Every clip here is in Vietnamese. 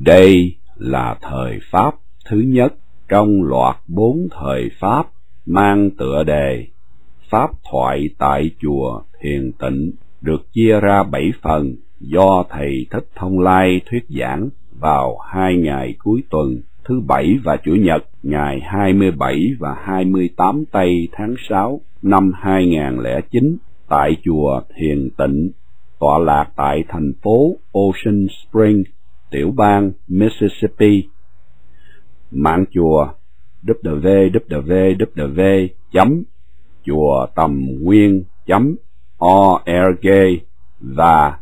Đây là thời Pháp thứ nhất trong loạt 4 thời Pháp mang tựa đề Pháp thoại tại chùa Thiền Tịnh, được chia ra 7 phần do Thầy Thích Thông Lai thuyết giảng vào 2 ngày cuối tuần, thứ Bảy và Chủ nhật, ngày 27 và 28 tây tháng 6 năm 2009 tại chùa Thiền Tịnh, tọa lạc tại thành phố Ocean Springs, tiểu bang Mississippi. Mạng chùa www.chuatầm nguyên.org và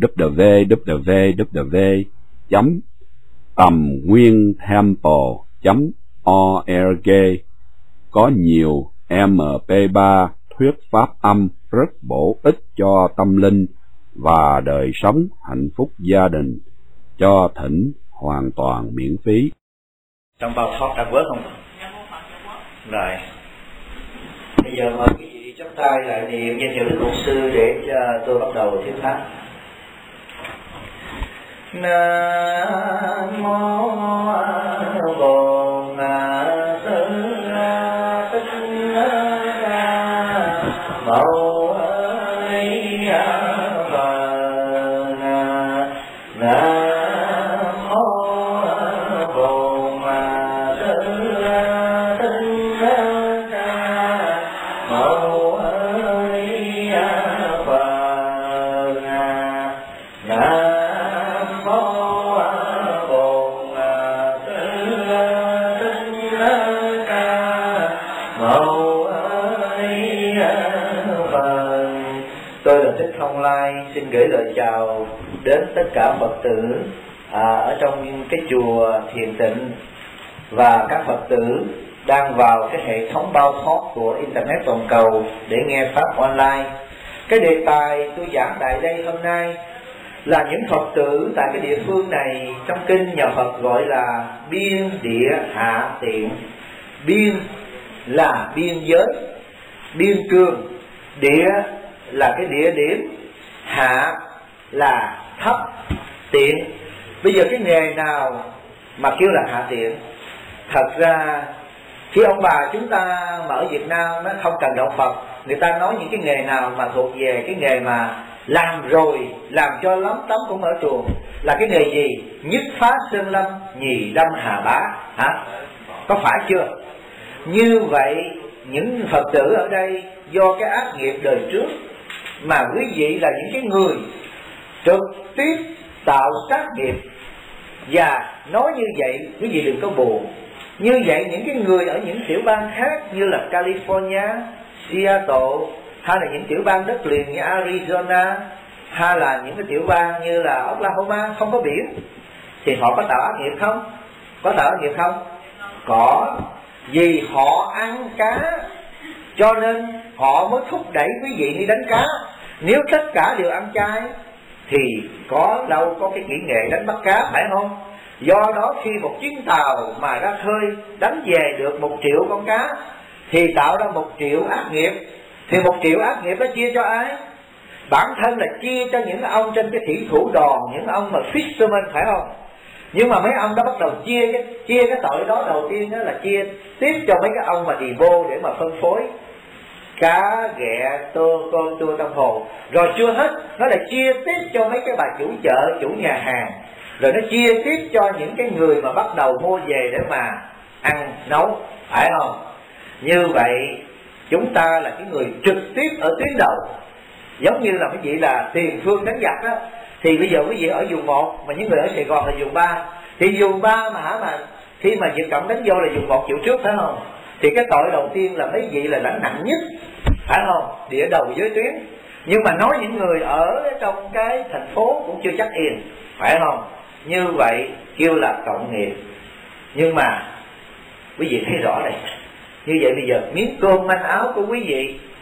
www.tầm-nguyên-temple.org có nhiều MP3 thuyết pháp âm rất bổ ích cho tâm linh và đời sống hạnh phúc gia đình, cho thỉnh hoàn toàn miễn phí. Trong bao thoát đã vớt không? Rồi. Bây giờ mời quý vị chắp tay lại niệm danh hiệu Đức Bổn Sư để cho tôi bắt đầu thuyết pháp. Nam mô Bổn Sư Thích Ca Mâu Ni xin gửi lời chào đến tất cả Phật tử ở trong cái chùa Thiền Tịnh và các Phật tử đang vào cái hệ thống bao thoát của Internet toàn cầu để nghe Pháp online. Cái đề tài tôi giảng tại đây hôm nay là những Phật tử tại cái địa phương này trong kinh nhà Phật gọi là biên địa hạ tiện. Biên là biên giới, biên cương, địa là cái địa điểm, hạ là thấp, tiện. Bây giờ cái nghề nào mà kêu là hạ tiện? Thật ra khi ông bà chúng ta mà ở Việt Nam nó không cần đạo Phật, người ta nói những cái nghề nào mà thuộc về cái nghề mà làm rồi, làm cho lắm tấm cũng ở chuồng, là cái nghề gì? Nhất phá sơn lâm, nhì đâm hà bá, hả? Có phải chưa? Như vậy những Phật tử ở đây do cái ác nghiệp đời trước mà quý vị là những cái người trực tiếp tạo sát nghiệp. Và nói như vậy quý vị đừng có buồn. Như vậy những cái người ở những tiểu bang khác như là California, Seattle, hay là những tiểu bang đất liền như Arizona, hay là những cái tiểu bang như là Oklahoma không có biển, thì họ có tạo ác nghiệp không? Có tạo ác nghiệp không? Có. Vì họ ăn cá cho nên họ mới thúc đẩy quý vị đi đánh cá. Nếu tất cả đều ăn chay thì có đâu có cái kỹ nghệ đánh bắt cá, phải không? Do đó khi một chuyến tàu mà ra khơi đánh về được 1 triệu con cá thì tạo ra 1 triệu ác nghiệp. Thì 1 triệu ác nghiệp đó chia cho ai? Bản thân là chia cho những ông trên cái thủy thủ đoàn, những ông mà fisherman, phải không? Nhưng mà mấy ông đó bắt đầu chia cái tội đó. Đầu tiên đó là chia tiếp cho mấy cái ông mà đi vô để mà phân phối cá, ghẹ, con tưa trong hồ. Rồi chưa hết, nó lại chia tiếp cho mấy cái bà chủ chợ, chủ nhà hàng. Rồi nó chia tiếp cho những cái người mà bắt đầu mua về để mà ăn nấu, phải không? Như vậy chúng ta là cái người trực tiếp ở tuyến đầu. Giống như là quý vị là tiền phương đánh giặc á, thì bây giờ quý vị ở vùng 1, mà những người ở Sài Gòn là vùng 3. Thì vùng 3 mà khi mà Việt Cộng đánh vô là vùng 1 triệu trước, phải không? Thì cái tội đầu tiên là mấy vị là lãnh nặng nhất, phải không? Địa đầu giới tuyến. Nhưng mà nói những người ở trong cái thành phố cũng chưa chắc yên, phải không? Như vậy kêu là cộng nghiệp. Nhưng mà quý vị thấy rõ đây, như vậy bây giờ miếng cơm manh áo của quý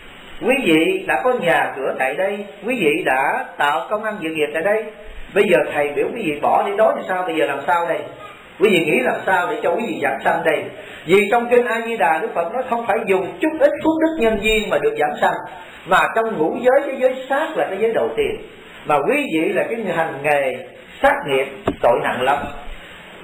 vị đã có nhà cửa tại đây, quý vị đã tạo công ăn sự nghiệp tại đây. Bây giờ thầy biểu quý vị bỏ đi đói thì sao? Bây giờ làm sao đây? Quý vị nghĩ làm sao để cho quý vị giảng sanh đây? Vì trong kinh A Di Đà Đức Phật nói không phải dùng chút ít phước đức nhân duyên mà được giảng sanh, mà trong ngũ giới, cái giới sát là cái giới đầu tiên. Mà quý vị là cái hành nghề sát nghiệp tội nặng lắm.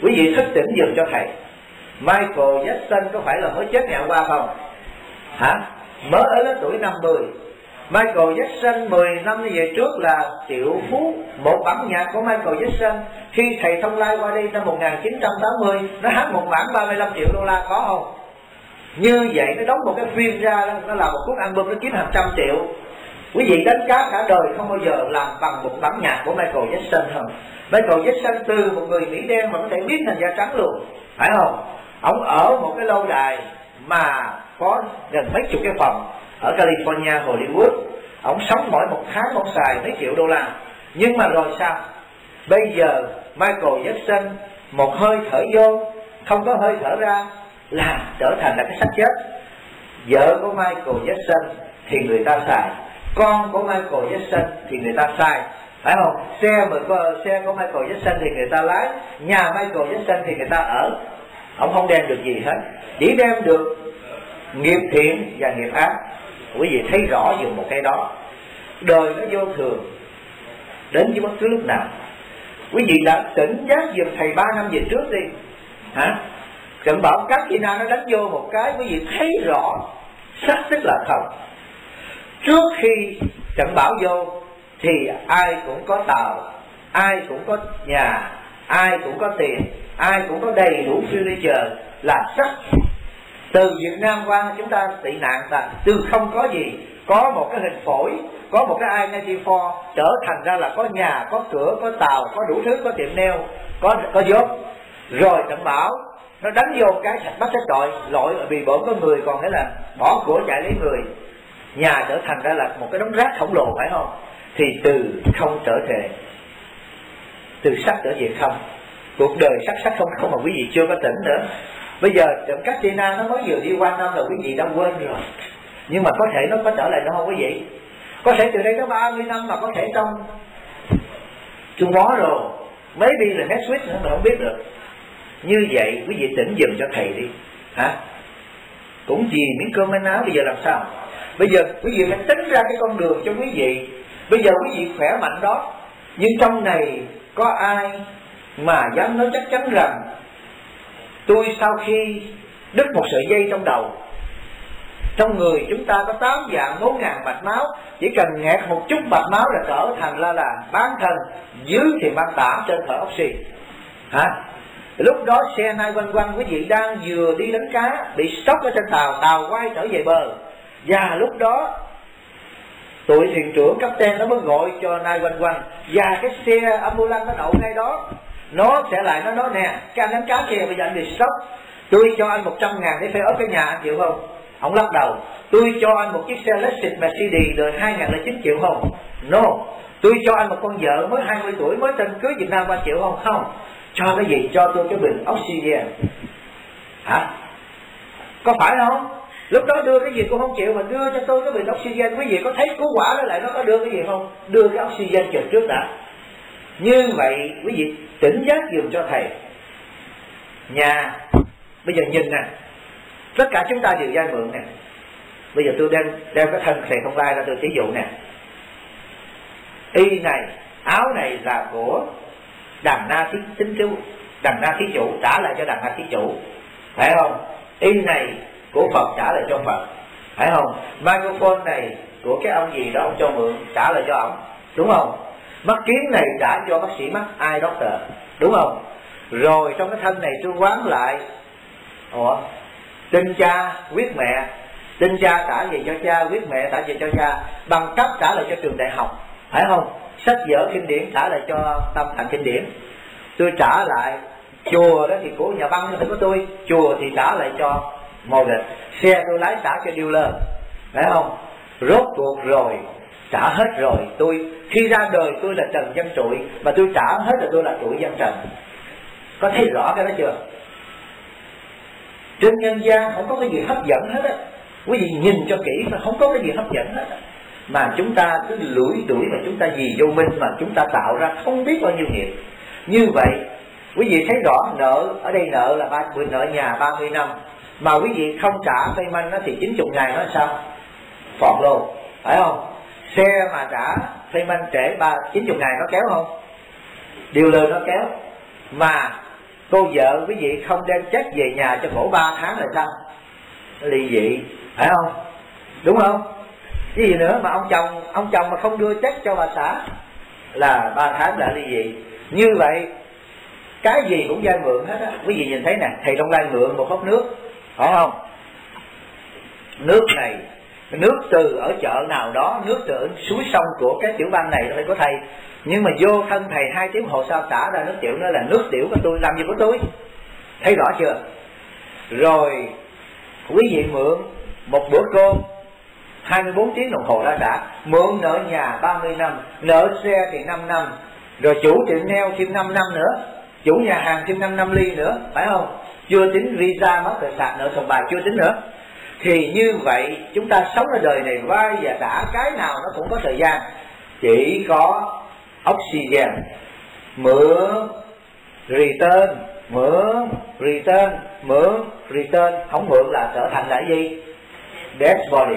Quý vị thức tỉnh giùm cho thầy. Michael Jackson có phải là mới chết ngày hôm qua không? Hả? Mới ở đến tuổi 50. Michael Jackson 10 năm về trước là triệu phú. Một bản nhạc của Michael Jackson khi thầy Thông Lai qua đây năm 1980, nó hát một bản 35 triệu đô la, có không? Như vậy nó đóng một cái phim ra, nó làm một cuốn album, nó kiếm hàng trăm triệu. Quý vị đánh cá cả đời không bao giờ làm bằng một bản nhạc của Michael Jackson không? Michael Jackson từ một người Mỹ đen mà có thể biến thành da trắng luôn, phải không? Ông ở một cái lâu đài mà có gần mấy chục cái phòng ở California, Hollywood. Ông sống mỗi một tháng ông xài mấy triệu đô la. Nhưng mà rồi sao? Bây giờ Michael Jackson một hơi thở vô, không có hơi thở ra là trở thành là cái xác chết. Vợ của Michael Jackson thì người ta xài, con của Michael Jackson thì người ta xài, phải không? Xe của Michael Jackson thì người ta lái, nhà Michael Jackson thì người ta ở. Ông không đem được gì hết, chỉ đem được nghiệp thiện và nghiệp ác. Quý vị thấy rõ dùng một cái đó. Đời nó vô thường, đến với bất cứ lúc nào. Quý vị đã tỉnh giác giùm thầy 3 năm về trước đi, hả? Trận bão Katrina nó đánh vô một cái, quý vị thấy rõ xác tức là thật. Trước khi trận bão vô thì ai cũng có tàu, ai cũng có nhà, ai cũng có tiền, ai cũng có đầy đủ furniture là sắc. Từ Việt Nam qua chúng ta tị nạn, ta từ không có gì, có một cái hình phổi, có một cái I-94, trở thành ra là có nhà, có cửa, có tàu, có đủ thứ, có tiệm nail, có job. Rồi trận bão nó đánh vô cái sạch bắt cái lội vì bổn có người, còn nghĩa là bỏ của chạy lấy người. Nhà trở thành ra là một cái đống rác khổng lồ, phải không? Thì từ không trở về, từ sắc trở về không. Cuộc đời sắc không mà quý vị chưa có tỉnh nữa. Bây giờ trận Katrina nó mới vừa đi qua năm là quý vị đã quên rồi. Nhưng mà có thể nó có trở lại nữa không quý vị? Có thể từ đây tới 30 năm, mà có thể trong tomorrow, maybe là next week nữa, mà không biết được. Như vậy quý vị tỉnh dùm cho thầy đi, hả? Cũng gì miếng cơm manh áo, bây giờ làm sao? Bây giờ quý vị phải tính ra cái con đường cho quý vị. Bây giờ quý vị khỏe mạnh đó, nhưng trong này có ai mà dám nói chắc chắn rằng tôi sau khi đứt một sợi dây trong đầu, trong người chúng ta có 8 vạn 4 ngàn mạch máu, chỉ cần nghẹt một chút mạch máu là trở thành là bán thân, dưới thì mang tả, trên thở oxy, hả? Lúc đó xe 911 quý vị đang vừa đi đánh cá, bị sốc ở trên tàu quay trở về bờ, và lúc đó tụi thuyền trưởng cấp trên nó mới gọi cho 911, và cái xe ambulance nó đậu ngay đó, nó sẽ lại nó nói nè, cái anh đánh cá kia bây giờ anh bị sốc, tôi cho anh 100 ngàn để phải ở cái nhà, anh chịu không? Ông lắc đầu. Tôi cho anh một chiếc xe Lexus Mercedes đời 2009, chịu không? No. Tôi cho anh một con vợ mới 20 tuổi mới tên cưới Việt Nam, anh chịu không? Không. Cho cái gì? Cho tôi cái bình oxygen. Hả? Có phải không? Lúc đó đưa cái gì cũng không chịu, mà đưa cho tôi cái bình oxygen. Quý vị có thấy cứu quả đó lại nó có đưa cái gì không? Đưa cái oxygen trước đã. Như vậy quý vị tỉnh giác dùm cho thầy. Nhà bây giờ nhìn nè, tất cả chúng ta đều vay mượn nè. Bây giờ tôi đem cái thân thầy Thông Lai ra tôi ví dụ nè. Y này, áo này là của Đằng Na Thí Chủ, trả lại cho Đằng Na Thí Chủ, phải không? Y này của Phật, trả lại cho Phật, phải không? Microphone này của cái ông gì đó ông cho mượn, trả lại cho ông, đúng không? Mắt kiến này trả cho bác sĩ mắt eye doctor, đúng không? Rồi trong cái thân này tôi quán lại tin cha quyết mẹ, tin cha trả về cho cha, quyết mẹ trả về cho cha, bằng cấp trả lại cho trường đại học, phải không? Sách vở kinh điển trả lại cho Tâm Thành Kinh Điển. Tôi trả lại chùa đó thì của nhà băng thì của tôi, chùa thì trả lại cho Morgan, xe tôi lái trả cho dealer, phải không? Rốt cuộc rồi, trả hết rồi. Tôi khi ra đời tôi là Trần Văn Trụi, mà tôi trả hết rồi, tôi là Trụi Văn Trần. Có thấy rõ cái đó chưa? Trên nhân gian không có cái gì hấp dẫn hết á. Quý vị nhìn cho kỹ mà không có cái gì hấp dẫn hết á. Mà chúng ta cứ lủi đuổi, mà chúng ta vì vô minh mà chúng ta tạo ra không biết bao nhiêu nghiệp. Như vậy quý vị thấy rõ nợ ở đây, nợ là nợ nhà 30 năm, mà quý vị không trả payment nó thì 90 ngày nó sao? Phọt luôn, phải không? Xe mà trả payment trễ 90 ngày nó kéo không? Điều lời nó kéo. Mà cô vợ quý vị không đem chết về nhà cho khổ 3 tháng là sao? Ly dị, phải không? Đúng không? Cái gì nữa mà ông chồng mà không đưa chết cho bà xã là 3 tháng đã ly dị. Như vậy cái gì cũng vay mượn hết á. Quý vị nhìn thấy nè, thầy trong lai mượn một cốc nước, phải không? Nước này, nước từ ở chợ nào đó, nước từ suối sông của cái tiểu bang này phải có thầy. Nhưng mà vô thân thầy 2 tiếng hồ sau xả ra nước tiểu, nó là nước tiểu của tôi, làm gì của tôi? Thấy rõ chưa? Rồi quý vị mượn một bữa cơm 24 tiếng đồng hồ đã trả, mượn nợ nhà 30 năm, nợ xe thì 5 năm, rồi chủ tiệm nail thêm 5 năm nữa, chủ nhà hàng thêm 5 năm ly nữa, phải không? Chưa tính visa mất rồi sạc nợ sòng bài chưa tính nữa. Thì như vậy chúng ta sống ở đời này vay và trả, cái nào nó cũng có thời gian. Chỉ có oxygen, mượn return, mượn return, mượn return, không mượn là trở thành là gì? Dead body.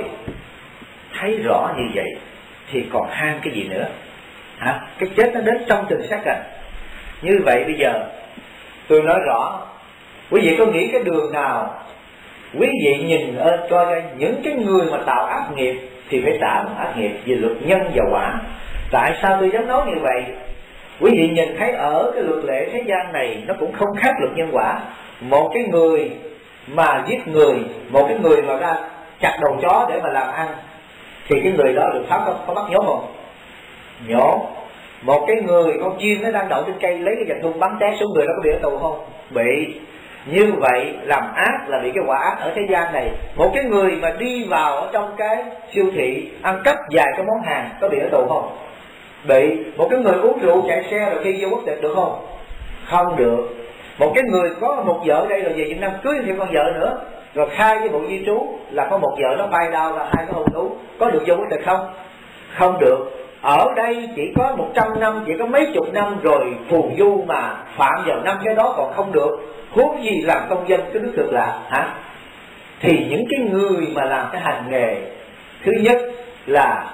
Thấy rõ như vậy thì còn ham cái gì nữa hả? Cái chết nó đến trong từng second. Như vậy bây giờ tôi nói rõ, quý vị có nghĩ cái đường nào quý vị nhìn coi những cái người mà tạo ác nghiệp thì phải trả ác nghiệp về luật nhân và quả. Tại sao tôi dám nói như vậy? Quý vị nhìn thấy ở cái luật lệ thế gian này nó cũng không khác luật nhân quả. Một cái người mà giết người, một cái người mà ra chặt đầu chó để mà làm ăn, thì cái người đó được pháp có bắt nhốt không? Nhốt. Một cái người con chim nó đang đậu trên cây lấy cái vành thun bắn té xuống, người đó có bị ở tù không? Bị. Như vậy làm ác là bị cái quả ác ở thế gian này. Một cái người mà đi vào ở trong cái siêu thị ăn cắp vài cái món hàng có bị ở tù không? Bị. Một cái người uống rượu chạy xe rồi khi vô quốc tịch được không? Không được. Một cái người có một vợ ở đây rồi về Việt Nam cưới thêm con vợ nữa, rồi khai với bộ di trú là có một vợ nó bay đau là 2 cái hôn thú, có được vô quốc tịch không? Không được. Ở đây chỉ có 100 năm, chỉ có mấy chục năm rồi phù du mà phạm vào 5 cái đó còn không được, huống gì làm công dân cái nước được là hả? Thì những cái người mà làm cái hành nghề, thứ nhất là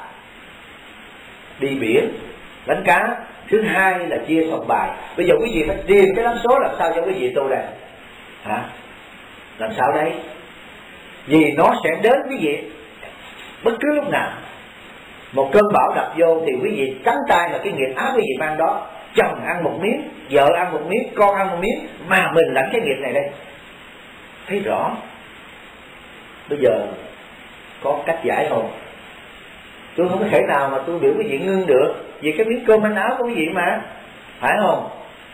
đi biển đánh cá, thứ hai là chia sòng bài. Bây giờ quý vị phải tìm cái đám số làm sao cho quý vị tu đây hả? Làm sao đây? Vì nó sẽ đến quý vị bất cứ lúc nào. Một cơn bão đập vô thì quý vị cắn tay là cái nghiệp ác quý vị mang đó. Chồng ăn một miếng, vợ ăn một miếng, con ăn một miếng, mà mình lãnh cái nghiệp này đây. Thấy rõ. Bây giờ có cách giải không? Tôi không có thể nào mà tôi biểu quý vị ngưng được, vì cái miếng cơm ăn áo của quý vị mà, phải không?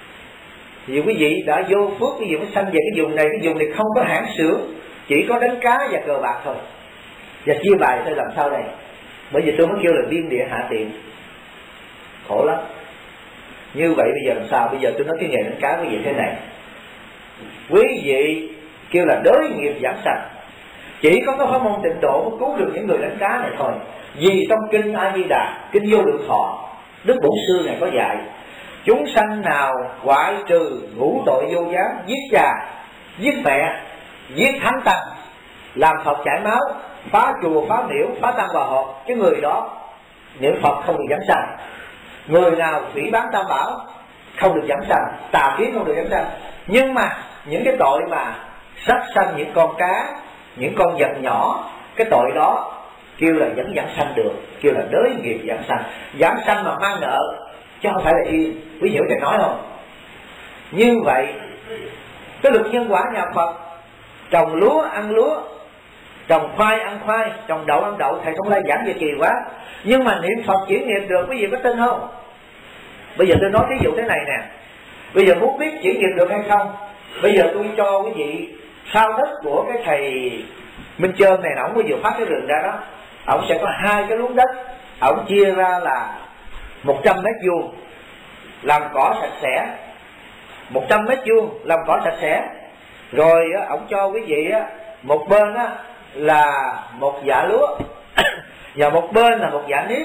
Vì quý vị đã vô phước, quý vị mới sanh về cái vùng này. Cái vùng này không có hãng xưởng, chỉ có đánh cá và cờ bạc thôi, và chia bài thôi. Làm sao đây? Bởi vì tôi mới kêu là biên địa hạ tiện, khổ lắm. Như vậy bây giờ làm sao? Bây giờ tôi nói cái nghề đánh cá quý vị thế này, quý vị kêu là đới nghiệp giảm sạch, chỉ có pháp môn tịnh độ mới cứu được những người đánh cá này thôi. Vì trong kinh A Di Đà, kinh Vô Lượng Thọ, Đức Bổn Sư này có dạy: chúng sanh nào ngoại trừ ngũ tội vô gián, giết cha, giết mẹ, giết thánh tăng, làm Phật chảy máu, phá chùa, phá miễu, phá tăng hòa hợp, cái người đó niệm Phật không được giảm sanh. Người nào phỉ báng tam bảo không được giảm sanh, tà kiến không được giảm sanh. Nhưng mà những cái tội mà sát sanh những con cá, những con vật nhỏ, cái tội đó kêu là vẫn giảm sanh được, kêu là đới nghiệp giảm sanh. Giảm sanh mà mang nợ chứ không phải là yên. Quý hiểu thầy nói không? Như vậy cái luật nhân quả nhà Phật, trồng lúa ăn lúa, trồng khoai ăn khoai, trồng đậu ăn đậu. Thầy không lai giảng về kỳ quá, nhưng mà niệm Phật chuyển nghiệp được, quý vị có tin không? Bây giờ tôi nói ví dụ thế này nè. Bây giờ muốn biết chuyển nghiệp được hay không, bây giờ tôi cho quý vị sao đất của cái thầy Minh Chơn này, ổng có vừa phát cái rừng ra đó. Ổng sẽ có 2 cái luống đất, ổng chia ra là 100 mét vuông làm cỏ sạch sẽ, 100 mét vuông làm cỏ sạch sẽ. Rồi ổng cho quý vị một bên là một dạ lúa và một bên là một dạ nếp.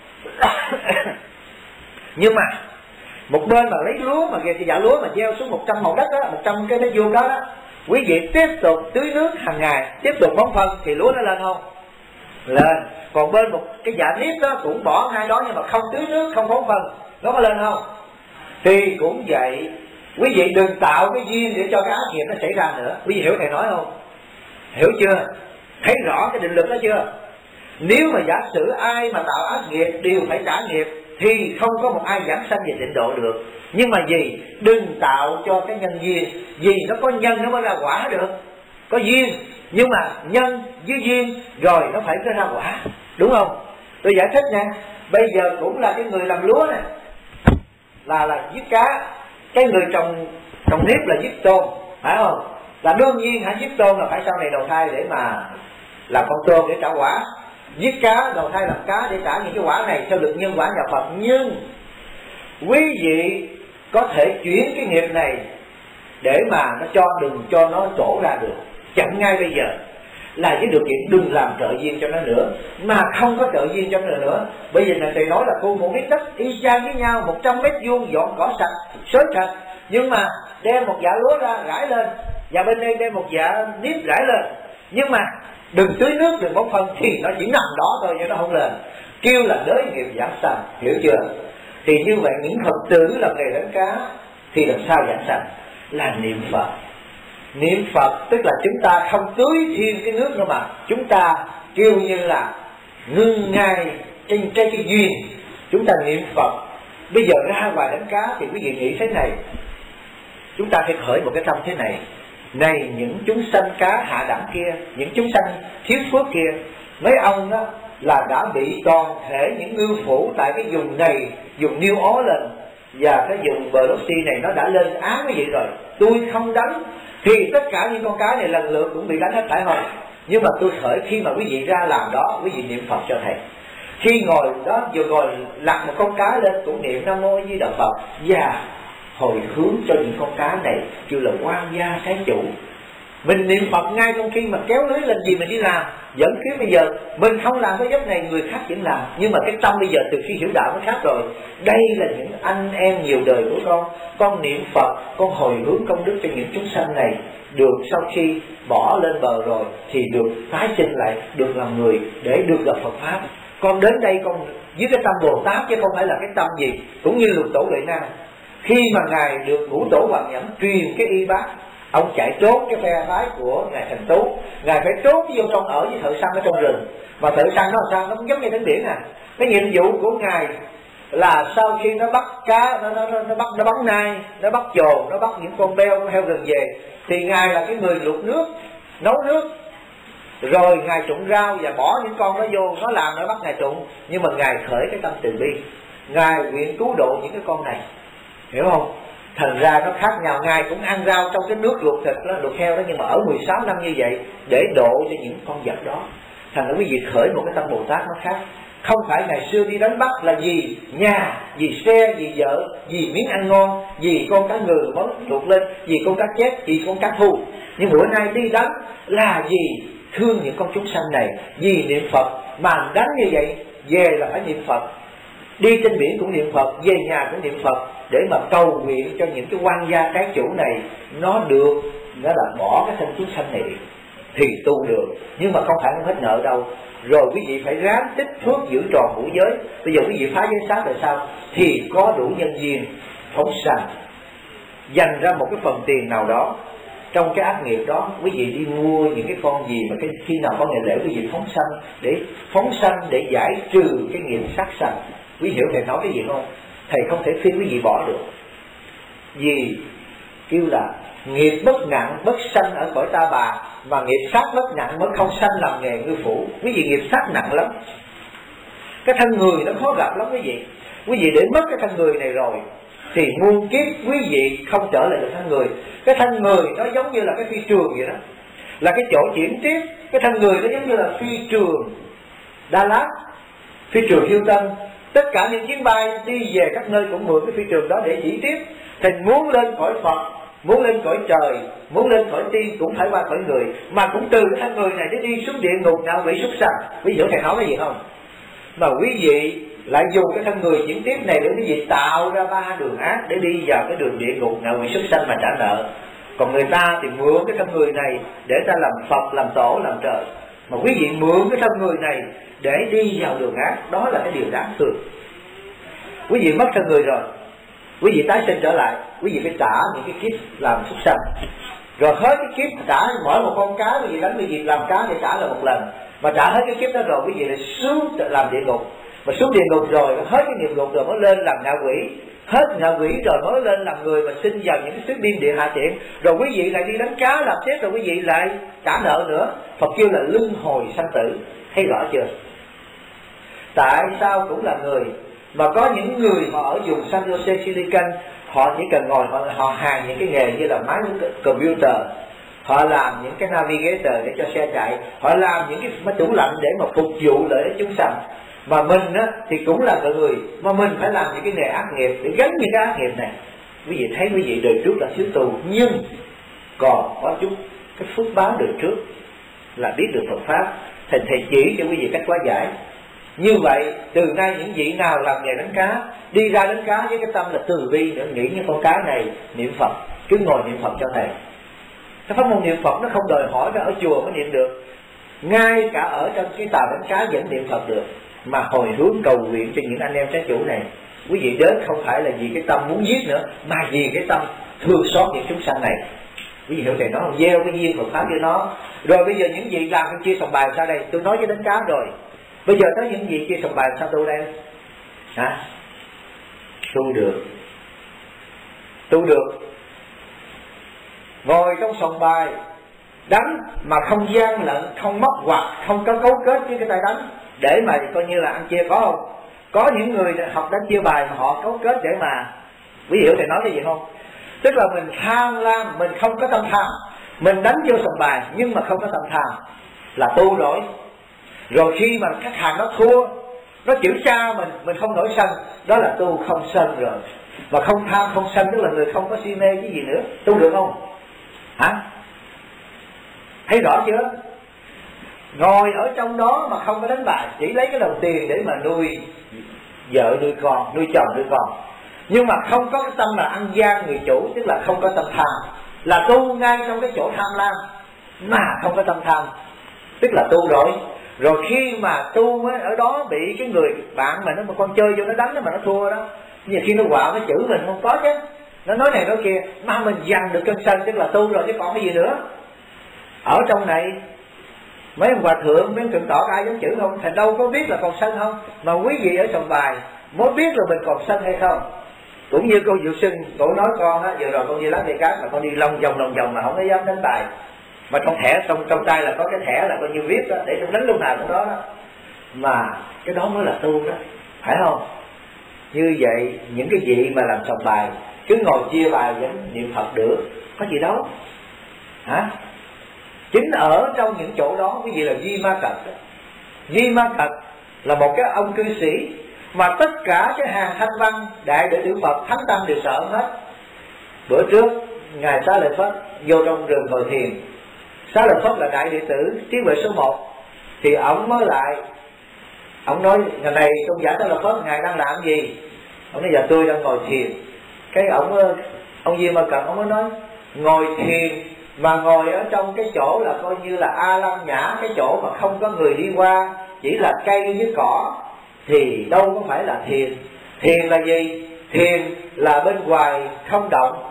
Nhưng mà một bên mà lấy lúa mà cái dạ lúa mà gieo xuống 100 mẫu đất đó, 100 cái mét vuông đó, quý vị tiếp tục tưới nước hàng ngày, tiếp tục bón phân thì lúa nó lên không? Lên. Còn bên một cái dạ nếp đó cũng bỏ 2 đó nhưng mà không tưới nước, không bón phân, nó có lên không? Thì cũng vậy, Quý vị đừng tạo cái duyên để cho cái ác nghiệp nó xảy ra nữa. Quý vị hiểu thầy nói không? Hiểu chưa? Thấy rõ cái định luật đó chưa? Nếu mà giả sử ai mà tạo ác nghiệp đều phải trả nghiệp thì không có một ai giảng sanh về tịnh độ được. Nhưng mà gì? Đừng tạo cho cái nhân duyên. Vì nó có nhân nó mới ra quả được. Có duyên, nhưng mà nhân với duyên rồi nó phải có ra quả. Đúng không? Tôi giải thích nè. Bây giờ cũng là cái người làm lúa nè, là giết cá. Cái người trồng nếp là giết tôm, phải không? Là đương nhiên hãy giết tôm là phải sau này đầu thai để mà làm con tôm để trả quả. Giết cá đầu thai làm cá để trả những cái quả này theo được nhân quả nhà Phật. Nhưng quý vị có thể chuyển cái nghiệp này để mà nó đừng cho nó trổ ra được. Chẳng ngay bây giờ là với điều kiện đừng làm trợ duyên cho nó nữa. Mà không có trợ duyên cho nó nữa. Bây giờ thầy nói là thu một miếng đất y chang với nhau, 100 mét vuông, dọn cỏ sạch, xới sạch, nhưng mà đem một dạ lúa ra rải lên, và bên đây đem một dạ nếp rải lên. Nhưng mà đừng tưới nước, đừng bón phân, thì nó chỉ nằm đó thôi chứ nó không lên. Kêu là đới nghiệp giảng sanh, hiểu chưa? Thì như vậy những Phật tử làm nghề đánh cá thì làm sao giảng sanh? Là niệm Phật. Niệm Phật tức là chúng ta không tưới thêm cái nước nữa, mà chúng ta kêu như là ngưng ngay trên cái duyên. Chúng ta niệm Phật. Bây giờ ra ngoài đánh cá thì quý vị nghĩ thế này, chúng ta phải khởi một cái tâm thế này: này những chúng sanh cá hạ đẳng kia, những chúng sanh thiếu phước kia, mấy ông đó là đã bị toàn thể những ngư phủ tại cái vùng này, vùng New Orleans và cái vùng Biloxi này nó đã lên án cái gì rồi. Tôi không đánh thì tất cả những con cá này lần lượt cũng bị đánh hết phải không? Nhưng mà tôi khởi khi mà quý vị ra làm đó, quý vị niệm Phật cho thầy. Khi ngồi đó vừa ngồi lặt một con cá lên cũng niệm Nam Mô Di Đà Phật và hồi hướng cho những con cá này kêu là quan gia thái chủ. Mình niệm Phật ngay trong khi mà kéo lưới lên gì mình đi làm. Dẫn kiếp bây giờ mình không làm cái giấc này, người khác vẫn làm. Nhưng mà cái tâm bây giờ từ khi hiểu đạo nó khác rồi. Đây là những anh em nhiều đời của con niệm Phật, con hồi hướng công đức cho những chúng sanh này, được sau khi bỏ lên bờ rồi thì được tái sinh lại, được làm người để được gặp Phật Pháp. Con đến đây con với cái tâm Bồ Tát chứ không phải là cái tâm gì. Cũng như Lục Tổ Huệ Năng, khi mà Ngài được Ngũ Tổ Hoàng Nhẫn truyền cái y bác, ông chạy trốn cái phe phái của Ngài Thành Tú. Ngài phải trốn vô trong ở với thợ săn ở trong rừng. Mà thợ săn nó sao? Nó cũng giống như thánh biển à. Cái nhiệm vụ của Ngài là sau khi nó bắt cá, nó bắn nai, nó bắt chồn, nó bắt những con beo, con heo rừng về, thì Ngài là cái người luộc nước, nấu nước, rồi Ngài trụng rau và bỏ những con đó vô, nó làm nó bắt Ngài trụng. Nhưng mà Ngài khởi cái tâm từ bi, Ngài nguyện cứu độ những cái con này, hiểu không? Thành ra nó khác nhau. Ngài cũng ăn rau trong cái nước luộc thịt đó, luộc heo đó, nhưng mà ở 16 năm như vậy để độ cho những con vật đó. Thành ra quý vị khởi một cái tâm Bồ Tát nó khác. Không phải ngày xưa đi đánh bắt là vì nhà, vì xe, vì vợ, vì miếng ăn ngon, vì con cá ngừ mới luộc lên, vì con cá chép, vì con cá thu. Nhưng bữa nay đi đánh là vì thương những con chúng sanh này, vì niệm Phật. Mà đánh như vậy về là phải niệm Phật. Đi trên biển cũng niệm Phật, về nhà cũng niệm Phật, để mà cầu nguyện cho những cái quan gia trái chủ này nó được, nó là bỏ cái thân chúng sanh này thì tu được. Nhưng mà không phải không hết nợ đâu. Rồi quý vị phải ráng tích phước giữ tròn ngũ giới. Bây giờ quý vị phá giới sát là sao? Thì có đủ nhân duyên phóng sanh, dành ra một cái phần tiền nào đó trong cái ác nghiệp đó. Quý vị đi mua những cái con gì mà cái khi nào có ngày lễ quý vị phóng sanh để giải trừ cái nghiệp sát sanh. Quý hiểu thầy nói cái gì không? Thầy không thể khuyên quý vị bỏ được. Vì kêu là nghiệp bất nặng bất sanh ở cõi ta bà, mà nghiệp sát bất nặng mới không sanh làm nghề ngư phủ. Quý vị nghiệp sát nặng lắm, cái thân người nó khó gặp lắm quý vị. Quý vị để mất cái thân người này rồi thì muôn kiếp quý vị không trở lại được thân người. Cái thân người nó giống như là cái phi trường vậy đó, là cái chỗ chuyển tiếp. Cái thân người nó giống như là phi trường Đà Lạt, phi trường Hilton. Tất cả những chuyến bay đi về các nơi cũng mượn cái phi trường đó để chỉ tiếp. Thành muốn lên cõi Phật, muốn lên cõi trời, muốn lên cõi tiên cũng phải qua cõi người. Mà cũng từ cái thân người này để đi xuống địa ngục nào bị súc sanh. Quý vị thầy nói cái gì không? Mà quý vị lại dùng cái thân người chuyển tiếp này để quý vị tạo ra 3 đường ác để đi vào cái đường địa ngục nào bị súc sanh mà trả nợ. Còn người ta thì mượn cái thân người này để ta làm Phật, làm tổ, làm trời. Mà quý vị mượn cái thân người này để đi vào đường ác, đó là cái điều đáng thương. Quý vị mất thân người rồi quý vị tái sinh trở lại, quý vị phải trả những cái kiếp làm súc sanh, rồi hết cái kiếp trả mỗi một con cá quý vị đánh quý vị làm cá thì trả là một lần, mà trả hết cái kiếp đó rồi quý vị lại xuống làm địa ngục, mà xuống địa ngục rồi hết cái nghiệp ngục rồi mới lên làm ngạ quỷ, hết ngạ quỷ rồi mới lên làm người mà sinh vào những cái xứ biên địa hạ tiện, rồi quý vị lại đi đánh cá làm chết, rồi quý vị lại trả nợ nữa. Phật kêu là luân hồi sanh tử. Thấy rõ chưa? Tại sao cũng là người, mà có những người họ ở vùng San Jose Silicon, họ chỉ cần ngồi họ hàng những cái nghề như là máy computer, họ làm những cái navigator để cho xe chạy, họ làm những cái máy tủ lạnh để mà phục vụ lợi ích chúng sanh. Mà mình á thì cũng là người, mà mình phải làm những cái nghề ác nghiệp để gánh những cái ác nghiệp này. Quý vị thấy quý vị đời trước là thiếu tu, nhưng còn có chút cái phước báo đời trước là biết được Phật pháp, thầy chỉ cho quý vị cách hóa giải. Như vậy từ nay những vị nào làm nghề đánh cá, đi ra đánh cá với cái tâm là từ bi, để nghĩ những con cá này niệm Phật, cứ ngồi niệm Phật cho thầy. Cái pháp môn niệm Phật nó không đòi hỏi ra ở chùa mới niệm được, ngay cả ở trong cái tàu đánh cá vẫn niệm Phật được. Mà hồi hướng cầu nguyện cho những anh em trái chủ này, quý vị đến không phải là vì cái tâm muốn giết nữa, mà vì cái tâm thương xót những chúng sanh này. Quý vị hiểu thầy nói không? Gieo cái duyên Phật pháp cho nó. Rồi bây giờ những vị làm cái chia sòng bài sao đây? Tôi nói với đánh cá rồi, bây giờ tới những vị chia sòng bài sao tu đây? Hả? Tu được, tu được. Ngồi trong sòng bài đánh mà không gian lận, không móc hoặc, không có cấu kết với cái tay đánh, để mà coi như là ăn chia, có không? Có những người học đánh chia bài mà họ cấu kết để mà, quý vị hiểu thầy nói cái gì không? Tức là mình tham lam, mình không có tâm tham, mình đánh vô sòng bài nhưng mà không có tâm tham là tu rồi. Rồi khi mà khách hàng nó thua, nó chửi cha mình không nổi sân, đó là tu không sân rồi. Và không tham không sân tức là người không có si mê cái gì nữa. Tu được không? Hả? Thấy rõ chưa? Ngồi ở trong đó mà không có đánh bài, chỉ lấy cái đồng tiền để mà nuôi vợ nuôi con, nuôi chồng nuôi con, nhưng mà không có cái tâm là ăn gian người chủ, tức là không có tâm tham, là tu ngay trong cái chỗ tham lam mà không có tâm tham, tức là tu rồi. Rồi khi mà tu ở đó bị cái người bạn mà nó, mà con chơi vô nó đánh mà nó thua đó, nhiều khi nó quạo nó chửi mình không có chứ, nó nói này nói kia, mà mình giành được cơn sân tức là tu rồi chứ còn cái gì nữa. Ở trong này mấy ông hòa thượng, mấy ông thượng tọa ai dám chửi không? Thầy đâu có biết là còn sân không, mà quý vị ở sòng bài mới biết là mình còn sân hay không. Cũng như cô Diệu Sinh, cô nói con á, vừa rồi con đi lắc tay cát mà con đi lòng vòng mà không có dám đánh bài, mà trong thẻ trong tay là có cái thẻ là coi như viết đó, để trong đánh lúc nào cũng đó đó. Mà cái đó mới là tu đó, phải không? Như vậy những cái vị mà làm sòng bài cứ ngồi chia bài vẫn niệm Phật được, có gì đâu. Hả? Chính ở trong những chỗ đó cái gì là Di Ma Cật. Di Ma Cật là một cái ông cư sĩ mà tất cả cái hàng thanh văn đại đệ tử Phật thánh tâm đều sợ hết. Bữa trước ngài Xá Lợi Phất vô trong rừng ngồi thiền. Xá Lợi Phất là đại đệ tử trí huệ số 1, thì ông mới lại, ông nói ngày này tôn giả Xá Lợi Phất ngài đang làm gì? Ông nói dạ tôi đang ngồi thiền. Cái ông Di Ma Cật ông mới nói ngồi thiền mà ngồi ở trong cái chỗ là coi như là A Lăng Nhã, cái chỗ mà không có người đi qua, chỉ là cây với cỏ, thì đâu có phải là thiền. Thiền là gì? Thiền là bên ngoài không động,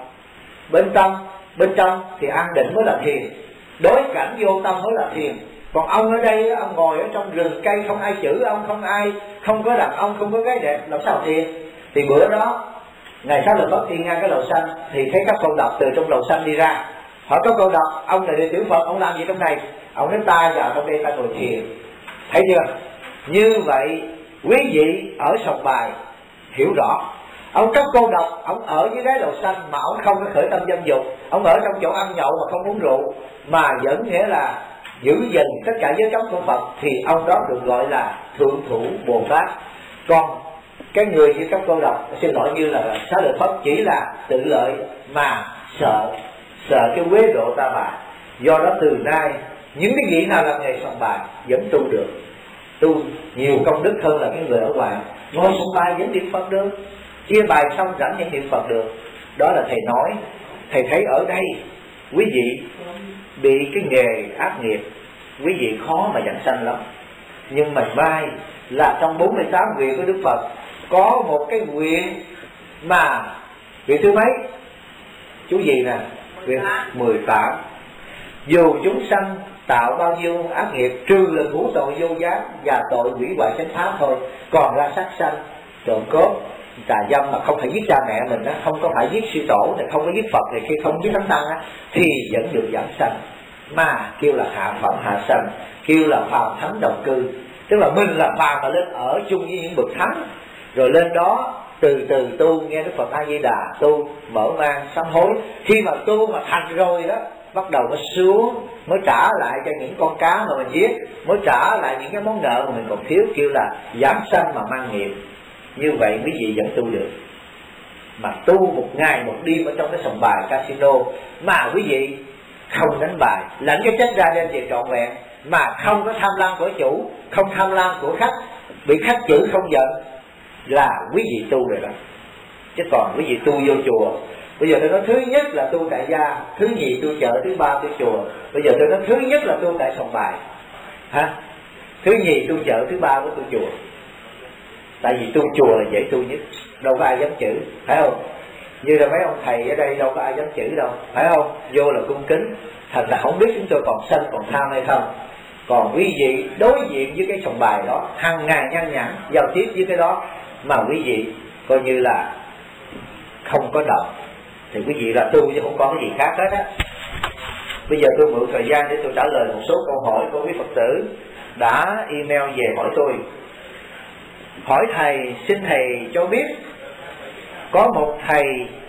bên trong thì an định mới là thiền, đối cảnh vô tâm mới là thiền. Còn ông ở đây ông ngồi ở trong rừng cây, không ai chửi ông, không có đàn ông, không có cái đẹp, làm sao thiền? Thì bữa đó ngài Xá Lợi Phất đi ngang cái lầu xanh thì thấy các con độc từ trong lầu xanh đi ra, hỏi các con độc ông là đệ tử Phật, ông làm gì trong này? Ông nói ta vào trong đây ta ngồi thiền. Thấy chưa? Như vậy quý vị ở sòng bài hiểu rõ, ông cấp cô độc ông ở dưới đáy lầu xanh mà ông không có khởi tâm dâm dục, ông ở trong chỗ ăn nhậu mà không uống rượu, mà vẫn nghĩa là giữ gìn tất cả giới cấm của Phật, thì ông đó được gọi là thượng thủ Bồ Tát. Còn cái người như cấp cô độc, xin lỗi, như là Xá Lợi Phất chỉ là tự lợi mà sợ cái quế độ ta bà. Do đó từ nay những cái vị nào làm nghề sòng bài vẫn tu được, tu nhiều công đức hơn là cái người ở ngoài ngồi sòng bài vẫn niệm Phật được, chia bài xong rảnh vẫn niệm Phật được. Đó là thầy nói. Thầy thấy ở đây quý vị bị cái nghề ác nghiệp, quý vị khó mà dẫn sanh lắm. Nhưng mà mai là trong 48 nguyện của Đức Phật có một cái nguyện mà Việc thứ mấy? Chú gì nè? Việc 18. Dù chúng sanh tạo bao nhiêu ác nghiệp, trừ là ngũ tội vô gián và tội hủy hoại chánh pháp thôi, còn ra sát sanh, trộm cướp, tà dâm, mà không phải giết cha mẹ mình á, không có phải giết sư tổ này, không có giết Phật này, khi không giết thánh tăng á, thì vẫn được giảm sanh, mà kêu là hạ phẩm hạ sanh, kêu là phàm thánh đồng cư. Tức là mình là phàm mà lên ở chung với những bậc thánh, rồi lên đó từ từ tu, nghe Đức Phật A Di Đà tu, mở mang sám hối. Khi mà tu mà thành rồi đó, bắt đầu mới xuống, mới trả lại cho những con cá mà mình giết, mới trả lại những cái món nợ mà mình còn thiếu, kêu là giảm sanh mà mang nghiệp. Như vậy quý vị vẫn tu được. Mà tu một ngày một đêm ở trong cái sòng bài casino, mà quý vị không đánh bài, lãnh cái chết ra đem về trọn vẹn, mà không có tham lam của chủ, không tham lam của khách, bị khách chửi không giận, là quý vị tu rồi đó. Chứ còn quý vị tu vô chùa, bây giờ tôi nói thứ nhất là tu tại gia, thứ nhì tu chợ, thứ ba tu chùa. Bây giờ tôi nói thứ nhất là tu tại sòng bài, thứ nhì tu chợ, thứ ba của tu chùa. Tại vì tu chùa là dễ tu nhất, đâu có ai dám chửi, phải không? Như là mấy ông thầy ở đây đâu có ai dám chửi đâu, phải không? Vô là cung kính, thành là không biết chúng tôi còn sân còn tham hay không. Còn quý vị đối diện với cái sòng bài đó, hàng ngày nhăn nhản giao tiếp với cái đó, mà quý vị coi như là không có động, thì quý vị là tu chứ không có cái gì khác hết á. Bây giờ tôi mượn thời gian để tôi trả lời một số câu hỏi của quý Phật tử đã email về hỏi tôi. Hỏi thầy, xin thầy cho biết, có một thầy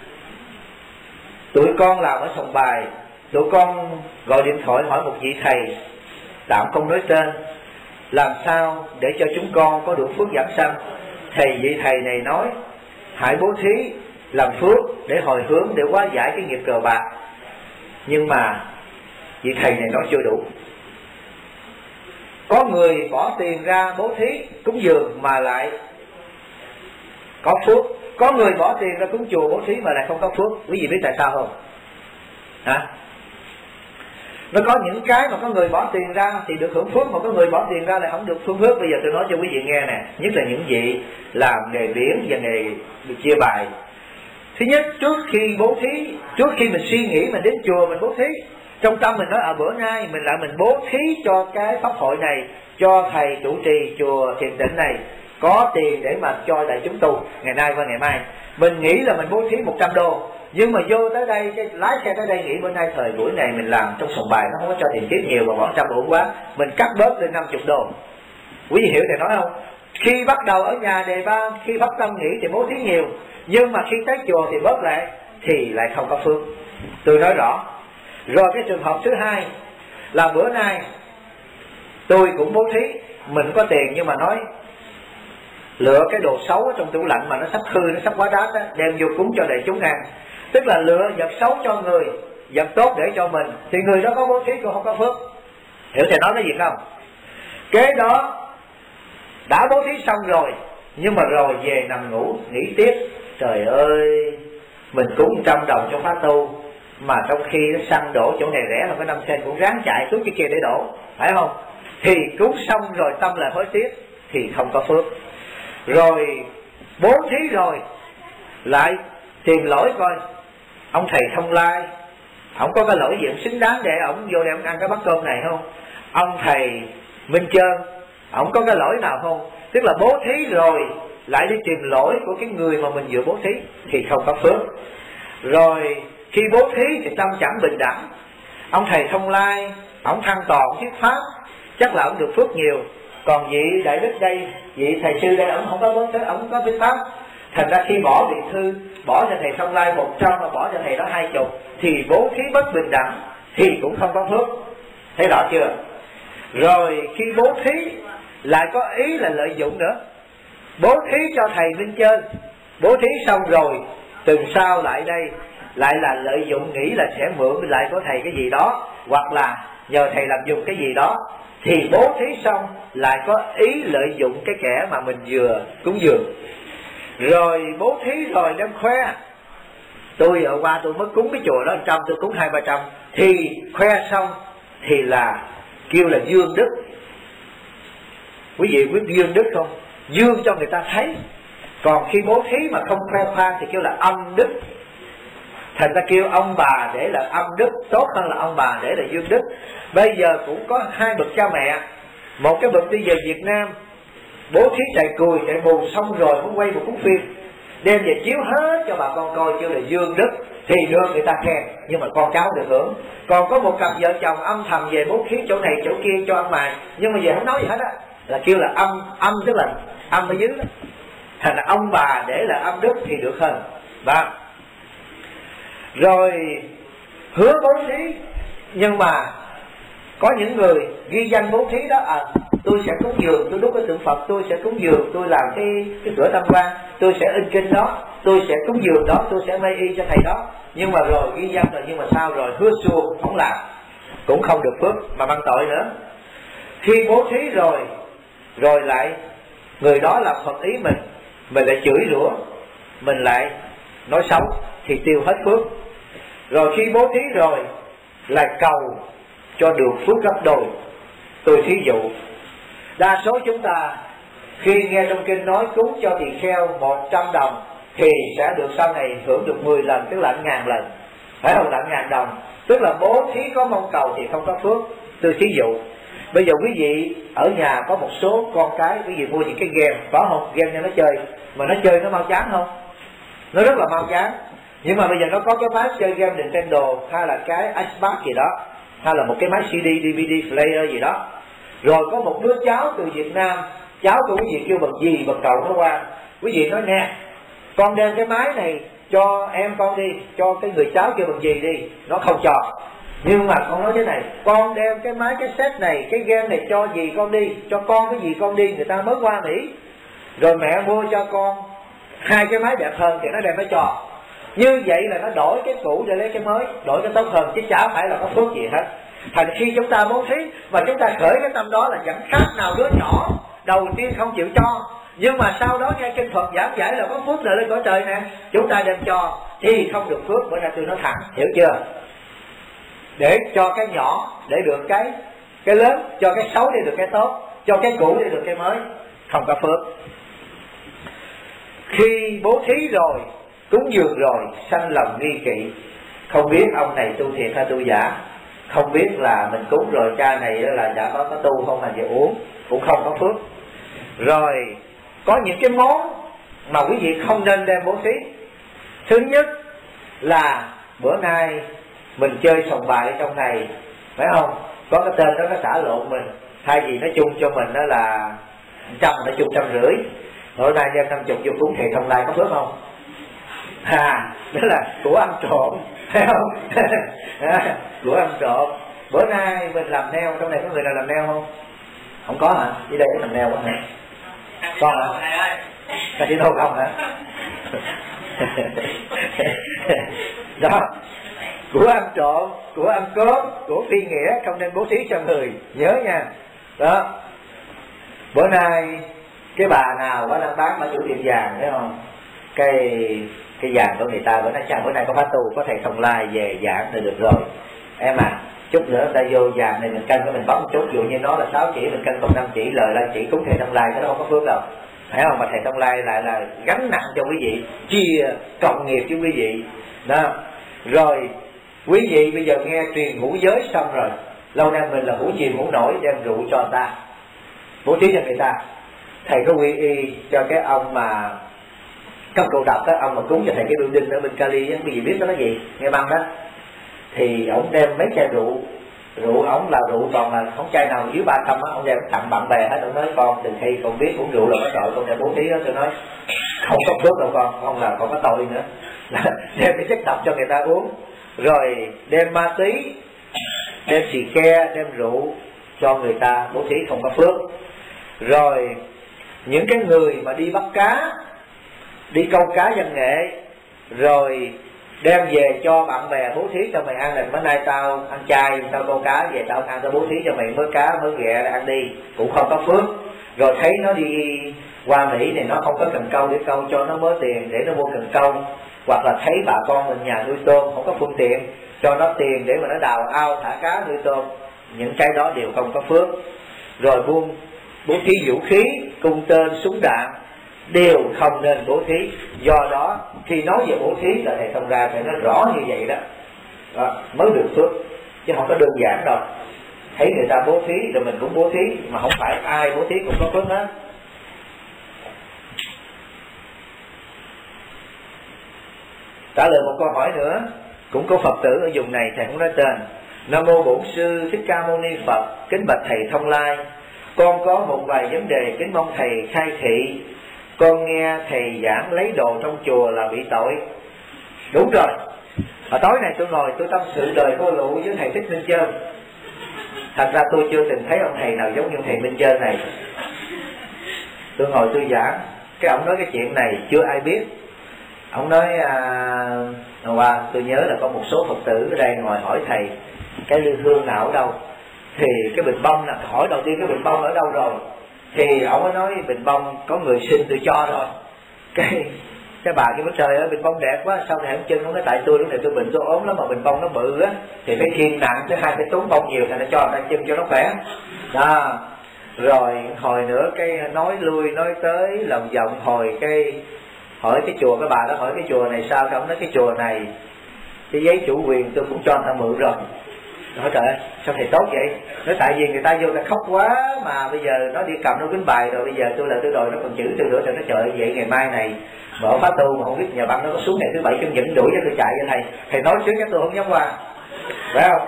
tụi con làm ở sòng bài, tụi con gọi điện thoại hỏi một vị thầy, tạm không nói tên, làm sao để cho chúng con có được phước giảm sanh. Vị thầy này nói hãy bố thí làm phước để hồi hướng, để hóa giải cái nghiệp cờ bạc. Nhưng mà vị thầy này nói chưa đủ. Có người bỏ tiền ra bố thí cúng dường mà lại có phước, có người bỏ tiền ra cúng chùa bố thí mà lại không có phước. Quý vị biết tại sao không? Nó có những cái mà có người bỏ tiền ra thì được hưởng phước, mà có người bỏ tiền ra lại không được hưởng phước. Bây giờ tôi nói cho quý vị nghe nè, nhất là những vị làm nghề biển và nghề được chia bài. Thứ nhất, trước khi bố thí, trước khi mình suy nghĩ mình đến chùa mình bố thí, trong tâm mình nói bữa nay mình bố thí cho cái pháp hội này, cho thầy chủ trì chùa Thiền Tịnh này có tiền để mà cho đại chúng tu ngày nay qua ngày mai. Mình nghĩ là mình bố thí 100 đô, nhưng mà vô tới đây, cái lái xe tới đây nghĩ bữa nay thời buổi này mình làm trong sòng bài nó không có cho tiền tiếp nhiều, mà bỏ 100 ổn quá, mình cắt bớt lên 50 đô. Quý vị hiểu thầy nói không? Khi bắt đầu ở nhà đề ba, khi phát tâm nghĩ thì bố thí nhiều, nhưng mà khi tới chùa thì bớt lại, thì lại không có phước. Tôi nói rõ. Rồi cái trường hợp thứ hai là bữa nay tôi cũng bố thí, mình có tiền nhưng mà nói lựa cái đồ xấu ở trong tủ lạnh mà nó sắp hư, nó sắp quá đát đó, đem vô cúng cho đại chúng ăn. Tức là lựa vật xấu cho người, vật tốt để cho mình, thì người đó có bố thí cũng không có phước. Hiểu thầy nói cái gì không? Kế đó đã bố thí xong rồi, nhưng mà rồi về nằm ngủ nghĩ tiếp, trời ơi mình cúng 100 đồng cho khóa tu, mà trong khi nó xăng đổ chỗ này rẻ mà có 5 sen cũng ráng chạy xuống cái kia để đổ, phải không? Thì cúng xong rồi tâm lại hối tiếc thì không có phước. Rồi bố thí rồi lại tìm lỗi coi ông thầy Thông Lai, ông có cái lỗi gì ông xứng đáng để ông vô đây ông ăn cái bát cơm này không? Ông thầy Minh Trơn, ông có cái lỗi nào không? Tức là bố thí rồi lại đi tìm lỗi của cái người mà mình vừa bố thí thì không có phước. Rồi khi bố thí thì tâm chẳng bình đẳng. Ông thầy Thông Lai, ông thăng toàn thuyết pháp, chắc là ông được phước nhiều. Còn vị đại đức đây, vị thầy sư đây, ông không có bố thí, ông không có thuyết pháp. Thành ra khi bỏ vị thư, bỏ cho thầy Thông Lai 100 mà bỏ cho thầy đó 20, thì bố thí bất bình đẳng, thì cũng không có phước. Thấy rõ chưa? Rồi khi bố thí lại có ý là lợi dụng nữa. Bố thí cho thầy Minh Trơn, bố thí xong rồi tuần sau lại đây lại là lợi dụng, nghĩ là sẽ mượn lại của thầy cái gì đó, hoặc là nhờ thầy làm dùng cái gì đó, thì bố thí xong lại có ý lợi dụng cái kẻ mà mình vừa cúng dường. Rồi bố thí rồi đem khoe, tôi ở qua tôi mới cúng cái chùa đó 100, tôi cúng 200-300, thì khoe xong thì là kêu là dương đức. Quý vị biết dương đức không? Dương cho người ta thấy. Còn khi bố thí mà không khoe khoang thì kêu là âm đức. Thành ra kêu ông bà để là âm đức tốt hơn là ông bà để là dương đức. Bây giờ cũng có hai bậc cha mẹ. Một cái bậc đi về Việt Nam bố thí chạy cùi chạy bù, xong rồi muốn quay một cuốn phim đem về chiếu hết cho bà con coi, kêu là dương đức, thì được người ta khen, nhưng mà con cháu được hưởng. Còn có một cặp vợ chồng âm thầm về bố thí chỗ này chỗ kia cho ăn mày, nhưng mà về không nói gì hết á, là kêu là âm tức là âm ở dưới đó. Thành là ông bà để là âm đức thì được hơn. Và rồi hứa bố thí, nhưng mà có những người ghi danh bố thí đó, tôi sẽ cúng dường, tôi đúc cái tượng Phật, tôi sẽ cúng dường, tôi làm cái cửa tam quan, tôi sẽ in kinh đó, tôi sẽ cúng dường đó, tôi sẽ may y cho thầy đó. Nhưng mà rồi ghi danh rồi, nhưng mà sao rồi hứa suông không làm, cũng không được phước mà mang tội nữa. Khi bố thí rồi lại người đó là Phật ý mình lại chửi rủa, mình lại nói xấu thì tiêu hết phước. Rồi khi bố thí rồi là cầu cho được phước gấp đôi. Tôi thí dụ, đa số chúng ta khi nghe trong kinh nói cúng cho tỳ kheo 100 đồng thì sẽ được sau này hưởng được 10 lần, tức là 1.000 lần, phải không? Là 1.000 đồng, tức là bố thí có mong cầu thì không có phước. Tôi thí dụ, bây giờ quý vị ở nhà có một số con cái, quý vị mua những cái game, có không? Game cho nó chơi, mà nó chơi nó mau chán không? Nó rất là mau chán. Nhưng mà bây giờ nó có cái máy chơi game Nintendo, hay là cái Xbox gì đó, hay là một cái máy CD, DVD player gì đó. Rồi có một đứa cháu từ Việt Nam, cháu của quý vị kêu bằng gì, bằng cậu nó qua, quý vị nói nè, con đem cái máy này cho em con đi, cho cái người cháu kêu bằng gì đi, nó không cho. Nhưng mà con nói thế này, con đem cái máy cái set này, cái game này cho gì con đi, cho con cái gì con đi, người ta mới qua Mỹ. Rồi mẹ mua cho con 2 cái máy đẹp hơn thì nó đem nó cho. Như vậy là nó đổi cái cũ để lấy cái mới, đổi cái tốt hơn, chứ chả phải là có phước gì hết. Thành khi chúng ta bố thí mà chúng ta khởi cái tâm đó là chẳng khác nào đứa nhỏ đầu tiên không chịu cho, nhưng mà sau đó nghe kinh Phật giảng giải là có phước lợi lên cõi trời nè, chúng ta đem cho thì không được phước. Bởi ra tôi nói thẳng, hiểu chưa? Để cho cái nhỏ để được cái lớn, cho cái xấu để được cái tốt, cho cái cũ để được cái mới, không có phước. Khi bố thí rồi, cúng dường rồi, sanh lòng nghi kỵ, không biết ông này tu thiệt hay tu giả, không biết là mình cúng rồi cha này là đã có tu không, mà về uống cũng không có phước. Rồi có những cái món mà quý vị không nên đem bố thí. Thứ nhất là bữa nay mình chơi sòng bài ở trong này, phải không? Có cái tên đó nó xả lộn mình, thay vì nó chung cho mình đó là 100, nó chung 150. Bữa nay đem 50 vô cúng thì Thông Lai có phước không? Đó là của ăn trộm, thấy không? Của ăn trộm. Bữa nay mình làm neo, trong này có người nào làm neo không? Không có hả? Đi đây có làm neo quá hả? Con hả? Cái đi đâu không hả? Đó, của ăn trộm, của ăn cướp, của phi nghĩa không nên bố thí cho người, nhớ nha. Đó, bữa nay cái bà nào bà đang bán, bà chủ tiệm vàng, thấy không? Cái vàng của người ta bữa nay bữa nay có khóa tu, có thầy Thông Lai về giảng thì được rồi. Em chút nữa ta vô vàng này mình cân cái mình bấm một chút, dụ như nó là 6 chỉ mình cân còn 5 chỉ, lời lên chỉ cúng thầy Thông Lai, cái đó không có phước đâu, phải không? Mà thầy Thông Lai lại là gánh nặng cho quý vị, chia cộng nghiệp với quý vị đó. Rồi quý vị bây giờ nghe truyền ngũ giới xong rồi, lâu nay mình là ngủ chiều ngủ nổi, đem rượu cho người ta, bố thí cho người ta. Thầy có quy y cho cái ông mà cấp cầu đập đó, ông mà cúng cho thầy cái building ở bên Cali á, quý vị biết đó là gì, nghe băng đó, thì ông đem mấy chai rượu ông là rượu còn là không chai nào dưới 300 á, ông đem tặng bạn bè hết. Ông nói con từ khi con biết uống rượu là có tội, con đem bố thí đó. Tôi nói không có phước đâu con là còn có tội nữa. Đem cái chất độc cho người ta uống, rồi đem ma túy, đem xì ke, đem rượu cho người ta, bố thí không có phước. Rồi những cái người mà đi bắt cá, đi câu cá văn nghệ, rồi đem về cho bạn bè bố thí cho mày ăn, này bữa nay tao ăn chay, tao câu cá về tao ăn, tao bố thí cho mày mới cá mới ghẹ ăn đi, cũng không có phước. Rồi thấy nó đi qua Mỹ này nó không có cần câu để câu, cho nó mới tiền để nó mua cần câu. Hoặc là thấy bà con mình nhà nuôi tôm không có phương tiện, cho nó tiền để mà nó đào ao thả cá nuôi tôm, những cái đó đều không có phước. Rồi bố thí vũ khí, cung tên, súng đạn đều không nên bố thí. Do đó khi nói về bố thí là thầy Thông Ra phải nói rõ như vậy đó, mới được phước, chứ không có đơn giản đâu. Thấy người ta bố thí rồi mình cũng bố thí, mà không phải ai bố thí cũng có phước hết. Trả lời một câu hỏi nữa cũng có Phật tử ở vùng này, thầy không nói tên. Nam mô Bổn Sư Thích Ca Mâu Ni Phật. Kính bạch thầy Thông Lai, con có một vài vấn đề kính mong thầy khai thị. Con nghe thầy giảng lấy đồ trong chùa là bị tội. Đúng rồi, tối nay tôi ngồi tôi tâm sự đời cô lụ với thầy Thích Minh Chơn. Thật ra tôi chưa từng thấy ông thầy nào giống như thầy Minh Chơn này. Tôi ngồi tôi giảng, cái ông nói cái chuyện này chưa ai biết. Ông nói tôi nhớ là có một số Phật tử ở đây ngồi hỏi thầy cái lư hương nào ở đâu, thì cái bình bông là hỏi đầu tiên cái bình bông ở đâu rồi, thì ông ấy nói bình bông có người xin tôi cho rồi. Cái bà kia nói trời ơi bình bông đẹp quá, sao này ông chân không nói tại tôi lúc này tôi bệnh tôi ốm lắm mà bình bông nó bự á thì phải khiêng nặng, thứ hai phải tốn bông nhiều thì nó cho người ta chân cho nó khỏe đó. Rồi hồi nữa cái nói lui nói tới lòng vòng, hồi cái hỏi cái chùa, cái bà đó hỏi cái chùa này sao, ông nói cái chùa này cái giấy chủ quyền tôi cũng cho người ta mượn rồi. Nói trời ơi sao thầy tốt vậy? Nói tại vì người ta vô ta khóc quá mà bây giờ nó đi cầm nó kính bài rồi, bây giờ tôi là tôi đòi nó còn chữ tôi nữa, cho nó trời vậy ngày mai này mở khóa tu mà không biết nhà băng nó có xuống ngày thứ bảy Chủ nhật đuổi cho tôi chạy cho thầy nói trước chắc tôi không dám qua, phải không?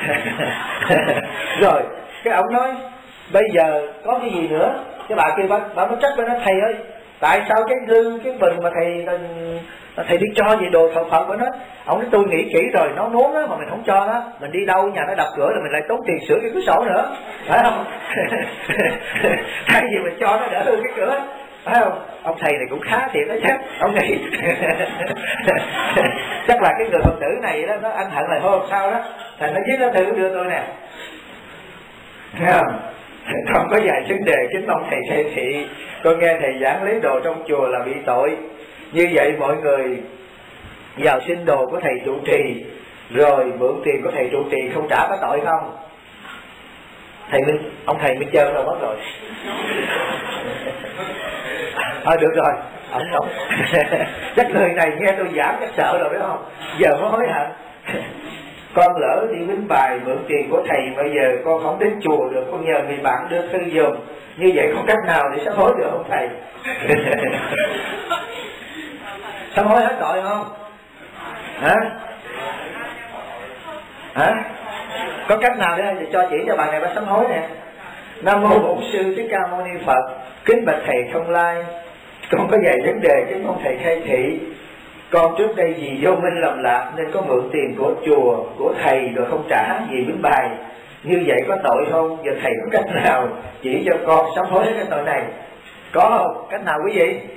Rồi cái ông nói bây giờ có cái gì nữa, cái bà kia bà mới trách với nó thầy ơi tại sao cái thư cái bình mà thầy đi cho về đồ thờ Phật của nó. Ông nói tôi nghĩ kỹ rồi, nó muốn đó mà mình không cho đó, mình đi đâu nhà nó đập cửa là mình lại tốn tiền sửa cái cửa sổ nữa, phải không? Thay vì mình cho nó đỡ hư cái cửa, phải không? Ông thầy này cũng khá thiệt đó chắc. Ông nghĩ chắc là cái người Phật tử này đó nó ân hận là hôm sau đó thành nó viết nó thư đưa tôi nè, thấy không? Không có vài vấn đề kính mong thầy khai thị. Con nghe thầy giảng lấy đồ trong chùa là bị tội. Như vậy mọi người vào xin đồ của thầy trụ trì rồi mượn tiền của thầy trụ trì không trả có tội không? Ông thầy Minh Chơn đâu mất rồi. Thôi được rồi, ông không. Chắc người này nghe tôi giảng chắc sợ rồi phải không? Giờ mới hối hận. Con lỡ đi vĩnh bài mượn tiền của thầy, bây giờ con không đến chùa được, con nhờ người bạn đưa thư giùm. Như vậy có cách nào để sám hối được không thầy? Sám hối hết tội không? Hả? Có cách nào để cho chỉ cho bà này bà sám hối nè? Nam mô Bổn Sư Thích Ca Mâu Ni Phật. Kính bạch thầy Thông Lai, con có vài vấn đề kính mong thầy khai thị. Con trước đây vì vô minh lầm lạc nên có mượn tiền của chùa, của thầy rồi không trả vì vĩnh bài. Như vậy có tội không? Giờ thầy có cách nào chỉ cho con sám hối cái tội này? Có không? Cách nào quý vị?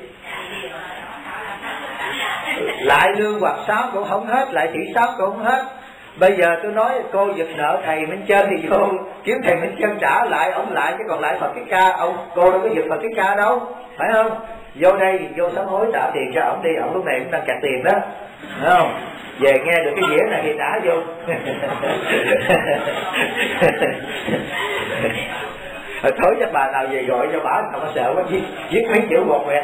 Lại lương hoặc sáo cũng không hết, lại chỉ sáo cũng không hết. Bây giờ tôi nói cô giật nợ thầy Minh Chơn thì vô kiếm thầy Minh Chơn trả lại, ông lại chứ còn lại Phật Thích Ca, cô đâu có giật Phật Thích Ca đâu, phải không? Vô đây vô sám hối trả tiền cho ổng đi, ổng lúc này cũng đang kẹt tiền đó, phải không? Về nghe được cái dĩa này thì trả vô. Thối chắc bà nào về gọi cho bà không có sợ quá, viết mấy chữ bột quẹt.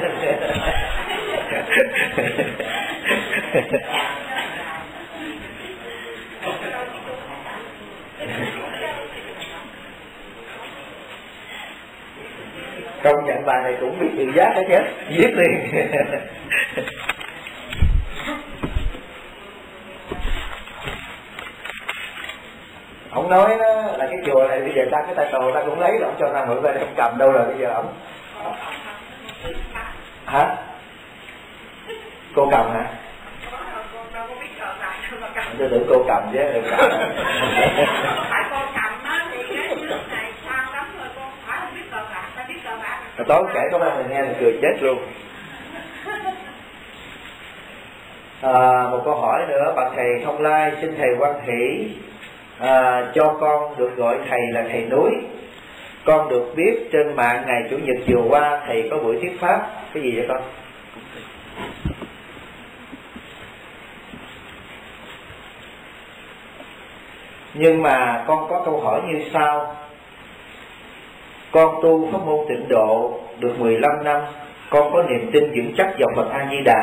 Công nhận bà này cũng biết tự giác đó chứ, viết liền. Ông nói đó là cái chùa này bây giờ ta cái tay đồ ta cũng lấy rồi, ông cho ta mượn về không cầm đâu rồi bây giờ ông. Hả? Cô cầm hả? Tôi tưởng cô cầm chứ, đừng cầm. Tối kể có ba người nghe là cười chết luôn. Một câu hỏi nữa, bạch thầy Thông Lai, xin thầy quan hỷ cho con được gọi thầy là thầy núi. Con được biết trên mạng ngày Chủ nhật vừa qua thầy có buổi thuyết pháp. Cái gì vậy con? Nhưng mà con có câu hỏi như sau. Con tu pháp môn Tịnh Độ được 15 năm, con có niềm tin vững chắc vào Phật A Di Đà.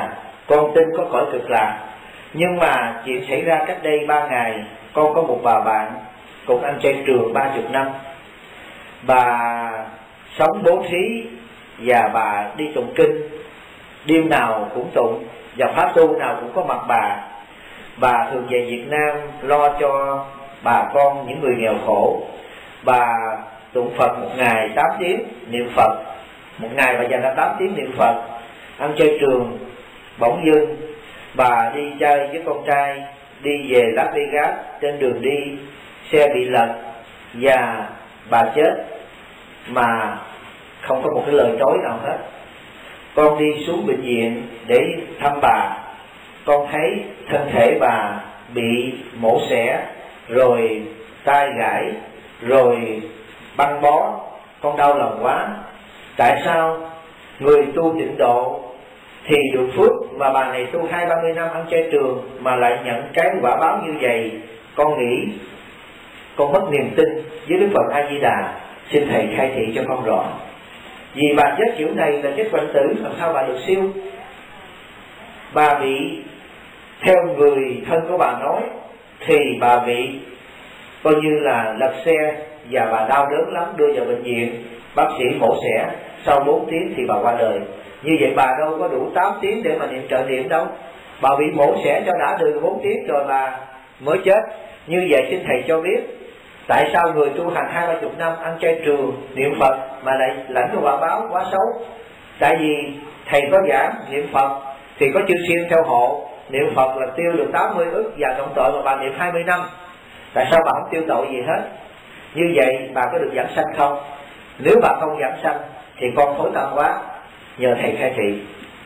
con tin có cõi cực lạc. Nhưng mà chuyện xảy ra cách đây 3 ngày, con có một bà bạn cũng ăn chay trường 30 năm. Bà sống bố thí và bà đi tụng kinh, đêm nào cũng tụng, và pháp tu nào cũng có mặt bà. Bà thường về Việt Nam lo cho bà con những người nghèo khổ. Bà tụng Phật một ngày 8 tiếng niệm Phật, một ngày bà dành ra 8 tiếng niệm Phật, ăn chay trường. Bỗng dưng bà đi chơi với con trai, đi về Las Vegas, trên đường đi xe bị lật và bà chết mà không có một cái lời nói nào hết. Con đi xuống bệnh viện để thăm bà, con thấy thân thể bà bị mổ xẻ, rồi tay gãy, rồi băng bó. Con đau lòng quá. Tại sao người tu tịnh độ thì được phước, mà bà này tu 20-30 năm ăn chay trường mà lại nhận cái quả báo như vậy? Con nghĩ, con mất niềm tin với Đức Phật A Di Đà. Xin thầy khai thị cho con rõ. Vì bà chết kiểu này là chết bệnh tử, làm sao bà được siêu? Bà bị, theo người thân của bà nói, thì bà bị coi như là lật xe và bà đau đớn lắm, đưa vào bệnh viện, bác sĩ mổ xẻ, sau 4 tiếng thì bà qua đời. Như vậy bà đâu có đủ 8 tiếng để mà niệm trợ niệm đâu. Bà bị mổ xẻ cho đã được 4 tiếng rồi bà mới chết. Như vậy xin thầy cho biết, tại sao người tu hành 20-30 năm ăn chay trường niệm Phật mà lại lãnh cái quả báo quá xấu? Tại vì thầy có giảng niệm Phật thì có chư siêu theo hộ, niệm Phật là tiêu được 80 ức và cộng tội, mà bà niệm 20 năm. Tại sao bà không tiêu tội gì hết? Như vậy bà có được giảng sanh không? Nếu bà không giảng sanh thì con thối tâm quá, nhờ thầy khai thị.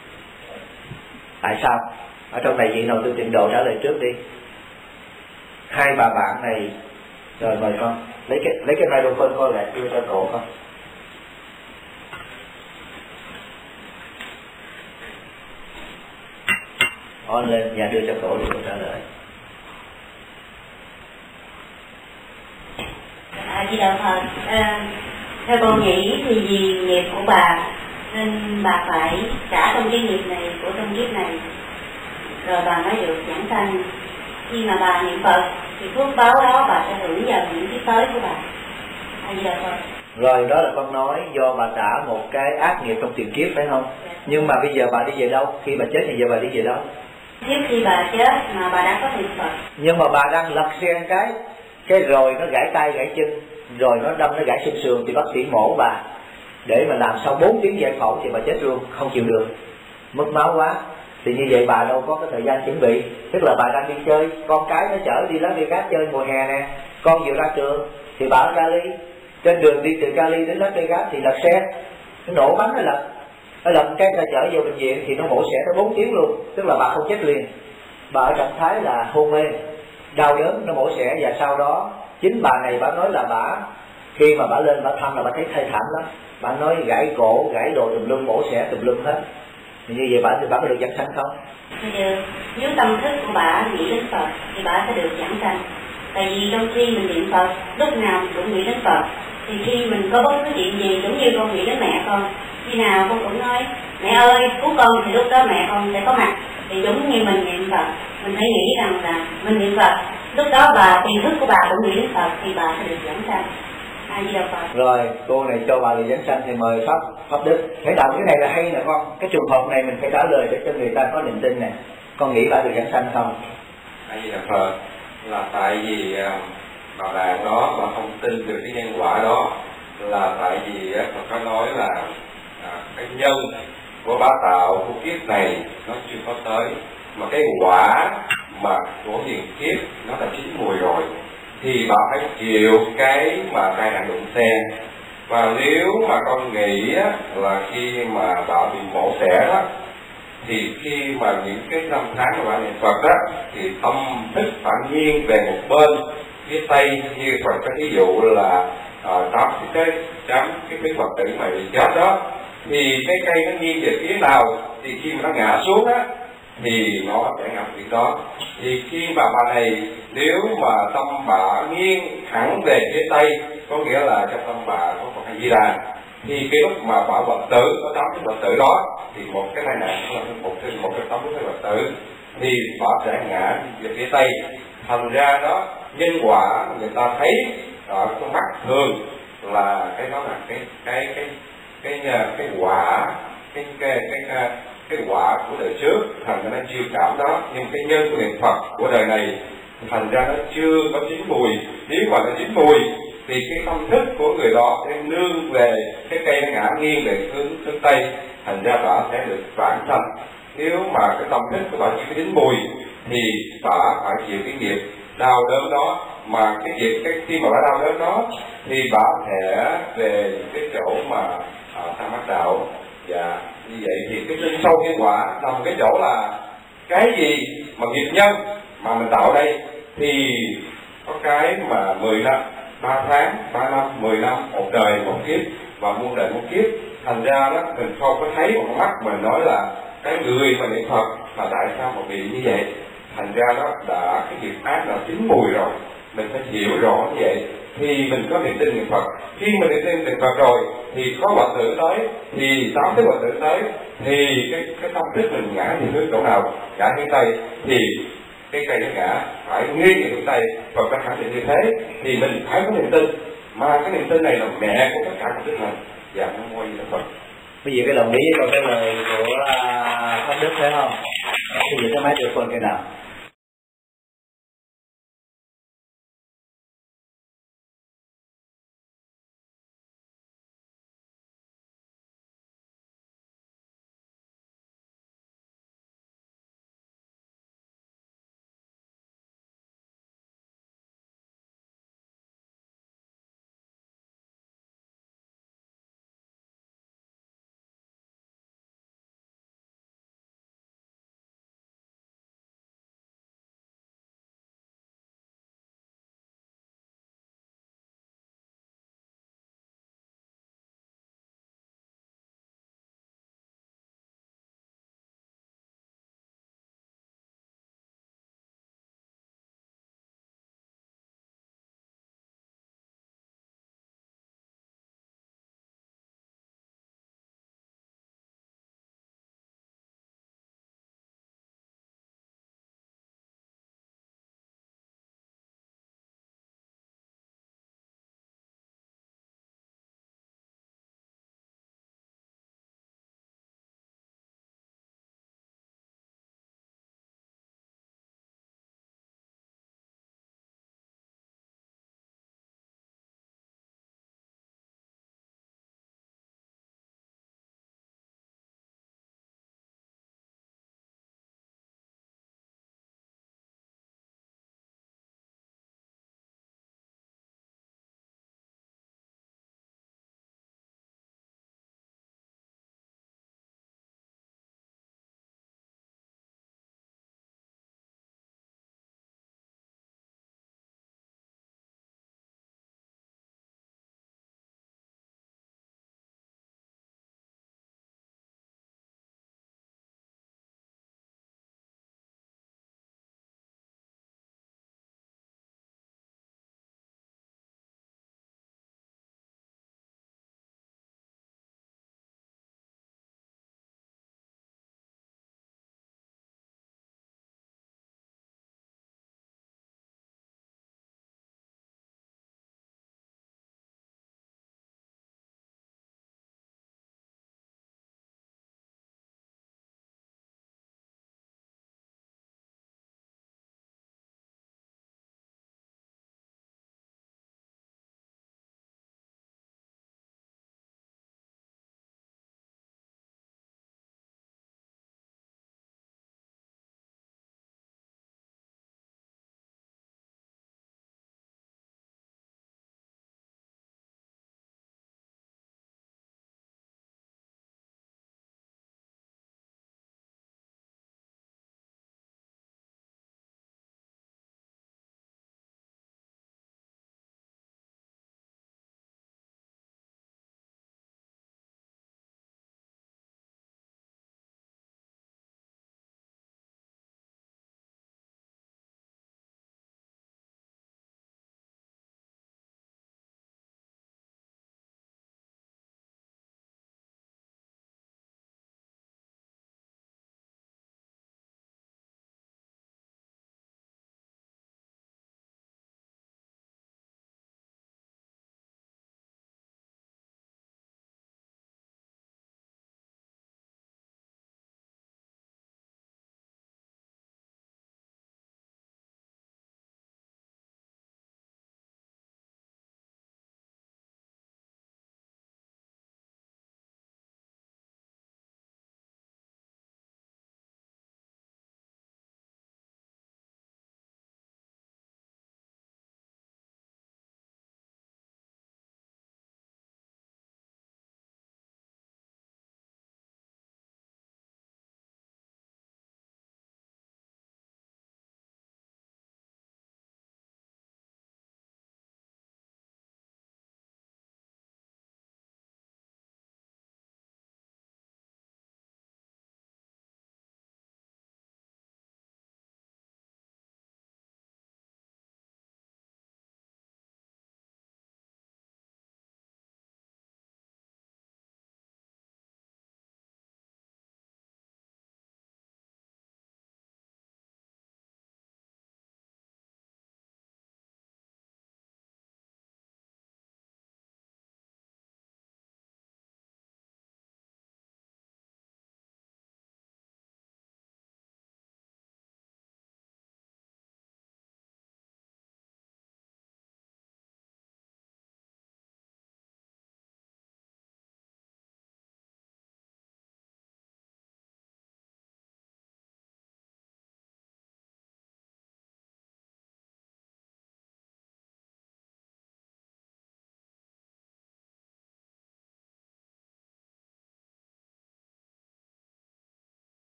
Tại sao? Ở trong này vị nào tu tịnh độ trả lời trước đi. Hai bà bạn này, rồi mời con lấy cái microphone con lại đưa cho cổ con. On lên và đưa cho cổ để con trả lời. Di Đà Phật. Theo con nghĩ thì vì nghiệp của bà nên bà phải trả trong cái nghiệp này của trong kiếp này, rồi bà mới được giảng sanh. Khi mà bà niệm Phật thì phước báo đó bà sẽ hưởng vào những kiếp tới của bà. Di Đà Phật. Rồi đó là con nói do bà trả một cái ác nghiệp trong tiền kiếp, phải không? Nhưng mà bây giờ bà đi về đâu? Khi bà chết thì giờ bà đi về đâu? Trước khi bà chết mà bà đã có niệm Phật. Nhưng mà bà đang lật xe cái rồi nó gãy tay gãy chân, rồi nó đâm nó gãy xương sườn, thì bác sĩ mổ bà để mà làm sau 4 tiếng giải phẫu thì bà chết luôn, không chịu được, mất máu quá. Thì như vậy bà đâu có cái thời gian chuẩn bị. Tức là bà đang đi chơi, con cái nó chở đi Las Vegas chơi mùa hè nè, con vừa ra trường thì bà ở Cali, trên đường đi từ Cali đến Las Vegas thì lật xe, nó nổ bánh nó lật cái ra chở vô bệnh viện thì nó mổ xẻ tới 4 tiếng luôn. Tức là bà không chết liền, bà ở trạng thái là hôn mê, đau đớn, nó mổ xẻ. Và sau đó chính bà này bà nói là bà khi mà bà lên bà thăm là bà thấy thê thảm lắm. Bà nói gãy cổ, gãy đồ tùm lum, mổ xẻ tùm lum hết. Thì như vậy bà có được giảng sanh không? Thì được. Nếu tâm thức của bà nghĩ đến Phật thì bà sẽ được giảng sanh. Tại vì trong khi mình niệm Phật, lúc nào mình cũng nghĩ đến Phật. Thì khi mình có bất cứ chuyện gì, giống như con nghĩ đến mẹ con, khi nào con cũng nói mẹ ơi cứu con, thì lúc đó mẹ con sẽ có mặt. Thì giống như mình niệm Phật, mình phải nghĩ rằng là mình niệm Phật, lúc đó bà tiềm thức của bà cũng nghĩ đến Phật thì bà sẽ được giảng sanh. Rồi cô này cho bà được giảng sanh thì mời pháp đức. Phải đọc cái này là hay nè con. Cái trường hợp này mình phải trả lời để cho người ta có niềm tin nè. Con nghĩ bà được giảng sanh không? Tại vì là Phật là tại vì bà bạn đó mà không tin được cái nhân quả đó, là tại vì Phật có nói là cái nhân của bá tạo của kiếp này nó chưa có tới, mà cái quả mà của hiền kiếp nó đã chín mùi rồi, thì bà phải chịu cái mà tai nạn đụng xe. Và nếu mà con nghĩ là khi mà bà bị mổ xẻ đó, thì khi mà những cái năm tháng mà bà niệm Phật đó, thì tâm thức phản nhiên về một bên phía tây, như Phật có ví dụ là tám cái Phật tử mà bị chết đó, thì cái cây nó nghiêng về phía nào thì khi mà nó ngã xuống á thì nó sẽ ngập việc đó. Thì khi mà bà này nếu mà tâm bà nghiêng hẳn về phía tây, có nghĩa là trong tâm bà có Phật A Di Đà, thì cái lúc mà bảo Phật tử có tắm cái Phật tử đó thì một cái tai nạn là một cái tắm cái Phật tử thì bảo sẽ ngã về phía tây. Thành ra đó nhân quả người ta thấy ở con mắt thường là cái đó là cái quả cái quả của đời trước, thành ra nó chiêu cảm đó. Nhưng cái nhân của niệm Phật của đời này thành ra nó chưa có chín mùi. Nếu mà nó chín mùi thì cái tâm thức của người đó sẽ nương về cái cây nó ngã nghiêng về hướng tây, thành ra bà sẽ được vãng sanh. Nếu mà cái tâm thức của bà chưa có chín mùi thì bà phải chịu cái nghiệp đau đớn đó. Mà khi mà bà đau đớn đó thì bà sẽ về cái chỗ mà tham ác đạo. Và như vậy thì cái chân sâu nhân quả nằm cái chỗ là cái gì mà nghiệp nhân mà mình tạo đây thì có cái mà 10 năm, 3 tháng, 3 năm, 10 năm, một đời, một kiếp và muôn đời một kiếp. Thành ra đó mình không có thấy một mắt mình nói là cái người mà niệm Phật mà tại sao mà bị như vậy. Thành ra đó đã cái nghiệp ác là chín mùi rồi, mình phải hiểu rõ như vậy thì mình có niềm tin niệm Phật. Khi mình niệm tin niệm Phật rồi thì có Phật tử tới, thì 8 cái Phật tử tới, thì cái tâm thức mình ngã thì hướng chỗ nào? Ngã hướng tây thì cái cây nó ngã phải nghiêng về hướng tây. Phật đã khẳng định như thế thì mình phải có niềm tin, mà cái niềm tin này là mẹ của tất cả các đức hành. Dạ Nam Mô Di Đà Phật. Quý vị có đồng ý với cái lời của Pháp Đức phải không? Bây giờ cái máy được phân cái nào?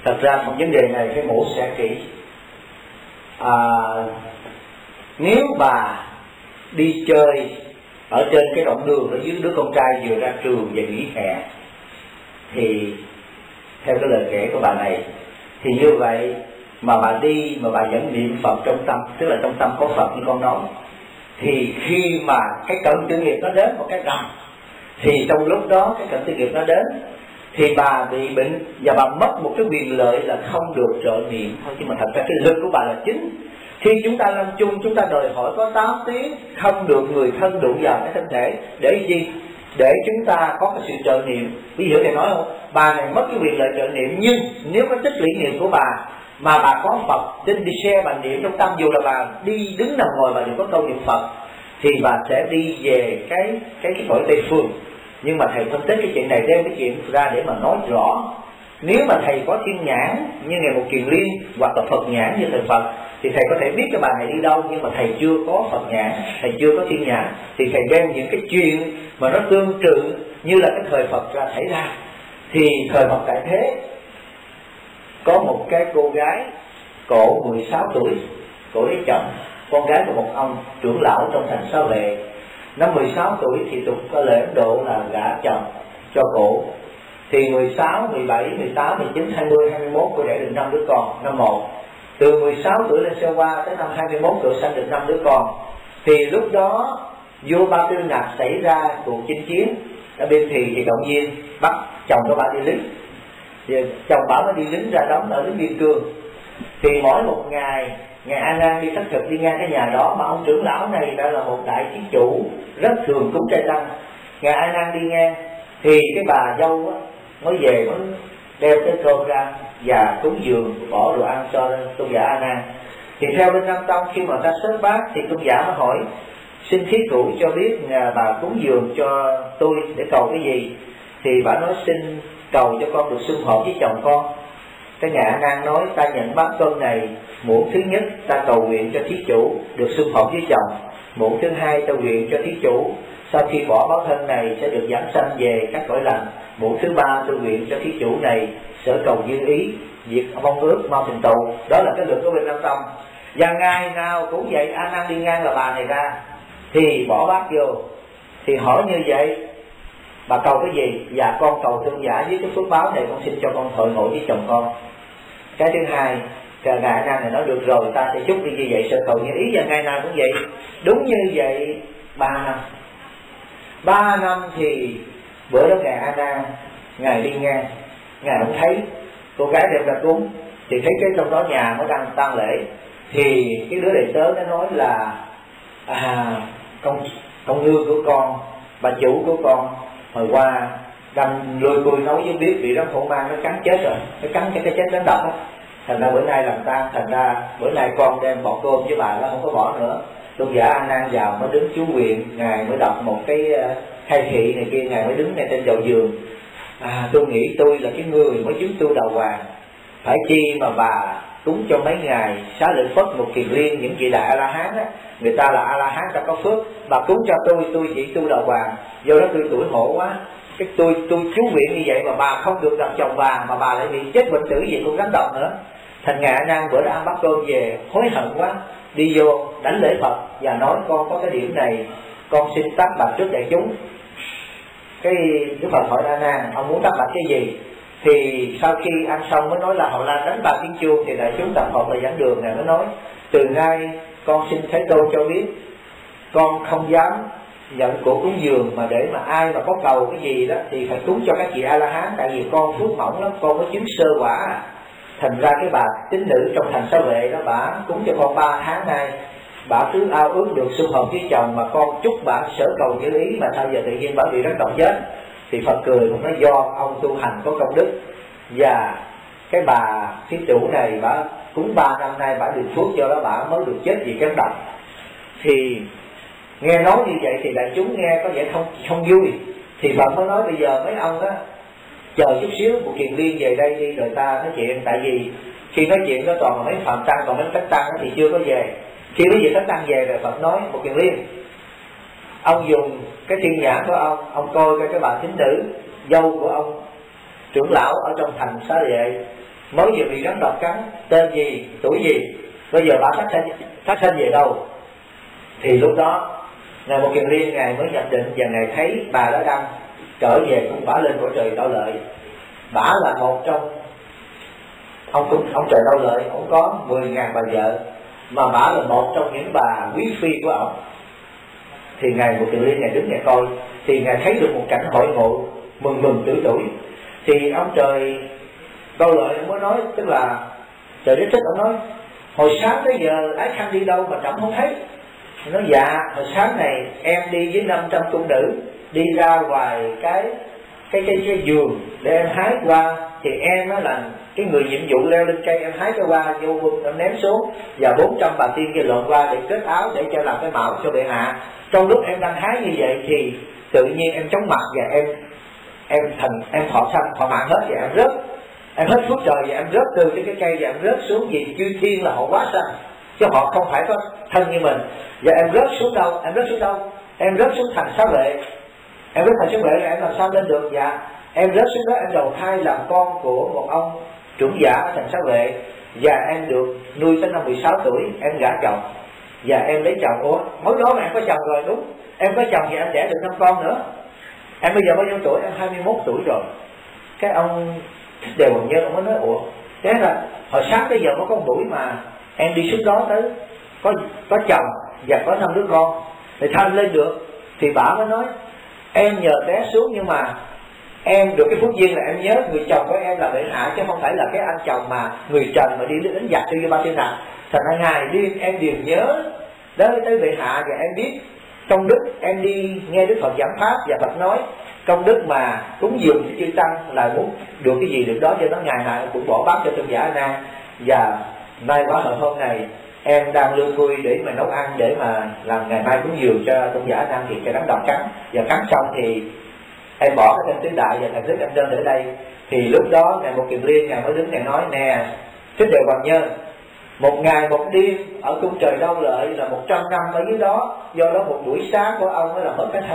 Thật ra một vấn đề này phải mổ xẻ kỹ. Nếu bà đi chơi ở trên cái đoạn đường ở dưới đứa con trai vừa ra trường về nghỉ hè, thì theo cái lời kể của bà này, thì như vậy mà bà đi mà bà vẫn niệm Phật trong tâm, tức là trong tâm có Phật như con nói, thì khi mà cái cận tử nghiệp nó đến một cái rầm, thì trong lúc đó cái cận tử nghiệp nó đến thì bà bị bệnh và bà mất một cái quyền lợi là không được trợ niệm thôi. Nhưng mà thật ra cái lực của bà là chính. Khi chúng ta lâm chung, chúng ta đòi hỏi có 8 tiếng không được người thân đụng vào cái thân thể. Để gì? Để chúng ta có cái sự trợ niệm. Ví dụ thầy nói không, bà này mất cái quyền lợi trợ niệm, nhưng nếu có tích lũy niệm của bà mà bà có Phật trên đi xe, bà niệm trong tâm, dù là bà đi đứng nằm ngồi bà đều có câu niệm Phật, thì bà sẽ đi về cái cõi Tây Phương. Nhưng mà thầy phân tích cái chuyện này, đem cái chuyện ra để mà nói rõ. Nếu mà thầy có thiên nhãn như Ngài Một Kiền Liên hoặc là Phật nhãn như thầy Phật, thì thầy có thể biết cái bà này đi đâu. Nhưng mà thầy chưa có Phật nhãn, thầy chưa có thiên nhãn, thì thầy đem những cái chuyện mà nó tương tự như là cái thời Phật ra xảy ra. Thì thời Phật tại thế có một cái cô gái cổ 16 tuổi, cổ lấy chồng, con gái của một ông trưởng lão trong thành Xá Vệ. Năm 16 tuổi thì tục có lễ Ấn Độ là gả chồng cho cổ. Thì 16, 17, 18, 19, 20, 21 cô đẻ được 5 đứa con, năm 1. Từ 16 tuổi lên xe qua tới năm 21 tuổi sanh được 5 đứa con. Thì lúc đó vua Ba Tư Nạp xảy ra cuộc chinh chiến ở bên thì động viên bắt chồng của bà đi lính. Thì chồng bà mới đi lính ra đóng ở lính biên cương. Thì mỗi một ngày Ngài A Nan đi thất thực đi ngang cái nhà đó, mà ông trưởng lão này đã là một đại chí chủ rất thường cúng trai tăng. Ngài A Nan đi ngang thì cái bà dâu á mới về mới đeo cái cơm ra và cúng dường bỏ đồ ăn cho tôn giả A Nan. Thì theo bên Nam Tông, khi mà ta sớt bát thì tôn giả mới hỏi xin thí chủ cho biết bà cúng dường cho tôi để cầu cái gì. Thì bà nói xin cầu cho con được sum họp với chồng con. Cái Ngài A Nan nói ta nhận bát cơm này, muỗng thứ nhất ta cầu nguyện cho thí chủ được sum họp với chồng, muỗng thứ hai ta nguyện cho thí chủ sau khi bỏ báo thân này sẽ được giảng sanh về các cõi lành, muỗng thứ ba tôi nguyện cho thí chủ này sở cầu như ý, việc mong ước mau thành tựu. Đó là cái luật của bên Nam Tông. Và ngày nào cũng vậy, A Nan đi ngang là bà này ra thì bỏ bát vô, thì hỏi như vậy bà cầu cái gì? Dạ con cầu tôn giả với cái phước báo này, con xin cho con hội ngộ với chồng con. Cái thứ hai, Ngài A Nan này nói được rồi, ta sẽ chúc đi như vậy, sở cầu như ý. Và ngày nào cũng vậy. Đúng như vậy 3 năm. 3 năm thì bữa đó Ngài A Nan Ngài đi ngang, Ngài không thấy cô gái đem ra cúng, thì thấy cái trong đó nhà mới đang tang lễ. Thì cái đứa đệ tớ nó nói là con nương của con, bà chủ của con hồi qua đang lôi cui nấu với biết bị rắn hổ mang nó cắn chết rồi, nó cắn cái chết đánh độc á. Thành ra bữa nay làm tang, thành ra bữa nay con đem bỏ cơm với bà, nó không có bỏ nữa. Tôn giả A Nan vào mới đứng chú nguyện, ngài mới đọc một cái khai thị này kia, ngài mới đứng ngay trên đầu giường. Tôi nghĩ tôi là cái người mới chứng tu đầu hoàng, phải chi mà bà cúng cho mấy ngày Xá Lợi Phất, Một Kiền Liên, những vị đại A La Hán á, người ta là A La Hán ta có phước, bà cúng cho tôi chỉ tu đầu hoàng, do đó tôi tuổi hổ quá, cái tôi chú nguyện như vậy mà bà không được gặp chồng bà, mà bà lại bị chết bệnh tử gì cũng rắn độc nữa. Thành Ngài A Nan bữa đó ăn bát cơm về hối hận quá, đi vô đánh lễ Phật và nói con có cái điểm này, con xin tác bạch trước đại chúng. Cái Đức Phật hỏi A Nan ông muốn tác bạch cái gì? Thì sau khi ăn xong mới nói là Hậu La đánh 3 tiếng chuông. Thì đại chúng tập hợp là giảng đường này mới nói từ nay con xin Thế Tôn cho biết con không dám nhận của cúng dường, mà để mà ai mà có cầu cái gì đó thì phải cúng cho các vị A La Hán, tại vì con phước mỏng lắm, con có chứng sơ quả. Thành ra cái bà tín nữ trong thành Xá Vệ đó, bà cúng cho con 3 tháng nay, bà cứ ao ước được sum họp với chồng, mà con chúc bà sở cầu như ý, mà sao giờ tự nhiên bà bị rắn độc chết. Thì Phật cười cũng nói do ông tu hành có công đức, và cái bà thí chủ này bà cúng 3 năm nay bà được phước, do đó bà mới được chết vì rắn độc. Thì nghe nói như vậy thì đại chúng nghe có vẻ không vui. Thì Phật mới nói bây giờ mấy ông đó chờ chút xíu, Một Kiền Liên về đây đi rồi ta nói chuyện. Tại vì khi nói chuyện nó toàn là mấy phạm tăng, còn mấy cách tăng thì chưa có về. Khi mấy vị cách tăng về rồi Phật nói Một Kiền Liên, ông dùng cái thiên nhãn của ông coi cái bà thính nữ dâu của ông trưởng lão ở trong thành Xá Vệ, mới vừa bị rắn độc cắn, tên gì, tuổi gì, bây giờ bà sát sanh về đâu. Thì lúc đó Ngài Một Kiền Liên Ngài mới nhập định, và Ngài thấy bà đã đang trở về cung bả lên cõi trời Đạo Lợi. Bả là một trong ông trời Đạo Lợi, ông có 10.000 bà vợ, mà bả là một trong những bà quý phi của ông. Thì Ngài Một Kiền Liên Ngài đứng Ngài coi, thì Ngài thấy được một cảnh hội ngộ mừng tuổi. Thì ông trời Đạo Lợi ông mới nói, tức là trời Đế Thích, ông nói hồi sáng tới giờ Ái Khanh đi đâu mà trẫm không thấy. Nói dạ, hồi sáng này em đi với 500 cung nữ đi ra ngoài cái vườn để em hái qua, thì em á là cái người nhiệm vụ leo lên cây, em hái cái hoa vô quân em ném xuống, và 400 bà tiên kia lộn qua để kết áo để cho làm cái mạo cho bệ hạ. Trong lúc em đang hái như vậy thì tự nhiên em chóng mặt, và em thọ mạng hết, và em rớt, em hết phước trời, và em rớt từ cái cây, và em rớt xuống, vì chư thiên là họ quá sanh chứ họ không phải có thân như mình. Và em rớt xuống đâu? Em rớt xuống thành Xá Vệ. Em rớt thành Xá Vệ là em làm sao lên được? Dạ, em rớt xuống đó, em đầu thai làm con của một ông trưởng giả ở thành Xá Vệ, và em được nuôi tới năm 16 tuổi, em gả chồng và em lấy chồng. Ủa, mới đó mà em có chồng rồi? Đúng, em có chồng thì em đẻ được 5 con nữa. Em bây giờ bao nhiêu tuổi? Em 21 tuổi rồi. Cái ông Đề Hoàng Nhân ông mới nói, ủa, thế là hồi sáng tới giờ mới có một buổi mà em đi xuống đó tới có chồng và có 5 đứa con, thì sao lên được? Thì bà mới nói, em nhờ té xuống, nhưng mà em được cái phúc duyên là em nhớ người chồng của em là bệ hạ, chứ không phải là cái anh chồng mà người trần mà đi đánh giặc cho ba thiên nặng. Thành ra ngày đêm em đều nhớ tới bệ hạ, và em biết công đức em đi nghe Đức Phật giảng pháp, và Phật nói công đức mà cúng dường cho chư tăng là muốn được cái gì được đó, cho nó ngày nào cũng bỏ bát cho tôn giả A Nan. Và nay quả hợp hôm này em đang lương khui để mà nấu ăn, để mà làm ngày mai cúng dường cho tôn giả A Nan, thì cho rắn độc cắn, và cắn xong thì em bỏ cái thanh tứ đại và thành thức em đơn ở đây. Thì lúc đó Ngài Một Kiền Liên Ngài mới đứng Ngài nói, nè Thích Đề Hoàng Nhân, một ngày một đêm ở cung trời Đạo Lợi là 100 năm ở dưới đó, do đó một buổi sáng của ông mới là mất cái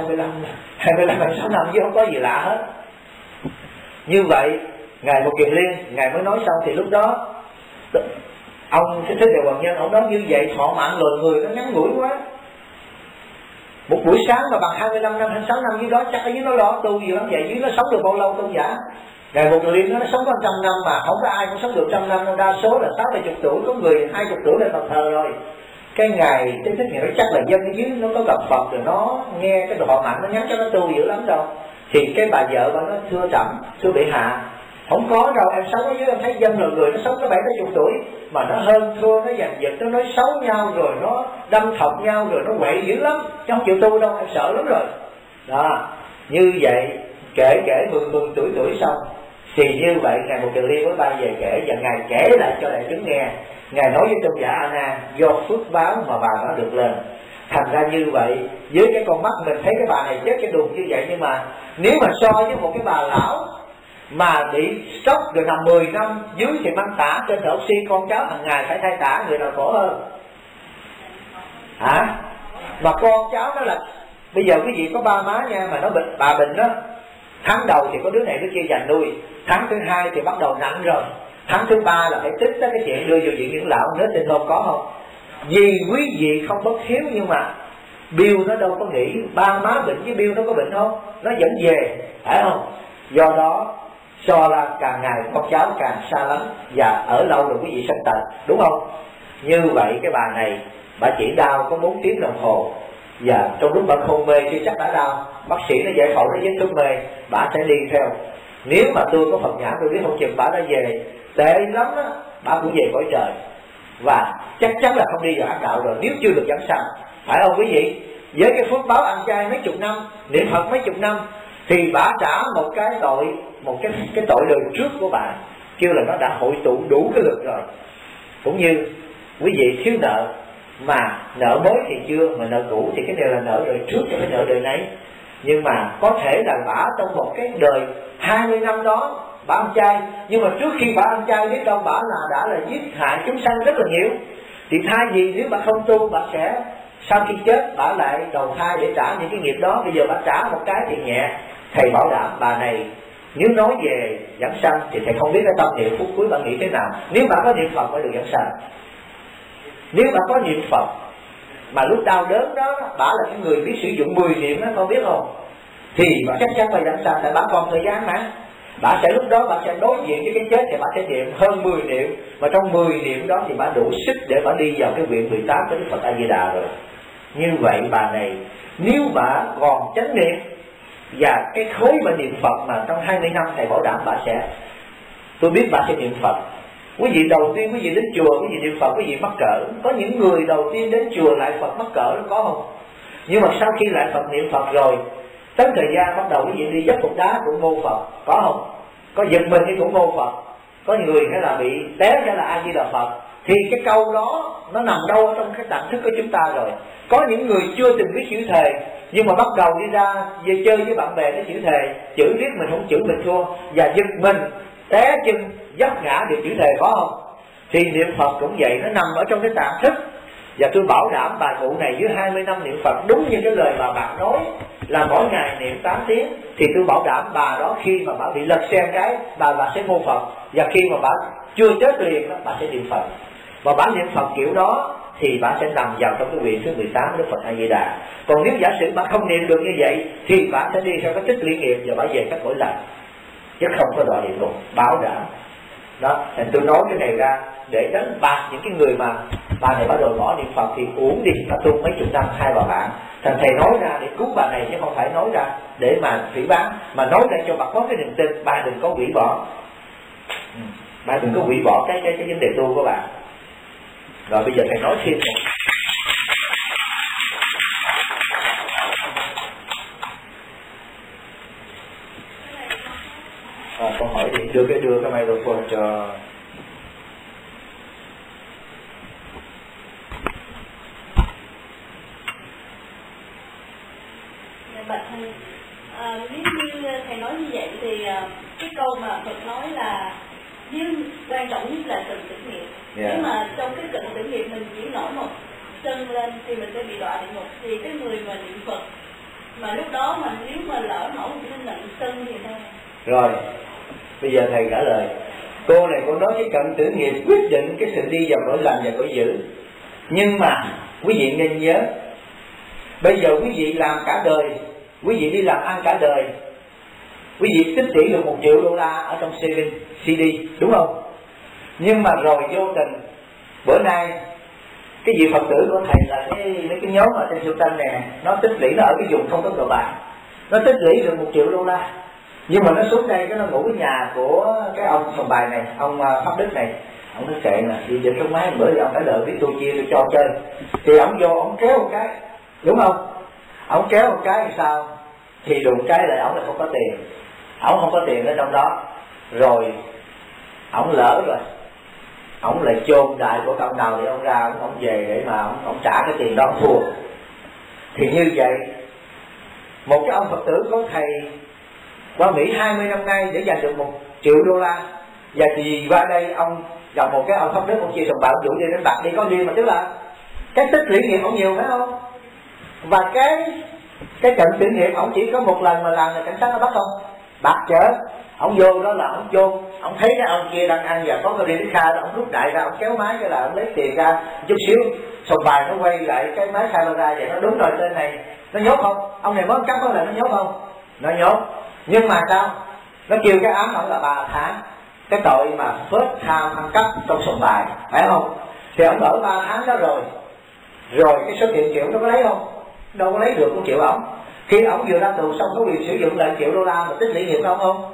26 năm, chứ không có gì lạ hết. Như vậy Ngài Một Kiền Liên Ngài mới nói xong, thì lúc đó ông Thích Đề Hoàng Nhân ông nói như vậy thọ mạng loài người nó ngắn ngủi quá. Một buổi sáng mà bằng 25 năm, 26 năm dưới đó, chắc ở dưới nó lo tu gì lắm vậy, dưới nó sống được bao lâu tôn giả? Ngài Một Kiền Liên nó sống có 100 năm mà không có ai cũng sống được 100 năm đâu, đa số là 60-70 tuổi, có người 20 tuổi lên bàn thờ rồi. Cái Ngài Thích Ngài nói chắc là dân ở dưới nó có gặp Phật rồi nó nghe cái thọ mạng nó nhắn cho nó tu dữ lắm đâu. Thì cái bà vợ bà nói, thưa trẫm, thưa bệ hạ, không có đâu, em sống ở dưới em thấy dân là người nó sống có 70-80 tuổi mà nó hơn thua, nó giành giật, nó nói xấu nhau, rồi nó đâm thọc nhau, rồi nó quậy dữ lắm, chứ không chịu tu đâu, em sợ lắm rồi. Đó, như vậy kể mừng tuổi xong, thì như vậy Ngài Một Kiền Liên mới bay về kể, và Ngài kể lại cho đại chúng nghe. Ngài nói với tôn giả A Nan, do phước báo mà bà nó được lên. Thành ra như vậy, với cái con mắt mình thấy cái bà này chết cái đùng như vậy, nhưng mà nếu mà so với một cái bà lão mà bị sốc rồi nằm 10 năm dưới thì mang tả trên thở oxy, con cháu hàng ngày phải thay tả, người nào khổ hơn? Hả? Mà con cháu đó là bây giờ quý vị có ba má nha, mà nó bệnh, bà bệnh đó, tháng đầu thì có đứa này đứa kia dành nuôi, tháng thứ 2 thì bắt đầu nặng rồi, tháng thứ 3 là phải tính tới cái chuyện đưa vào viện dưỡng lão. Nếu tin không có không? Vì quý vị không bất hiếu, nhưng mà Bill nó đâu có nghĩ ba má bệnh với Bill nó có bệnh không, nó vẫn về, phải không? Do đó so là càng ngày con cháu càng xa lắm, và ở lâu rồi quý vị sanh tật, đúng không? Như vậy cái bà này bà chỉ đau có 4 tiếng đồng hồ, và trong lúc bà hôn mê thì chắc đã đau, bác sĩ nó giải phẫu nó dính thuốc mê, bà sẽ đi theo. Nếu mà tôi có Phật nhãn tôi biết không chừng bà đã về tệ lắm đó, bà cũng về cõi trời, và chắc chắn là không đi vào ác đạo rồi nếu chưa được giảng sanh, phải không quý vị? Với cái phước báo ăn chay mấy chục năm, niệm Phật mấy chục năm, thì bà trả một cái tội đời trước của bà, kêu là nó đã hội tụ đủ cái lực rồi. Cũng như quý vị thiếu nợ, mà nợ mới thì chưa, mà nợ cũ thì cái này là nợ đời trước cho cái nợ đời này. Nhưng mà có thể là bà trong một cái đời 20 năm đó bà ăn chay, nhưng mà trước khi bà ăn chay biết đâu bà đã là giết hại chúng sanh rất là nhiều. Thì thay vì nếu bà không tu, bà sẽ sau khi chết bà lại đầu thai để trả những cái nghiệp đó. Bây giờ bà trả một cái thì nhẹ, thầy bảo đảm bà này Nếu nói về giảng sanh thì thầy không biết cái tâm niệm phút cuối bạn nghĩ thế nào. Nếu bạn có niệm Phật mới được giảng sanh. Nếu bạn có niệm Phật mà lúc đau đớn đó, bạn là cái người biết sử dụng 10 niệm đó, con biết không? Thì bạn chắc chắn phải giảng sanh, tại bạn còn thời gian mà. Bạn sẽ lúc đó bạn sẽ đối diện với cái chết thì bạn sẽ niệm hơn 10 niệm, mà trong 10 niệm đó thì bạn đủ sức để bạn đi vào cái viện 18 với Đức Phật A Di Đà rồi. Như vậy bà này, nếu bạn còn chánh niệm và cái khối mà niệm Phật mà trong 20 năm thầy bảo đảm bạn sẽ, tôi biết bạn sẽ niệm Phật. Quý vị đầu tiên quý vị đến chùa, quý vị niệm Phật, quý vị mắc cỡ. Có những người đầu tiên đến chùa lại Phật mắc cỡ, có không? Nhưng mà sau khi lại Phật niệm Phật rồi, tới thời gian bắt đầu quý vị đi dấp cục đá cũng mô Phật, có không? Có giật mình thì cũng mô Phật. Có người hay là bị té hay là A Di Đà Phật. Thì cái câu đó nó nằm đâu ở trong cái tạng thức của chúng ta rồi. Có những người chưa từng biết chữ thề, nhưng mà bắt đầu đi ra về chơi với bạn bè cái chữ thề, chữ biết mình không chữ mình thua, và giật mình té chân dấp ngã được chữ thề, có không? Thì niệm Phật cũng vậy, nó nằm ở trong cái tạng thức. Và tôi bảo đảm bà cụ này dưới 20 năm niệm Phật đúng như cái lời mà bạn nói là mỗi ngày niệm 8 tiếng, thì tôi bảo đảm bà đó khi mà bà bị lật xe cái bà sẽ mô Phật, và khi mà bà chưa chết liền bà sẽ niệm Phật. Và bà niệm Phật kiểu đó thì bà sẽ nằm vào trong cái viện thứ 18 của Đức Phật A Di Đà. Còn nếu giả sử bà không niệm được như vậy thì bà sẽ đi theo cái tích lũy nghiệp và bà về các cõi lành, chứ không có đọa địa ngục, bảo đảm. Đó, thì tôi nói cái này ra để đánh bạc những cái người mà bà này bắt đầu bỏ niệm Phật thì uổng đi, bà tu mấy chục năm hai bà bạn. Thành thầy nói ra để cứu bà này chứ không phải nói ra để mà phỉ báng, mà nói ra cho bà có cái niềm tin, bà đừng có hủy bỏ, bà đừng có hủy bỏ cái vấn đề tu của bà. Rồi bây giờ thầy nói thêm này. Con hỏi đi, đưa cái microphone cho. Bạch thầy, nếu như thầy nói như vậy thì cái câu mà Phật nói là nếu quan trọng nhất là cần tưởng nghiệp. Nếu mà trong cái cận tưởng nghiệp mình chỉ nổi một chân lên thì mình sẽ bị đọa địa ngục. Thì cái người mà niệm Phật mà lúc đó mà nếu mà lỡ nổi một cái nặng chân thì sao? Rồi bây giờ thầy trả lời. Cô này cô nói cái cận tử nghiệp quyết định cái sự đi vào cõi lành và cõi dữ. Nhưng mà quý vị nên nhớ, bây giờ quý vị làm cả đời, quý vị đi làm ăn cả đời, quý vị tích lũy được $1 triệu ở trong CD, đúng không? Nhưng mà rồi vô tình bữa nay cái vị Phật tử của thầy là mấy cái nhóm ở trên Sưu Tân này, nó tích lũy, nó ở cái vùng không có cờ bạc, nó tích lũy được $1 triệu, nhưng mà nó xuống đây cái nó ngủ ở nhà của cái ông sòng bài này, ông Pháp Đức này. Ông nói kệ mà đi dịch trong máy, bữa thì ông phải đợi biết tôi chia tôi cho chơi. Thì ông vô ông kéo một cái, đúng không? Ông kéo một cái thì sao? Thì đụng cái lại ông lại không có tiền. Ông không có tiền ở trong đó. Rồi ông lỡ rồi, ông lại chôn đại của cộng nào thì ông ra ông về để mà ông trả cái tiền đó ông thua. Thì như vậy một cái ông Phật tử có thầy qua Mỹ 20 năm nay để giành được $1 triệu, và thì qua đây ông gặp một cái ông Pháp Đức, ông chia sòng bạc, dụ đi đánh bạc đi, có đi mà tức là cái tích lũy nghiệp ông nhiều phải không? Và cái cận tử nghiệp ông chỉ có một lần mà làm là cảnh sát nó bắt không? Bạc chở. Ông vô đó là ông vô, ông thấy cái ông kia đang ăn và có cái điện kha, ông rút đại ra, ông kéo máy cái là ông lấy tiền ra chút xíu, sòng bài nó quay lại cái máy camera vậy, nó đúng rồi, tên này nó nhốt không? Ông này mới cắt có là nó nhốt không? Nó nhốt. Nhưng mà sao? Nó kêu cái án ông là 3 tháng. Cái tội mà phớt tham ăn cắp trong sòng bài, phải không? Thì ông ở 3 tháng đó rồi cái số tiền triệu nó có lấy không? Đâu có lấy được $1 triệu ông. Khi ông vừa ra tù xong có quyền sử dụng lại $1 triệu mà tích lũy nghiệp không?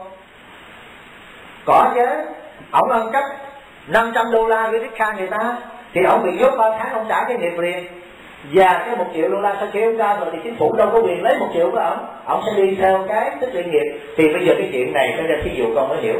Có chứ. Ông ăn cắp $500 với Rick Khan người ta, thì ông bị nhốt 3 tháng, ông trả cái nghiệp liền. Và cái $1 triệu sau khi ông ra rồi thì chính phủ đâu có quyền lấy $1 triệu của ông sẽ đi theo cái tích lũy nghiệp. Thì bây giờ cái chuyện này phải ra thí dụ con mới hiểu.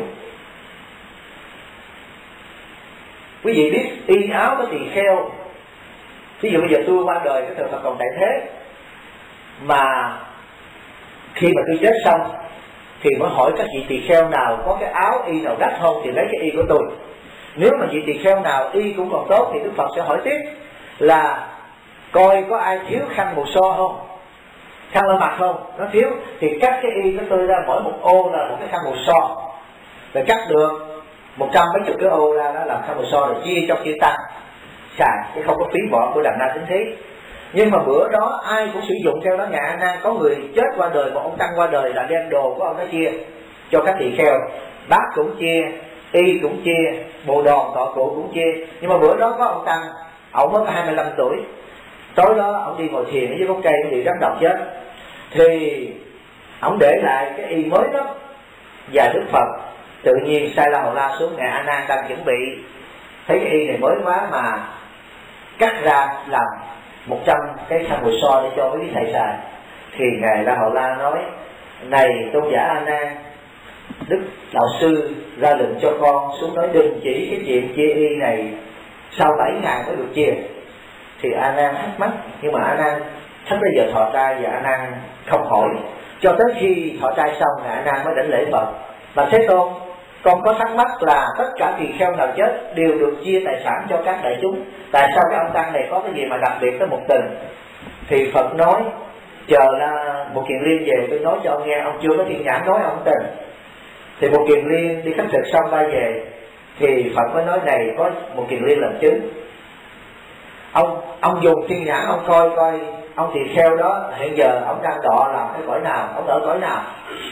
Quý vị biết y áo có tỳ kheo. Ví dụ bây giờ tôi qua đời, cái thời Phật còn tại thế, mà khi mà tôi chết xong thì mới hỏi các vị tỳ kheo nào có cái áo y nào đắt không thì lấy cái y của tôi. Nếu mà vị tỳ kheo nào y cũng còn tốt thì Đức Phật sẽ hỏi tiếp là coi có ai thiếu khăn mùa so không. khăn lau mặt không, nó thiếu, thì cắt cái y nó tươi ra, mỗi một ô là một cái khăn mùi son, rồi cắt được 100 mấy chục cái ô ra, đó làm khăn mùi son, rồi chia cho chia tăng xài, chứ không có phí bỏ của đàn na tính thí. Nhưng mà bữa đó ai cũng sử dụng theo đó. Ngài A Nan có người chết qua đời, một ông tăng qua đời là đem đồ của ông đó chia cho các tỳ kheo, bát cũng chia, y cũng chia, bộ đòn thọ cụ cũng chia. Nhưng mà bữa đó có ông tăng, ông mới có 25 tuổi, tối đó ông đi ngồi thiền ở dưới gốc cây, bị rắn độc chết, thì ông để lại cái y mới đó. Và Đức Phật tự nhiên sai La Hầu La xuống, Ngài A Nan đang chuẩn bị, thấy cái y này mới quá mà cắt ra làm 100 cái khăn mùi son để cho mấy cái thầy xài. Thì Ngài La Hầu La nói: này tôn giả A Nan, Đức đạo sư ra lệnh cho con xuống nói đình chỉ cái chuyện chia y này sau 7 ngày mới được chia. Thì A Nan thắc mắc, nhưng mà A Nan sắp bây giờ thọ trai và A Nan không hỏi, cho tới khi thọ trai xong A Nan mới đảnh lễ Phật. Mà Thế Tôn, con có thắc mắc là tất cả tỳ kheo nào chết đều được chia tài sản cho các đại chúng, tại sao cái ông tăng này có cái gì mà đặc biệt tới một tình? Thì Phật nói: chờ là một Kiền Liên về tôi nói cho ông nghe, ông chưa có thiên nhãn nói ông tình. Thì một Kiền Liên đi khất thực xong bay về, thì Phật mới nói: này có một Kiền Liên làm chứng. Ông dùng thiên nhãn ông coi ông tỳ kheo đó hiện giờ ông đang đọa làm cái cõi nào, ông ở cõi nào,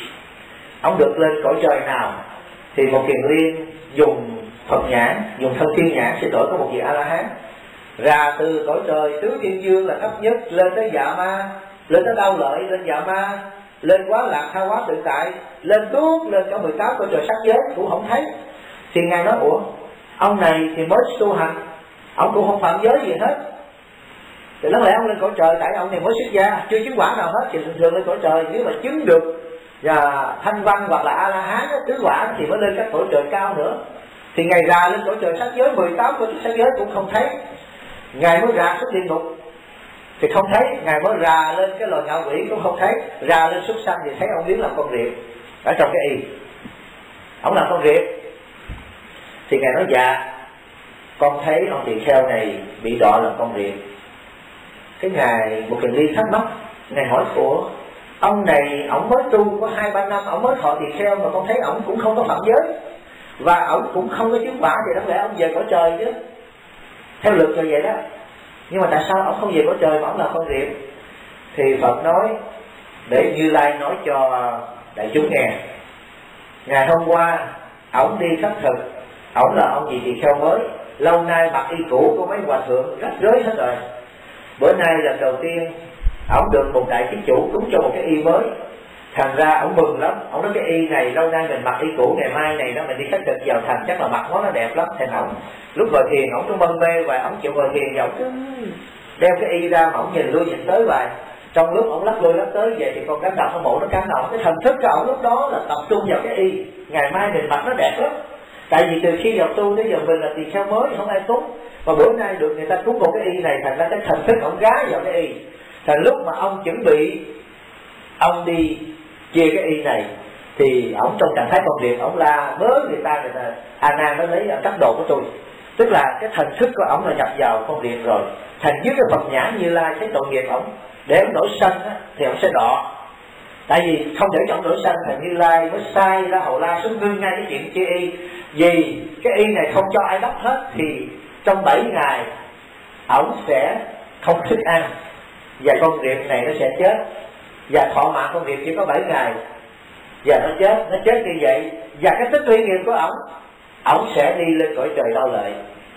ông được lên cõi trời nào. Thì một Kiền Liên dùng Phật nhãn, dùng thân thiên nhãn, xin lỗi, có một vị A La Hán ra từ cõi trời tứ thiên dương là thấp nhất, lên tới Dạ Ma, lên tới Đau Lợi, lên Dạ Ma, lên Quá Lạc, Tha Hóa Tự Tại, lên tuốt lên cả 18 cõi trời sắc giới cũng không thấy. Thì Ngài nói: ủa, ông này thì mới tu hành, ông cũng không phạm giới gì hết, thì lẽ lẽ ông lên cõi trời, tại ông này mới xuất gia, chưa chứng quả nào hết, thì thường thường lên cõi trời. Nếu mà chứng được và thanh văn hoặc là A La Hán tứ quả thì mới lên các cõi trời cao nữa. Thì Ngài ra lên cõi trời sắc giới 18 cõi trời sắc giới cũng không thấy. Ngài mới ra xuống địa ngục thì không thấy, Ngài mới ra lên cái loài ngạo quỷ cũng không thấy, ra lên súc sanh thì thấy ông biến làm con riệp ở trong cái y, ông làm con riệp. Thì Ngài nói: dạ, con thấy ông tỳ kheo này bị đọa làm con riệp. Cái Ngài một Kiền Liên thắc mắc, Ngài hỏi: của ông này ông mới tu có 2-3 năm, ông mới thọ tỳ kheo mà con thấy ông cũng không có phạm giới và ông cũng không có chứng quả, thì đáng lẽ ông về cõi trời chứ, theo luật là vậy đó. Nhưng mà tại sao ông không về cõi trời mà ông là con riệp? Thì Phật nói để Như Lai nói cho đại chúng nghe. Ngày hôm qua ông đi khất thực, ông là ông gì tỳ kheo mới, lâu nay mặc y cũ của mấy hòa thượng rách rưới hết rồi. Bữa nay lần đầu tiên ông được một đại thí chủ cúng cho một cái y mới, thành ra ông mừng lắm. Ông nói: cái y này lâu nay mình mặc y cũ, ngày mai này đó mình đi khất thực vào thành chắc là mặc nó đẹp lắm. Thành ông lúc ngồi thiền ông cứ mân mê và ông chịu ngồi thiền và ông cứ đeo cái y ra mà ông nhìn lui nhìn tới vài. Trong lúc ông lắc lui lắc tới vậy thì con cánh độc nó mổ nó cắn ông, cái thần thức của ông lúc đó là tập trung vào cái y, ngày mai mình mặc nó đẹp lắm. Tại vì từ khi vào tu tới giờ mình là tỳ kheo mới, không ai cúng, mà bữa nay được người ta cúng một cái y này, thành ra cái thần thức ông gái vào cái y. Thành lúc mà ông chuẩn bị ông đi chia cái y này thì ông trong trạng thái con riệp, ông la bớ người ta A Nan nó lấy cắt đồ của tôi, tức là cái thần thức của ông là nhập vào con riệp rồi. Thành dưới cái Phật nhãn Như Lai thấy tội nghiệp ông, để ông đổi sanh thì ông sẽ đọa. Tại vì không để cho ông đổi sanh, thành Như Lai mới sai La Hầu La xuống ngưng ngay cái chuyện chia y. Vì cái y này không cho ai đắp hết thì trong 7 ngày ông sẽ không thức ăn và con riệp này nó sẽ chết, và thọ mạng con riệp chỉ có 7 ngày và nó chết như vậy. Và cái tích lũy nghiệp của ổng sẽ đi lên cõi trời Đau Lợi,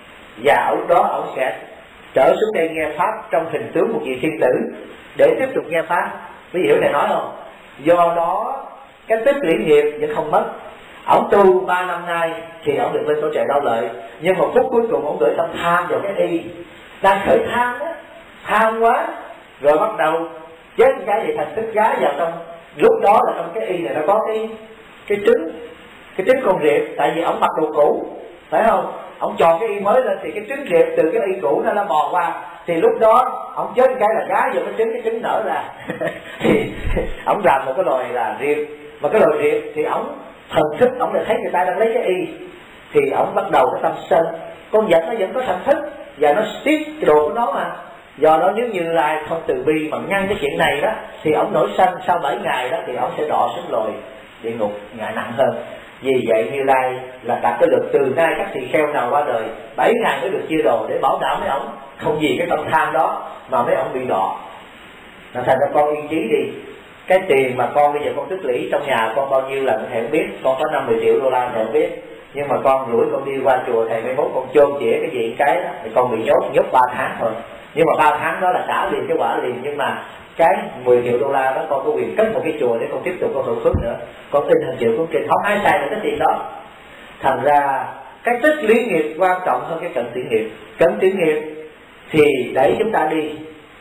và lúc đó ổng sẽ trở xuống đây nghe pháp trong hình tướng một vị thiên tử để tiếp tục nghe pháp. Quý vị hiểu này nói không? Do đó cái tích lũy nghiệp vẫn không mất. Ổng tu 3 năm nay thì ổng được lên cõi trời Đau Lợi, nhưng một phút cuối cùng ổng gửi tâm tham vào cái y, đang khởi tham đó, tham quá rồi bắt đầu chết cái gì thành tức gái vào trong. Lúc đó là trong cái y này nó có cái trứng con riệp, tại vì ổng mặc đồ cũ, phải không? Ổng chọn cái y mới lên thì cái trứng riệp từ cái y cũ nó bò qua, thì lúc đó ổng chết cái là gái vào cái trứng nở ra thì ổng làm một cái loài là riệp, mà cái loài riệp thì ổng thần thức ổng lại thấy người ta đang lấy cái y, thì ổng bắt đầu cái tâm sân. Con vật nó vẫn có thần thức và nó tiếp cái đồ của nó mà, Do đó nếu Như Lai không từ bi mà ngăn cái chuyện này đó, thì ông nổi sanh sau 7 ngày đó thì ông sẽ đọa xuống lồi địa ngục ngại nặng hơn. Vì vậy Như Lai là đặt cái luật từ nay các tỳ kheo nào qua đời 7 ngày mới được chia đồ, để bảo đảm mấy ông không vì cái tâm tham đó mà mấy ông bị đọa. Thành ra con yên trí đi. Cái tiền mà con bây giờ con tích lũy trong nhà con bao nhiêu là thầy không biết, con có 50 triệu đô la thầy không biết, nhưng mà con rủi con đi qua chùa thầy mai mốt con chôn chĩa cái gì cái đó thì con bị nhốt 3 tháng thôi. Nhưng mà 3 tháng đó là trả liền cái quả liền, nhưng mà cái 10 triệu đô la đó con có quyền cất một cái chùa để con tiếp tục con hưởng phước nữa. Con in hàng triệu con kinh, không ai xài được cái tiền đó. Thành ra cái tích lũy nghiệp quan trọng hơn cái cận tử nghiệp. Cận tử nghiệp thì đẩy chúng ta đi.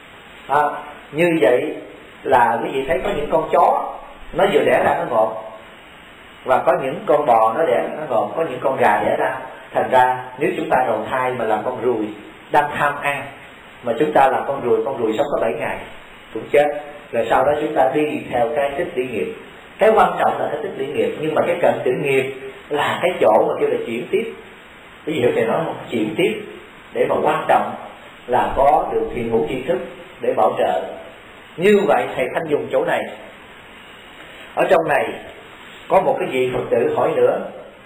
Như vậy là quý vị thấy có những con chó nó vừa đẻ ra nó ngộp, và có những con bò nó đẻ ra nó ngộp, có những con gà đẻ ra. Thành ra nếu chúng ta đầu thai mà làm con ruồi đang tham ăn, mà chúng ta làm con ruồi sống có 7 ngày cũng chết, rồi sau đó chúng ta đi theo cái tích lũy nghiệp. Cái quan trọng là cái tích lũy nghiệp, nhưng mà cái cận tử nghiệp là cái chỗ mà kêu là chuyển tiếp. Ví dụ thầy nói một chuyển tiếp để mà quan trọng là có được thiện hữu tri thức để bảo trợ. Như vậy thầy Thanh dùng chỗ này. Ở trong này có một cái vị Phật tử hỏi nữa.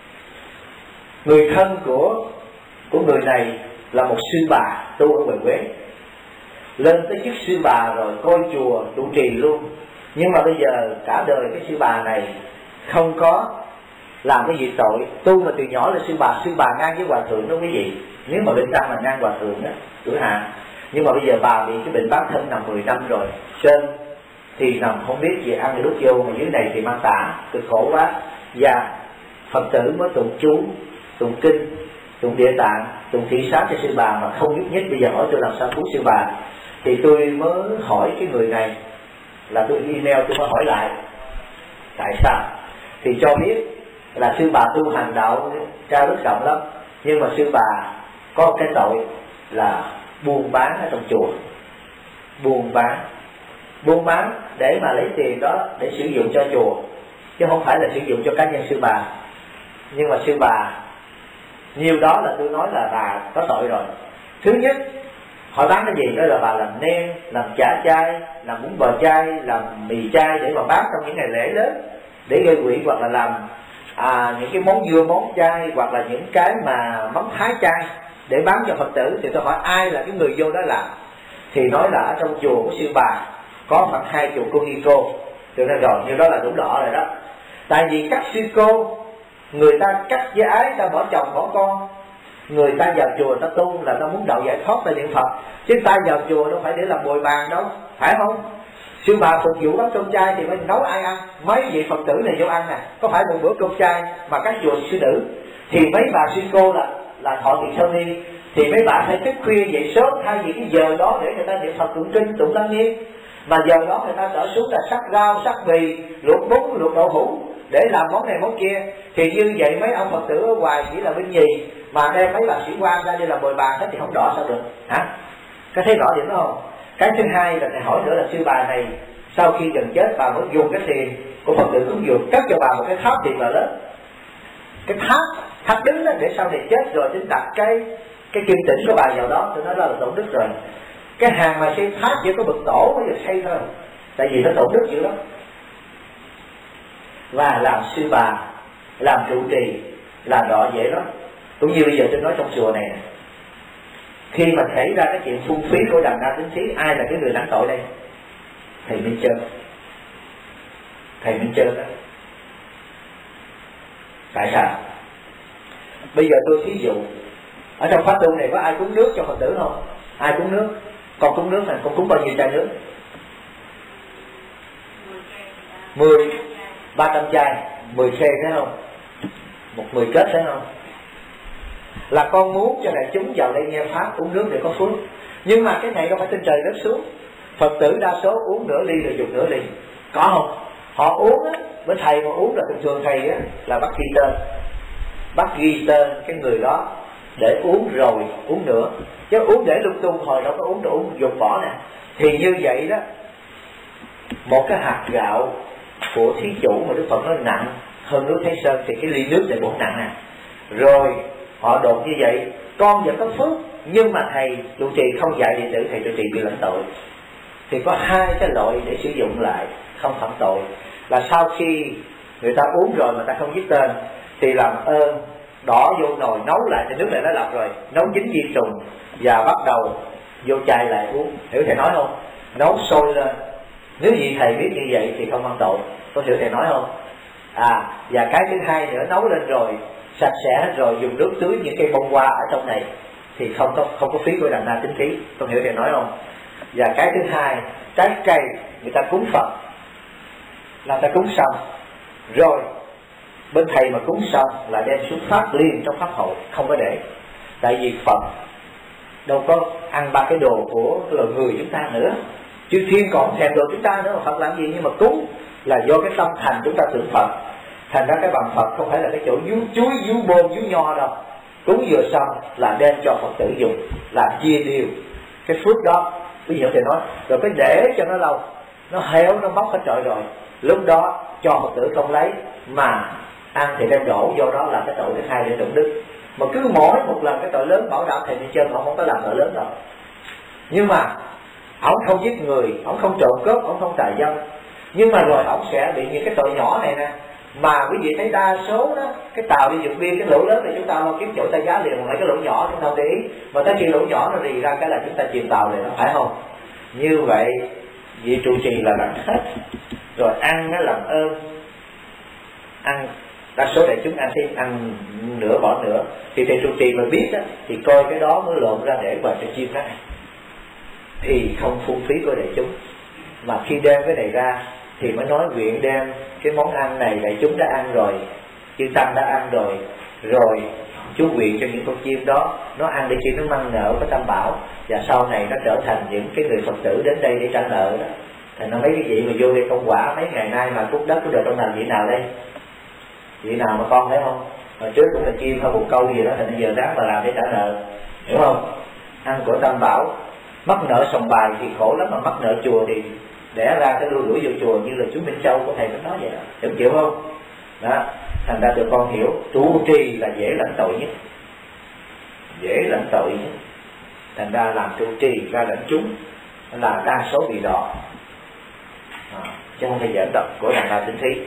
Người thân của người này là một sư bà tu ở ngoài Quế, lên tới chức sư bà rồi, coi chùa trụ trì luôn. Nhưng mà bây giờ cả đời cái sư bà này không có làm cái gì tội, tu mà từ nhỏ là sư bà ngang với hòa thượng đó quý vị. Nếu mà bên trong là ngang hòa thượng đó, tuổi hạ. Nhưng mà bây giờ bà bị cái bệnh bán thân nằm 10 năm rồi, trên thì nằm không biết gì ăn đút vô, mà dưới này thì mang tả, cực khổ quá. Và Phật tử mới tụng chú, tụng kinh, tụng địa tạng, tụng thị sát cho sư bà mà không nhúc nhích. Bây giờ hỏi tôi làm sao cứu sư bà, thì tôi mới hỏi cái người này, là tôi email tôi mới hỏi lại tại sao. Thì cho biết là sư bà tu hành đạo ra rất rộng lắm, nhưng mà sư bà có cái tội là buôn bán ở trong chùa. Buôn bán để mà lấy tiền đó để sử dụng cho chùa, chứ không phải là sử dụng cho cá nhân sư bà. Nhưng mà sư bà nhiều đó là tôi nói là bà có tội rồi. Thứ nhất, họ bán cái gì đó là bà làm nem, làm chả chay, làm bún bò chay, làm mì chay để mà bán trong những ngày lễ lớn để gây quỹ, hoặc là làm những cái món dưa món chay, hoặc là những cái mà mắm thái chay để bán cho Phật tử. Thì tôi hỏi ai là cái người vô đó làm, thì nói là ở trong chùa của sư bà có khoảng 20 cô ni cô. Tôi nói rồi, như đó là đủ đỏ rồi đó. Tại vì các sư cô người ta cắt với ái, ta bỏ chồng bỏ con, người ta vào chùa ta tu là ta muốn đạo giải thoát, ta niệm Phật, chứ ta vào chùa đâu phải để làm bồi bàn đâu, phải không? Sư bà phục vụ bát cơm chay thì phải nấu ai ăn? Mấy vị Phật tử này vô ăn nè, có phải một bữa cơm chay mà các chùa sư nữ thì mấy bà sư cô là thọ tỳ kheo ni, thì mấy bà phải thức khuya dậy sớm, thay vì cái giờ đó để người ta niệm Phật tụng kinh tụng lăng nghiêm, mà giờ đó người ta trở xuống là sắc rau sắc mì, luộc bún luộc đậu hũ để làm món này món kia. Thì như vậy mấy ông Phật tử ở ngoài chỉ là bên nhì, mà đem mấy bà sĩ quan ra đi làm bồi bàn hết thì không đỏ sao được hả? Có thấy rõ điểm đó không? Cái thứ hai là thầy hỏi nữa là sư bà này sau khi gần chết bà mới dùng cái tiền của Phật tử cúng dường cất cho bà một cái tháp tiền là lớn, cái tháp đứng đó để sau này chết rồi chúng đặt cái kim tĩnh của bà vào đó. Tôi nói đó là tổ đức rồi. Cái hàng mà xây tháp chỉ có bậc tổ mới được xây thôi, tại vì nó tổ đức dữ lắm. Và làm sư bà, làm trụ trì là đọ dễ lắm. Cũng như bây giờ tôi nói trong chùa này, khi mà xảy ra cái chuyện phung phí của Đàm Na Tín Thí, ai là cái người lãnh tội đây? Thầy Minh Trơn đó. Tại sao? Bây giờ tôi thí dụ ở trong pháp tu này có ai cúng nước cho Phật tử không? Ai cúng nước? Con cúng nước này, con cúng bao nhiêu chai nước? 300 chai, 10 khe thấy không? 10 kết thấy không? Là con muốn cho đại chúng vào đây nghe pháp uống nước để có phước. Nhưng mà cái này đâu phải trên trời rớt xuống. Phật tử đa số uống nửa ly rồi dùng nửa ly, có không? Họ uống á, với thầy mà uống là thường thầy á là bắt ghi tên cái người đó để uống rồi uống nữa, chứ uống để lung tung hồi đâu có uống rồi uống dùng bỏ nè. Thì như vậy đó, một cái hạt gạo của thí chủ mà Đức Phật nói nặng hơn nước Thái Sơn thì cái ly nước này cũng nặng nè. Rồi họ đột như vậy, con vẫn có phước, nhưng mà thầy trụ trì không dạy đệ tử, thầy trụ trì bị lãnh tội. Thì có hai cái loại để sử dụng lại không phạm tội, là sau khi người ta uống rồi mà ta không viết tên thì làm ơn đỏ vô nồi nấu lại, thì nước này nó lọc rồi, nấu chín vi trùng và bắt đầu vô chai lại uống. Hiểu thầy nói không? Nấu sôi lên. Nếu gì thầy biết như vậy thì không phạm tội. Có hiểu thầy nói không? Và cái thứ hai nữa, nấu lên rồi sạch sẽ hết rồi, dùng nước tưới những cây bông hoa ở trong này thì không có phí của đàn na tính khí. Con hiểu thầy nói không? Và cái thứ hai, trái cây người ta cúng Phật là ta cúng xong rồi bên thầy mà cúng xong là đem xuống phát liền trong pháp hội, không có để. Tại vì Phật đâu có ăn ba cái đồ của loài người chúng ta nữa, chư thiên còn thèm đồ chúng ta nữa mà Phật làm gì. Nhưng mà cúng là do cái tâm thành chúng ta tưởng Phật, thành ra cái bằng Phật không phải là cái chỗ vú chuối, vú bôn, vú nho đâu. Cúng vừa xong là đem cho Phật tử dùng, làm chia đều cái phước đó. Ví dụ thầy nói rồi cái để cho nó lâu, nó héo, nó móc hết trời rồi, lúc đó cho Phật tử không lấy mà ăn thì đem đổ vô, đó là cái tội thứ hai để tụng đức. Mà cứ mỗi một lần cái tội lớn, bảo đảm thầy đi chân họ không có làm tội lớn đâu. Nhưng mà ổng không giết người, ổng không trộm cướp, ổng không tà dâm, nhưng mà rồi ổng sẽ bị những cái tội nhỏ này nè. Mà quý vị thấy đa số đó, cái tàu đi vượt biên, cái lỗ lớn thì chúng ta lo kiếm chỗ tay giá liền, mà cái lỗ nhỏ chúng ta để ý, mà tới khi lỗ nhỏ nó rì ra cái là chúng ta chìm tàu này, nó phải không? Như vậy vị trụ trì là làm hết rồi, ăn nó làm ơn, ăn đa số đại chúng ăn thêm, ăn nửa bỏ nửa, thì thầy trụ trì mà biết đó, thì coi cái đó mới lộn ra để vào cho chim nó ăn, thì không phung phí của đại chúng. Mà khi đem cái này ra thì mới nói nguyện đem cái món ăn này đại chúng đã ăn rồi, chư tăng đã ăn rồi, rồi chú nguyện cho những con chim đó nó ăn để chi nó mang nợ của Tam Bảo, và sau này nó trở thành những cái người Phật tử đến đây để trả nợ đó. Thì nó mấy cái vị mà vô đây công quả mấy ngày nay mà cút đất của đời trong làm vị nào đây? Vị nào mà con thấy không? Hồi trước cũng là chim hay một câu gì đó, thì bây giờ đáng mà làm để trả nợ, hiểu không? Ăn của Tam Bảo, mắc nợ sòng bài thì khổ lắm, mà mắc nợ chùa thì đẻ ra cái lưu đuổi vô chùa, như là chú Minh Châu của thầy có nói vậy đó, chịu không? Đó, thành ra tụi con hiểu trụ trì là dễ lãnh tội nhất, dễ lãnh tội nhất. Thành ra làm trụ trì ra lãnh chúng là đa số bị đọa, chứ không phải giỡn đâu, của đàn nào tính thí.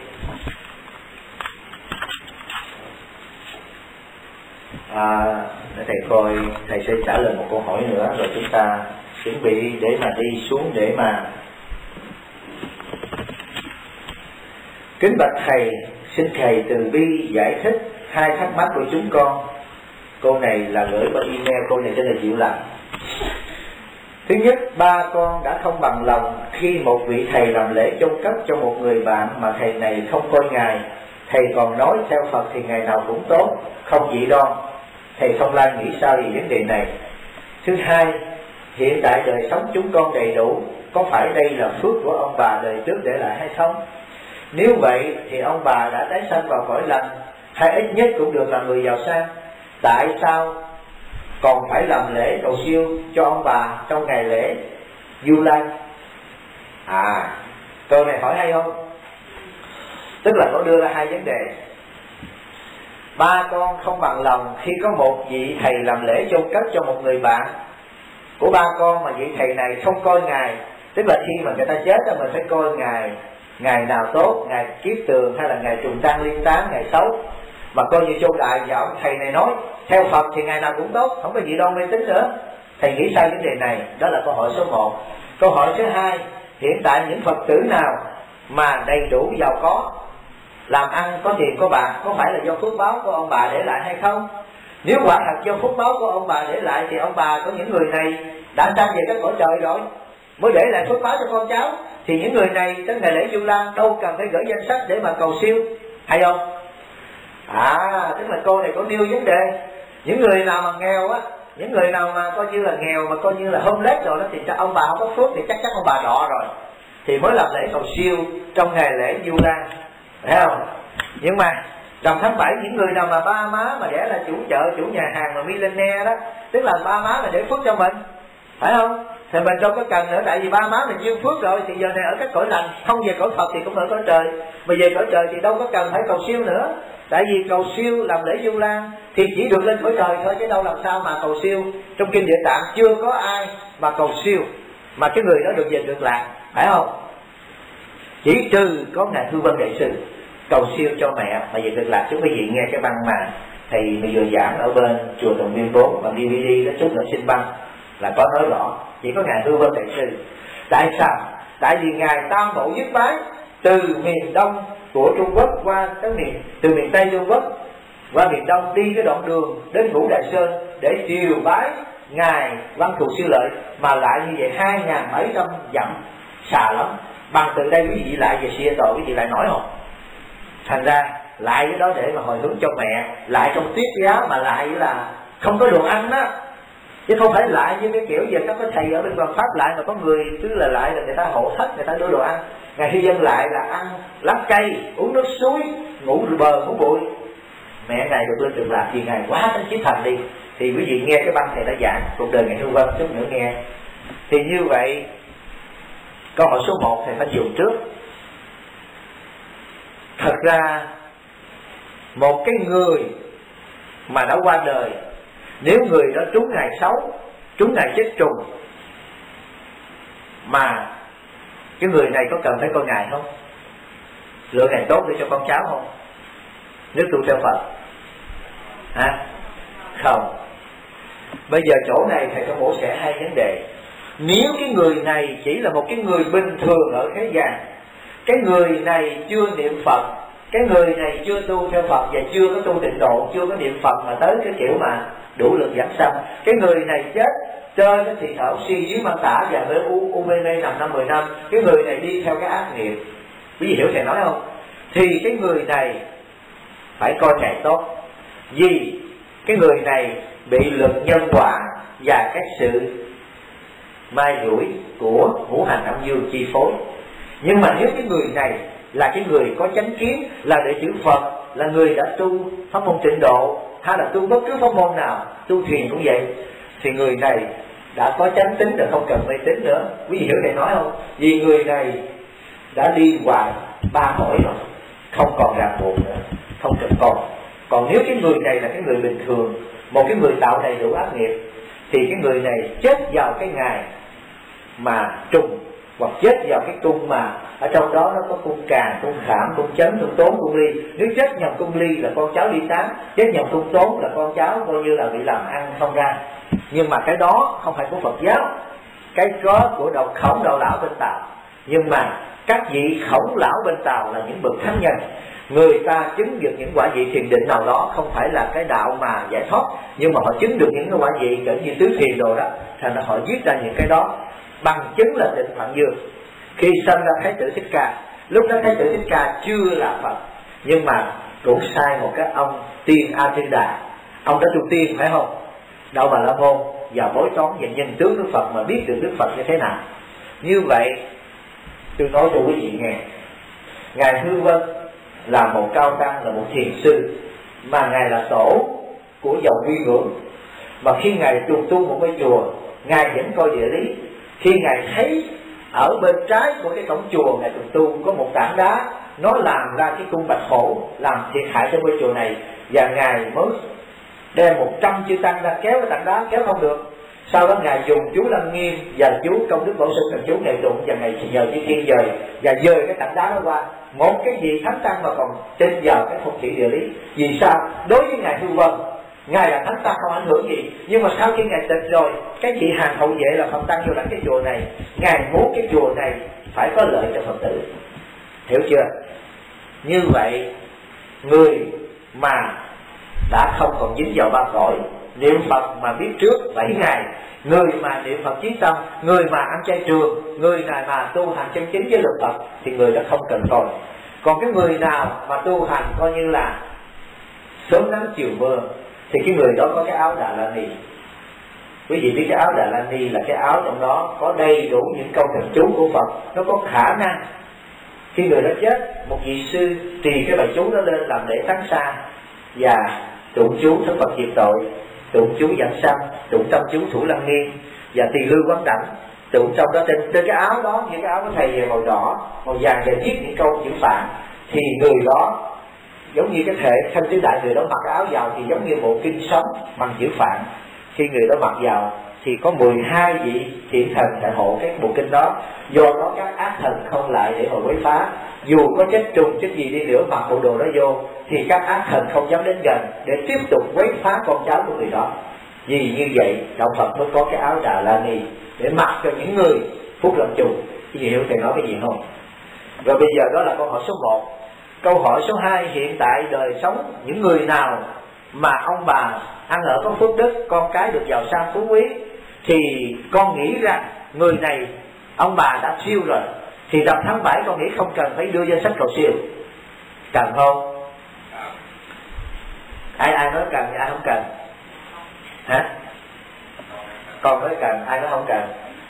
Thầy coi, thầy sẽ trả lời một câu hỏi nữa rồi chúng ta chuẩn bị để mà đi xuống để mà kính bạch thầy, xin thầy từ bi giải thích hai thắc mắc của chúng con. Cô này là gửi qua email, cô này tên là Diệu Lành. Thứ nhất, ba con đã không bằng lòng khi một vị thầy làm lễ chôn cất cho một người bạn mà thầy này không coi ngài. Thầy còn nói theo Phật thì ngày nào cũng tốt, không dị đoan. Thầy Phong Lan nghĩ sao về vấn đề này? Thứ hai, hiện tại đời sống chúng con đầy đủ, có phải đây là phước của ông bà đời trước để lại hay không? Nếu vậy thì ông bà đã tái sanh vào cõi lành, hay ít nhất cũng được làm người giàu sang. Tại sao còn phải làm lễ cầu siêu cho ông bà trong ngày lễ Vu Lan? Câu này hỏi hay không? Tức là có đưa ra hai vấn đề. Ba con không bằng lòng khi có một vị thầy làm lễ chôn cất cho một người bạn của ba con mà vị thầy này không coi ngài. Tức là khi mà người ta chết thì mình phải coi ngày nào tốt, ngày kiếp tường hay là ngày trùng trăng liên tán, ngày xấu, mà coi như chôn đại. Và ông thầy này nói theo Phật thì ngày nào cũng tốt, không có gì đâu mê tín nữa. Thầy nghĩ sao vấn đề này? Đó là câu hỏi số 1. Câu hỏi thứ hai, hiện tại những Phật tử nào mà đầy đủ giàu có, làm ăn có tiền có bạc, có phải là do phước báo của ông bà để lại hay không? Nếu quả thật do phước báo của ông bà để lại thì ông bà của những người này đã sanh về các cõi trời rồi, mới để lại phước báo cho con cháu. Thì những người này tới ngày lễ Vu Lan đâu cần phải gửi danh sách để mà cầu siêu, hay không? Tức là cô này có nêu vấn đề. Những người nào mà nghèo á, những người nào mà coi như là nghèo mà coi như là homeless rồi đó, thì ông bà không có phước thì chắc chắn ông bà đọa rồi, thì mới làm lễ cầu siêu trong ngày lễ Vu Lan, thấy không? Nhưng mà rằm tháng 7 những người nào mà ba má mà đẻ là chủ chợ, chủ nhà hàng mà millionaire đó, tức là ba má là để phước cho mình, phải không? thì mình đâu có cần nữa, tại vì ba má mình duyên phước rồi, thì giờ này ở các cõi lành, không về cõi Phật thì cũng ở cõi trời, mà về cõi trời thì đâu có cần phải cầu siêu nữa. Tại vì cầu siêu làm lễ Du Lan thì chỉ được lên cõi trời thôi, chứ đâu làm sao mà cầu siêu. Trong kinh Địa Tạng chưa có ai mà cầu siêu mà cái người đó được về được lạc, phải không? Chỉ trừ có ngài Thư Vân Đại sư cầu siêu cho mẹ mà về được lạc. Chúng quý vị nghe cái băng mà thầy mình vừa giảng ở bên chùa Tùng Viên 4 bằng DVD đó, chút nữa xin băng là có nói rõ. Chỉ có ngài Thư Vân Đại sư. Tại sao? Tại vì ngài tam bộ nhất bái từ miền đông của Trung Quốc qua tới từ miền Tây Trung Quốc qua miền đông, đi cái đoạn đường đến Ngũ Đại Sơn để triều bái ngài Văn Thù Sư Lợi, mà lại như vậy 2.700 dặm, xa lắm. Bằng từ đây quý vị lại về xia tội, quý vị lại nói không? Thành ra lại cái đó để mà hồi hướng cho mẹ, lại trong tiết giáo mà lại là không có đồ ăn đó, chứ không phải lại như cái kiểu giờ các cái thầy ở bên Hoàng Pháp lại mà có người cứ là lại là người ta hộ thất, người ta đưa đồ ăn. Ngày Hy Dân lại là ăn lá cây, uống nước suối, ngủ bờ ngủ bụi. Mẹ ngài được lên Cực Lạc vì ngài quá thánh chí thành đi. Thì quý vị nghe cái băng thầy đã giảng cuộc đời ngài Thư Vân chút nữa nghe. Thì như vậy câu hỏi số 1 thầy phải dùng trước. Thật ra một cái người mà đã qua đời, nếu người đó trúng ngày xấu, trúng ngày chết trùng, mà cái người này có cần phải coi ngày không? Lựa ngày tốt để cho con cháu không? Nếu tu theo Phật hả? Không. Bây giờ chỗ này thầy có mổ xẻ hai vấn đề. Nếu cái người này chỉ là một cái người bình thường ở thế gian, cái người này chưa niệm Phật, cái người này chưa tu theo Phật và chưa có tu tịnh độ, chưa có niệm Phật mà tới cái kiểu mà đủ lực giảm sanh, cái người này chết trên cái thị thảo suy dưới mang tả và với u mê mê 5-10 năm, cái người này đi theo cái ác nghiệp. Quý vị hiểu thầy nói không? Thì cái người này phải coi ngày tốt, vì cái người này bị lực nhân quả và cái sự mai rủi của ngũ hành âm dương chi phối. Nhưng mà nếu cái người này là cái người có chánh kiến, là đệ tử Phật, là người đã tu pháp môn tịnh độ, hay là tu bất cứ pháp môn nào, tu thiền cũng vậy, thì người này đã có chánh tính rồi, không cần mê tín nữa. Quý vị hiểu thầy nói không? Vì người này đã đi hoài 3 cõi rồi, không còn ràng buộc nữa, không cần còn. Còn nếu cái người này là cái người bình thường, một cái người tạo đầy đủ ác nghiệp, thì cái người này chết vào cái ngày mà trùng, hoặc chết vào cái cung mà ở trong đó nó có cung Càn, cung Khảm, cung Chấn, cung Tốn, cung Ly. Nếu chết nhầm cung Ly là con cháu đi tán, chết nhầm cung Tốn là con cháu coi như là bị làm ăn không ra. Nhưng mà cái đó không phải của Phật giáo, cái có của đạo Khổng, đạo lão bên Tàu. Nhưng mà các vị Khổng lão bên Tàu là những bậc thánh nhân, người ta chứng được những quả vị thiền định nào đó, không phải là cái đạo mà giải thoát, nhưng mà họ chứng được những cái quả vị kiểu như tứ thiền đồ đó, thành ra họ viết ra những cái đó bằng chứng là Định Phạn Dương. Khi sinh ra Thái tử Thích Ca, lúc đó Thái tử Thích Ca chưa là Phật, nhưng mà cũng sai một cái ông tiên A Tiên Đà, ông đã tu tiên phải không? Đạo Bà La Môn và bói toán về nhân tướng Đức Phật mà biết được Đức Phật như thế nào. Như vậy tôi nói cho quý vị nghe, ngài Hư Vân là một cao tăng, là một thiền sư, mà ngài là tổ của dòng Quy Ngưỡng. Mà khi ngài trùng tu một cái chùa, ngài vẫn coi địa lý. Khi ngài thấy ở bên trái của cái cổng chùa ngài trùng tu có một tảng đá, nó làm ra cái cung bạch hổ, làm thiệt hại cho ngôi chùa này, và ngài mới đem 100 chư tăng ra kéo cái tảng đá, kéo không được. Sau đó ngài dùng chú Lăng Nghiêm và chú Công Đức Bổ Sinh là chú ngài tụng, và ngài nhờ chư thiên dời và dời cái tảng đá đó qua. Một cái gì thánh tăng mà còn tin vào cái phong thủy địa lý. Vì sao? Đối với ngài Hư Vân, ngài là thánh tăng không ảnh hưởng gì, nhưng mà sau khi ngài tịch rồi, cái vị hàng hậu vệ là Phật tăng vô đánh cái chùa này, ngài muốn cái chùa này phải có lợi cho Phật tử. Hiểu chưa? Như vậy người mà đã không còn dính vào 3 cõi, niệm Phật mà biết trước 7 ngày, người mà niệm Phật chí tâm, người mà ăn chay trường, người này mà tu hành chân chính với luật Phật, thì người đó không cần coi. Còn cái người nào mà tu hành coi như là sớm nắng chiều mưa, thì cái người đó có cái áo Đà La Ni. Quý vị biết cái áo Đà La Ni là cái áo trong đó có đầy đủ những câu thần chú của Phật. Nó có khả năng khi người đó chết, một vị sư trì cái bài chú đó lên làm lễ táng xa, và tụng chú Thất Phật diệt tội, tụng chú Giảm Sanh, tụng tâm chú Thủ Lăng Nghiêm và Tỳ Lư Quán Đảnh, tượng trong đó trên cái áo đó, như cái áo của thầy màu đỏ màu vàng và viết những câu chữ Phạn, thì người đó giống như cái thể thanh tứ đại, người đó mặc cái áo vào thì giống như bộ kinh sống bằng chữ Phạn. Khi người đó mặc vào thì có 12 vị thiện thần tại hộ cái bộ kinh đó, do đó các ác thần không lại để mà quấy phá. Dù có chết trùng chết gì đi nữa, mặc bộ đồ đó vô thì các ác thần không dám đến gần để tiếp tục quấy phá con cháu của người đó. Vì như vậy đạo Phật mới có cái áo Đà La Ni để mặc cho những người phúc lâm trùng. Chị hiểu thầy nói cái gì không? Rồi bây giờ đó là câu hỏi số 1. Câu hỏi số 2, hiện tại đời sống những người nào mà ông bà ăn ở có phước đức, con cái được giàu sang phú quý, thì con nghĩ rằng người này ông bà đã siêu rồi, thì rằm tháng 7 con nghĩ không cần phải đưa danh sách cầu siêu. Cần không? Ai nói cần, ai không cần? Hả? Con nói cần, ai nói không cần?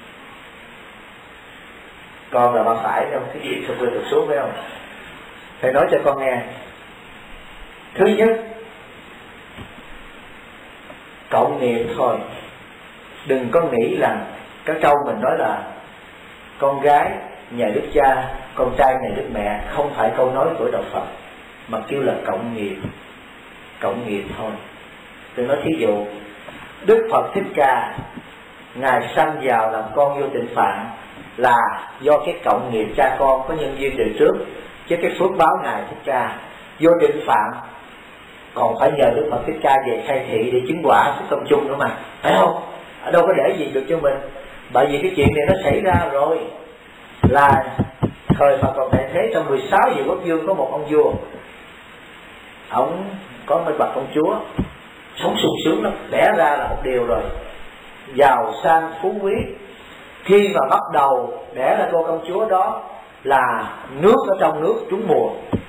Con là bà phải không? Cái gì sụp lên được xuống phải không? Thầy nói cho con nghe. Thứ nhất, cộng niệm thôi. Đừng có nghĩ rằng cái câu mình nói là con gái nhà đức cha, con trai nhà đức mẹ, không phải câu nói của đạo Phật, mà kêu là cộng nghiệp. Cộng nghiệp thôi. Tôi nói thí dụ, Đức Phật Thích Ca Ngài sanh vào làm con vô Tịnh Phạn là do cái cộng nghiệp cha con có nhân duyên đời trước, chứ cái phước báo Ngài Thích Ca vô Tịnh Phạn còn phải nhờ Đức Phật Thích Ca về khai thị để chứng quả phước công chung nữa mà, phải không? Ở đâu có để gì được cho mình. Bởi vì cái chuyện này nó xảy ra rồi, là thời Phật còn tại thế, trong 16 vị quốc vương có một ông vua, ông có mấy bậc công chúa, sống sung sướng lắm, đẻ ra là một điều rồi, giàu sang phú quý. Khi mà bắt đầu đẻ ra cô công chúa đó là nước ở trong nước trúng mùa,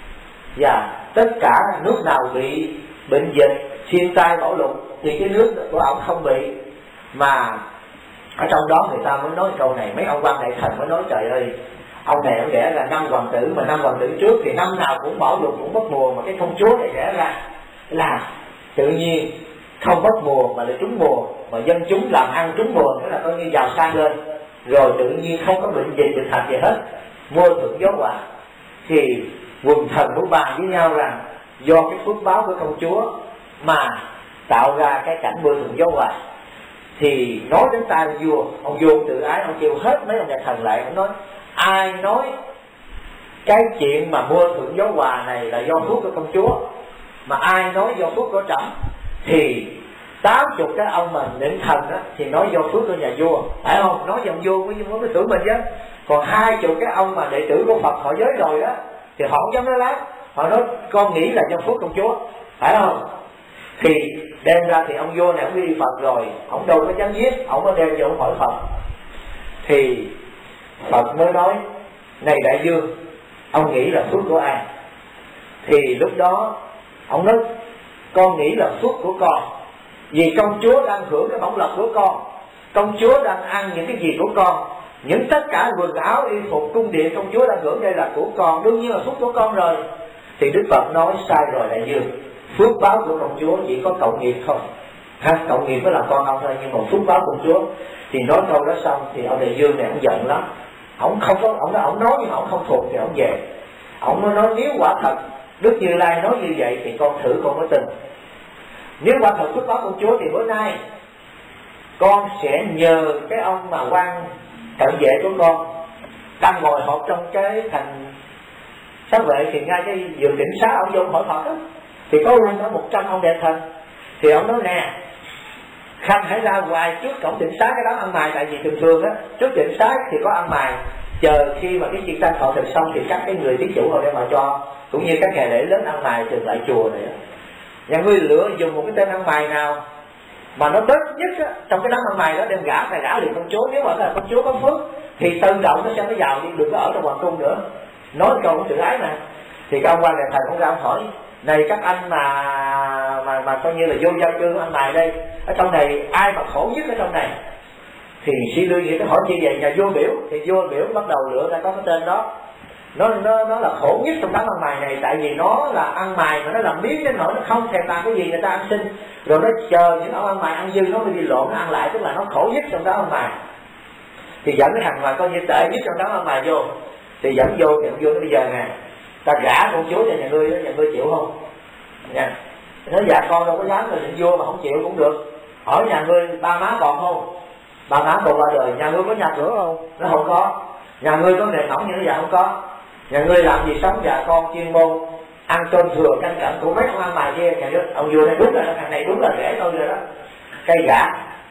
và tất cả nước nào bị bệnh dịch, thiên tai bão lụt thì cái nước của ông không bị. Mà ở trong đó người ta mới nói câu này, mấy ông quan đại thần mới nói trời ơi, ông này ông đẻ ra 5 hoàng tử, mà 5 hoàng tử trước thì năm nào cũng bão lụt cũng mất mùa, mà cái công chúa này đẻ ra là tự nhiên không mất mùa mà lại trúng mùa, mà dân chúng làm ăn trúng mùa nữa là coi như giàu sang lên, rồi tự nhiên không có bệnh dịch bệnh hạch gì hết, mưa thuận gió hòa. Thì quần thần của bàn với nhau rằng do cái phước báo của công chúa mà tạo ra cái cảnh mưa thuận gió hòa. Thì nói đến tai ông vua tự ái, ông kêu hết mấy ông nhà thần lại, ông nói ai nói cái chuyện mà mưa thuận gió hòa này là do phước của công chúa, mà ai nói do phước của trẫm, thì 80 cái ông mà niệm thần á thì nói do phước của nhà vua, phải không? Nói dòng vua với tưởng mình chứ. Còn 20 cái ông mà đệ tử của Phật họ giới rồi đó thì họ không dám nói lắm, họ nói con nghĩ là do phước công chúa, phải không? Thì đem ra thì ông vua này ông đi Phật rồi, ông đâu có dám giết, ông có đem vô ông hỏi Phật. Thì Phật mới nói này đại vương, ông nghĩ là phước của ai? Thì lúc đó ông nói con nghĩ là phước của con, vì công chúa đang hưởng cái bổng lộc của con, công chúa đang ăn những cái gì của con, những tất cả quần áo y phục cung điện công chúa đang hưởng đây là của con, đương nhiên là phước của con rồi. Thì Đức Phật nói sai rồi đại vương, phước báo của công chúa chỉ có cộng nghiệp thôi, cộng nghiệp mới là con ông thôi, nhưng mà phước báo công chúa. Thì nói câu đó xong thì ông đại vương này ông giận lắm, ông không có, ông nói nhưng mà ông không thuộc thì ông về, ông mới nói nếu quả thật Đức Như Lai nói như vậy thì con thử con mới tin. Nếu quả thật phước báo công chúa thì bữa nay con sẽ nhờ cái ông mà quan cận vệ của con đang ngồi họp trong cái thành sát vệ, thì ngay cái vườn tỉnh xá ông vô hỏi Phật đó, thì có luôn có 100 ông đệ thần. Thì ông nói nè, Khanh hãy ra ngoài trước cổng tỉnh xá cái đám ăn mày, tại vì thường thường á trước tỉnh xá thì có ăn mày, chờ khi mà cái chuyện tăng thọ thực xong thì các cái người thí chủ họ đem mà cho, cũng như các ngày lễ lớn ăn mày thường lại chùa này. Nhà ngươi lựa dùng một cái tên ăn mày nào mà nó tốt nhất á, trong cái đám ăn mày đó đem gả phải gả liền công chúa. Nếu mà là công chúa có phước thì tự động nó sẽ mới giàu đi, đừng có ở trong hoàng cung nữa. Nói câu của tự ái mà. Thì các ông quan đại thần cũng ra ông hỏi, này các anh mà coi như là vô gia cư ăn mày đây, ở trong này ai mà khổ nhất ở trong này? Thì sĩ lương vậy, cái hỏi như vậy, nhà vua biểu, thì vua biểu bắt đầu lựa ra có cái tên đó. Nó là khổ nhất trong đám ăn mày này, tại vì nó là ăn mày mà nó làm miếng đến nỗi nó không thèm làm cái gì người ta ăn xin, rồi nó chờ những ông ăn mày ăn dư nó mới đi lộn nó ăn lại, tức là nó khổ nhất trong đám ăn mày. thì dẫn cái thằng mà coi như tệ nhất trong đó mà vô, thì dẫn vô thì ông vua nói bây giờ nè, ta gả công chúa cho nhà ngươi chịu không nha. Nói dạ con đâu có dám, rồi định vua mà không chịu cũng được. Hỏi nhà ngươi ba má còn không, ba má còn qua đời. Nhà ngươi có nhà cửa không? Nó không có. Nhà ngươi có nghề nóng như nó dạ không có. Nhà ngươi làm gì sống? Dạ con chuyên môn ăn cơm thừa canh cặn của mấy con ăn mài kia. Ông vua này đúng là thằng này đúng là rẻ tôi rồi đó. Cây gả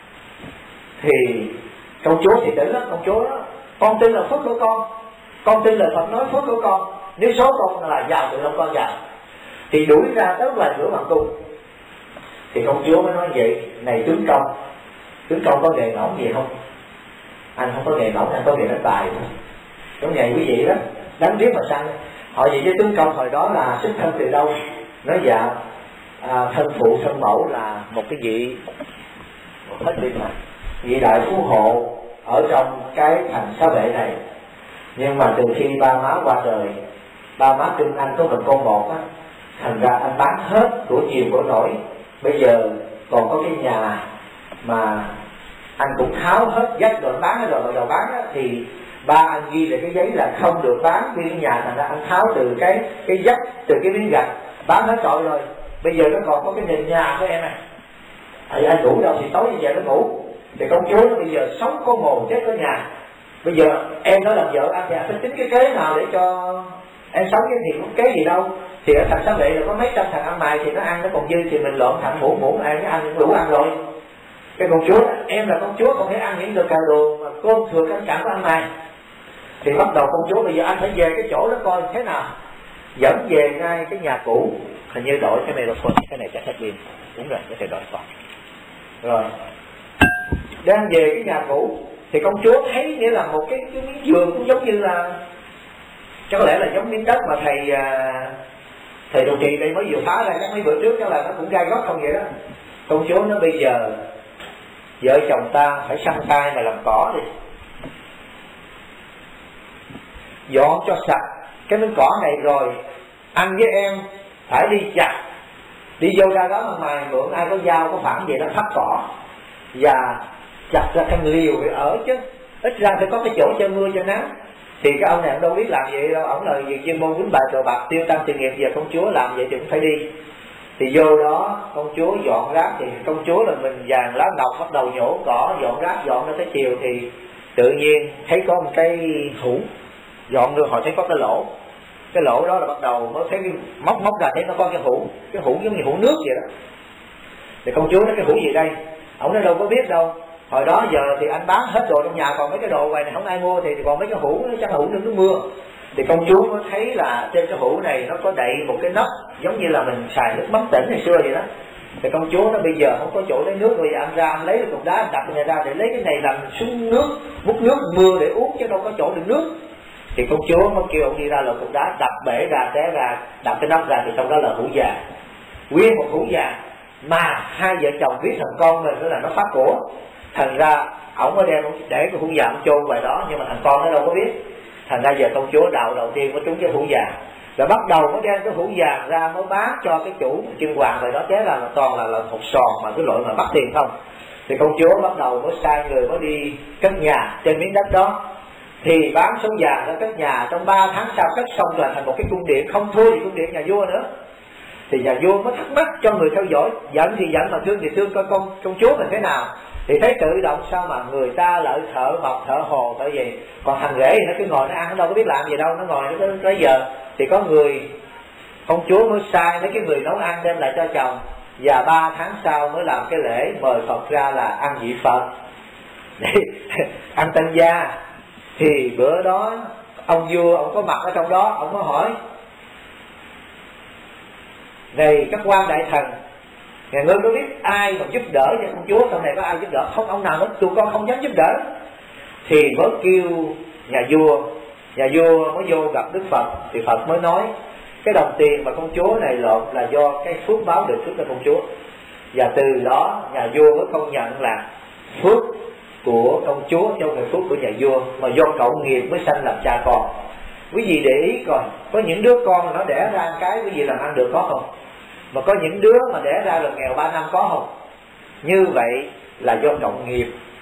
thì công chúa thì đỉnh lắm. Công chúa đó, con tin là phước của con tin là Phật nói phước của con, nếu số con là giàu thì không con giàu. Thì đuổi ra tới là giữa hoàng cung. Thì công chúa mới nói vậy, này tướng công có nghề nóng gì không? Anh không có nghề nóng, anh có nghề đánh bài. Giống nghề quý vị đó, đánh riết mà sang. Hỏi vậy với tướng công hồi đó là xuất thân từ đâu? Nói dạ thân phụ thân mẫu là một cái vị hết đi mà, vị đại phú hộ ở trong cái thành Xá Vệ này. Nhưng mà từ khi ba má qua đời, ba má cưng anh có mình con một á, thành ra anh bán hết của nhiều của nổi. Bây giờ còn có cái nhà mà anh cũng tháo hết dách rồi bán rồi đầu bán á, thì ba anh ghi lại cái giấy là không được bán cái nhà, thành ra anh tháo từ cái dách, từ cái miếng gạch bán hết trọi rồi. Bây giờ nó còn có cái nền nhà của em này. Anh ngủ đâu thì tối như vậy nó ngủ. Thì công chúa nó bây giờ sống có mồ chết có nhà. Bây giờ em nó làm vợ anh thì anh phải tính cái kế nào để cho em sống, cái thì không kế gì đâu. Thì ở thành Xá Vệ là có mấy trăm thằng ăn mày, thì nó ăn nó còn dư thì mình lộn thằng muỗng ăn, cái ăn đủ ăn rồi. Cái công chúa em là công chúa không thể ăn những đồ mà cơm thừa canh cặn của ăn mày. Thì bắt đầu công chúa bây giờ anh phải về cái chỗ đó coi thế nào. Dẫn về ngay cái nhà cũ, hình như đổi cái này là phần, cái này chắc hết pin. Đúng rồi, cái này đổi phần. Rồi đang về cái nhà cũ thì công chúa thấy nghĩa là một cái miếng giường cũng giống như là, chắc có lẽ là giống miếng đất mà thầy đồ trì đây mới vừa phá ra chắc mấy bữa trước, chắc là nó cũng gai gót không vậy đó. Công chúa nói bây giờ vợ chồng ta phải săn tay mà làm cỏ đi, dọn cho sạch cái miếng cỏ này, rồi anh với em phải đi chặt, đi vô ra đó mà mày mượn ai có dao có phản gì đó thắt cỏ và chặt ra căn liều để ở chứ, ít ra phải có cái chỗ cho mưa cho nắng. Thì cái ông này ông đâu biết làm vậy đâu, ông là việc chuyên môn quýnh bài cờ bạc tiêu tăng sự nghiệp, giờ công chúa làm vậy thì cũng phải đi. Thì vô đó công chúa dọn rác, thì công chúa là mình vàng lá ngọc bắt đầu nhổ cỏ dọn rác, dọn ra tới chiều thì tự nhiên thấy có một cái hũ, dọn được họ thấy có cái lỗ đó là bắt đầu mới thấy cái móc ra thấy nó có cái hũ giống như hũ nước vậy đó. Thì công chúa nói cái hũ gì đây, ông nói đâu có biết đâu, hồi đó giờ thì anh bán hết đồ trong nhà, còn mấy cái đồ ngoài này không ai mua, thì còn mấy cái hũ nó chắc là hũ nước mưa. Thì công chúa mới thấy là trên cái hũ này nó có đậy một cái nắp giống như là mình xài nước mắm tỉnh ngày xưa vậy đó. Thì công chúa nó bây giờ không có chỗ lấy nước, rồi anh ra anh lấy cái cục đá anh đặt người ra để lấy cái này làm súng nước, múc nước mưa để uống chứ đâu có chỗ đựng nước. Thì công chúa mới kêu ông đi ra lột cục đá, đập bể ra té ra, đập cái nắp ra, thì trong đó là hũ vàng, nguyên một hũ vàng mà hai vợ chồng biết thằng con mình nữa là nó phát của. Thành ra ổng mới đem để cái hũ vàng chôn ngoài đó, nhưng mà thằng con nó đâu có biết. Thành ra giờ công chúa đạo đầu tiên mới trúng cái hũ vàng, rồi bắt đầu mới đem cái hũ vàng ra mới bán cho cái chủ Trương Hoàng rồi đó, thế là toàn là hột sòn mà cái loại mà bắt tiền không. Thì công chúa bắt đầu mới sai người mới đi cất nhà trên miếng đất đó, thì bán số vàng ra cất nhà. Trong 3 tháng sau cất xong là thành một cái cung điện không thua gì cung điện nhà vua nữa. Thì nhà vua mới thắc mắc cho người theo dõi, giận thì giận mà thương thì thương, coi công chúa mình thế nào. Thì thấy tự động sao mà người ta lợi thợ mộc thợ hồ thợ gì, còn thằng rể thì nó cứ ngồi nó ăn, nó đâu có biết làm gì đâu, nó ngồi nó tới giờ thì có người, công chúa mới sai mấy cái người nấu ăn đem lại cho chồng, và 3 tháng sau mới làm cái lễ mời Phật ra là ăn vị Phật ăn tân gia. Thì bữa đó ông vua ông có mặt ở trong đó, ông mới hỏi này các quan đại thần, nhà ngươi có biết ai mà giúp đỡ cho công chúa sau này, có ai giúp đỡ không? Ông nào nói tụi con không dám giúp đỡ. Thì mới kêu nhà vua mới vô gặp Đức Phật. Thì Phật mới nói cái đồng tiền mà công chúa này lộn là do cái phước báo được trước cho công chúa, và từ đó nhà vua mới công nhận là phước của công chúa chứ không phải phước của nhà vua, mà do cậu nghiệp mới sanh làm cha con. Quý vị để ý coi, có những đứa con nó đẻ ra cái quý vị làm ăn được có không? Mà có những đứa mà đẻ ra là nghèo 3 năm có không? Như vậy là do cộng nghiệp.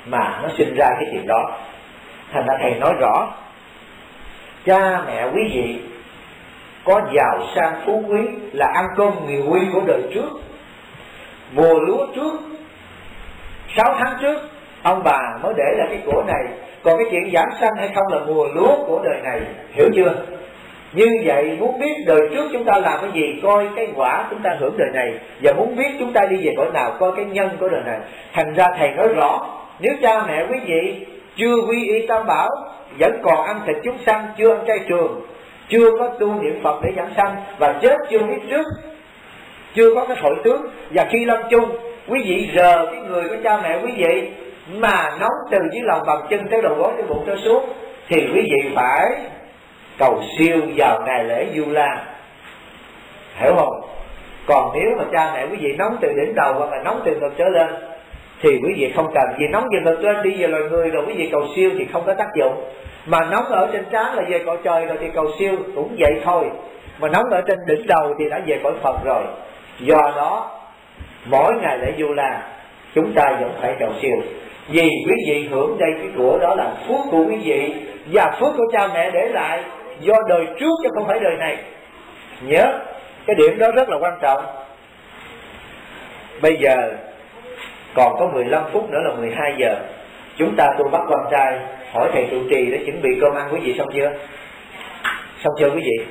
mà nó sinh ra cái chuyện đó. Thành ra thầy nói rõ, cha mẹ quý vị có giàu sang phú quý là ăn cơm nghèo quy của đời trước. Mùa lúa trước 6 tháng trước ông bà mới để lại cái của này. Còn cái chuyện giảng sanh hay không là mùa lúa của đời này, hiểu chưa? Như vậy muốn biết đời trước chúng ta làm cái gì, coi cái quả chúng ta hưởng đời này. Và muốn biết chúng ta đi về cõi nào, coi cái nhân của đời này. Thành ra thầy nói rõ, nếu cha mẹ quý vị chưa quy y tam bảo, vẫn còn ăn thịt chúng sanh, chưa ăn chay trường, chưa có tu niệm Phật để giảng sanh, và chết chưa biết trước, chưa có cái hội tướng, và khi lâm chung quý vị rờ cái người của cha mẹ quý vị mà nóng từ dưới lòng bàn chân tới đầu gối tới bụng tới xuống, thì quý vị phải cầu siêu vào ngày lễ Du La, hiểu không? Còn nếu mà cha mẹ quý vị nóng từ đỉnh đầu hoặc là nóng từ ngực trở lên thì quý vị không cần, vì nóng từ ngực lên đi về loài người rồi quý vị cầu siêu thì không có tác dụng. Mà nóng ở trên trán là về cõi trời rồi thì cầu siêu cũng vậy thôi. Mà nóng ở trên đỉnh đầu thì đã về cõi Phật rồi. Do đó mỗi ngày lễ Du La chúng ta vẫn phải cầu siêu, vì quý vị hưởng đây cái của đó là phước của quý vị và phước của cha mẹ để lại do đời trước chứ không phải đời này. Nhớ cái điểm đó rất là quan trọng. Bây giờ còn có 15 phút nữa là 12 giờ. Chúng ta tu bắt quan trai, hỏi thầy trụ trì để chuẩn bị cơm ăn quý vị xong chưa? Xong chưa quý vị?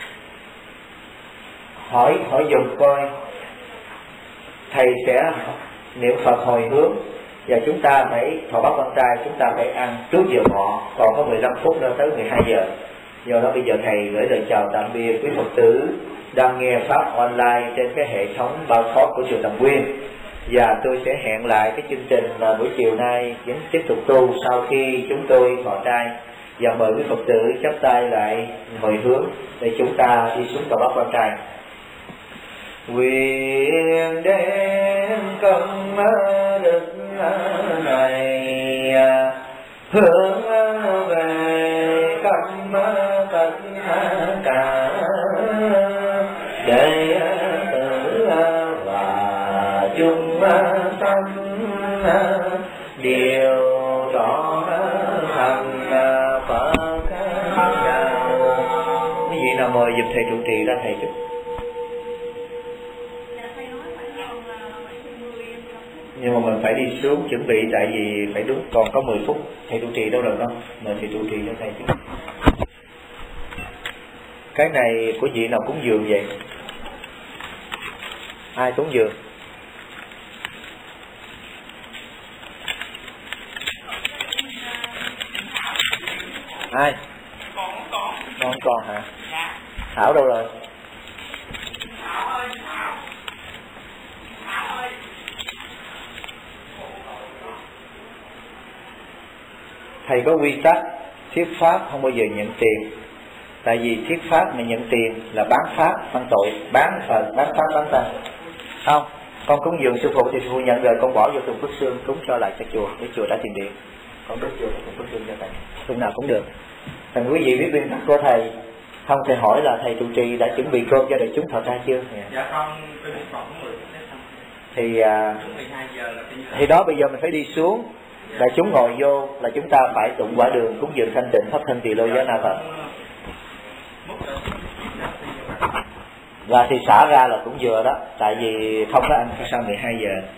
Hỏi dùng coi. Thầy sẽ niệm Phật hồi hướng và chúng ta phải thọ bắt quan trai, chúng ta phải ăn trước giờ ngọ. Còn có 15 phút nữa tới 12 giờ. Do đó bây giờ thầy gửi lời chào tạm biệt quý Phật tử đang nghe pháp online trên cái hệ thống bao thoát của chùa Tầm Quyên. Và tôi sẽ hẹn lại cái chương trình là buổi chiều nay vẫn tiếp tục tu sau khi chúng tôi thọ trai. Và mời quý Phật tử chắp tay lại hồi hướng để chúng ta đi xuống cầu bắc quan trai. Nguyện đem công đức này hướng về khắp tất cả đệ tử và chúng sanh đều rõ thành Phật đạo. Quý vị nào mời dùm thầy trụ trì ra thầy chút. Nhưng mà mình phải đi xuống chuẩn bị, tại vì phải đúng, còn có 10 phút. Thầy trụ trì đâu rồi không? Mời thầy trụ trì cho thầy chứ. Cái này của vị nào cúng dường vậy? Ai cúng dường? Ai? Con còn hả? Thảo đâu rồi? Thầy có quy tắc thuyết pháp không bao giờ nhận tiền. Tại vì thuyết pháp mà nhận tiền là bán pháp,犯tội, bán Phật, bán pháp, bán tăng. Không, con cúng dường sư phụ thì sư phụ nhận rồi, con bỏ vô thùng phước xương cúng cho lại cho chùa, để chùa đã tiền điện. Con đốt chùa thùng phước xương cho thầy, lúc nào cũng được. Thành quý vị biết nguyên tắc của thầy. Không, thầy hỏi là thầy trụ trì đã chuẩn bị cơm cho đại chúng thọ trai chưa? Dạ con, tôi biết còn có 10 phút. Thì đó bây giờ mình phải đi xuống. Đại chúng ngồi vô là chúng ta phải tụng quả đường cúng dường thanh tịnh pháp thân tỳ lô giá na Phật. Và thì xả ra là cũng vừa đó. Tại vì không có ăn sau 12 giờ.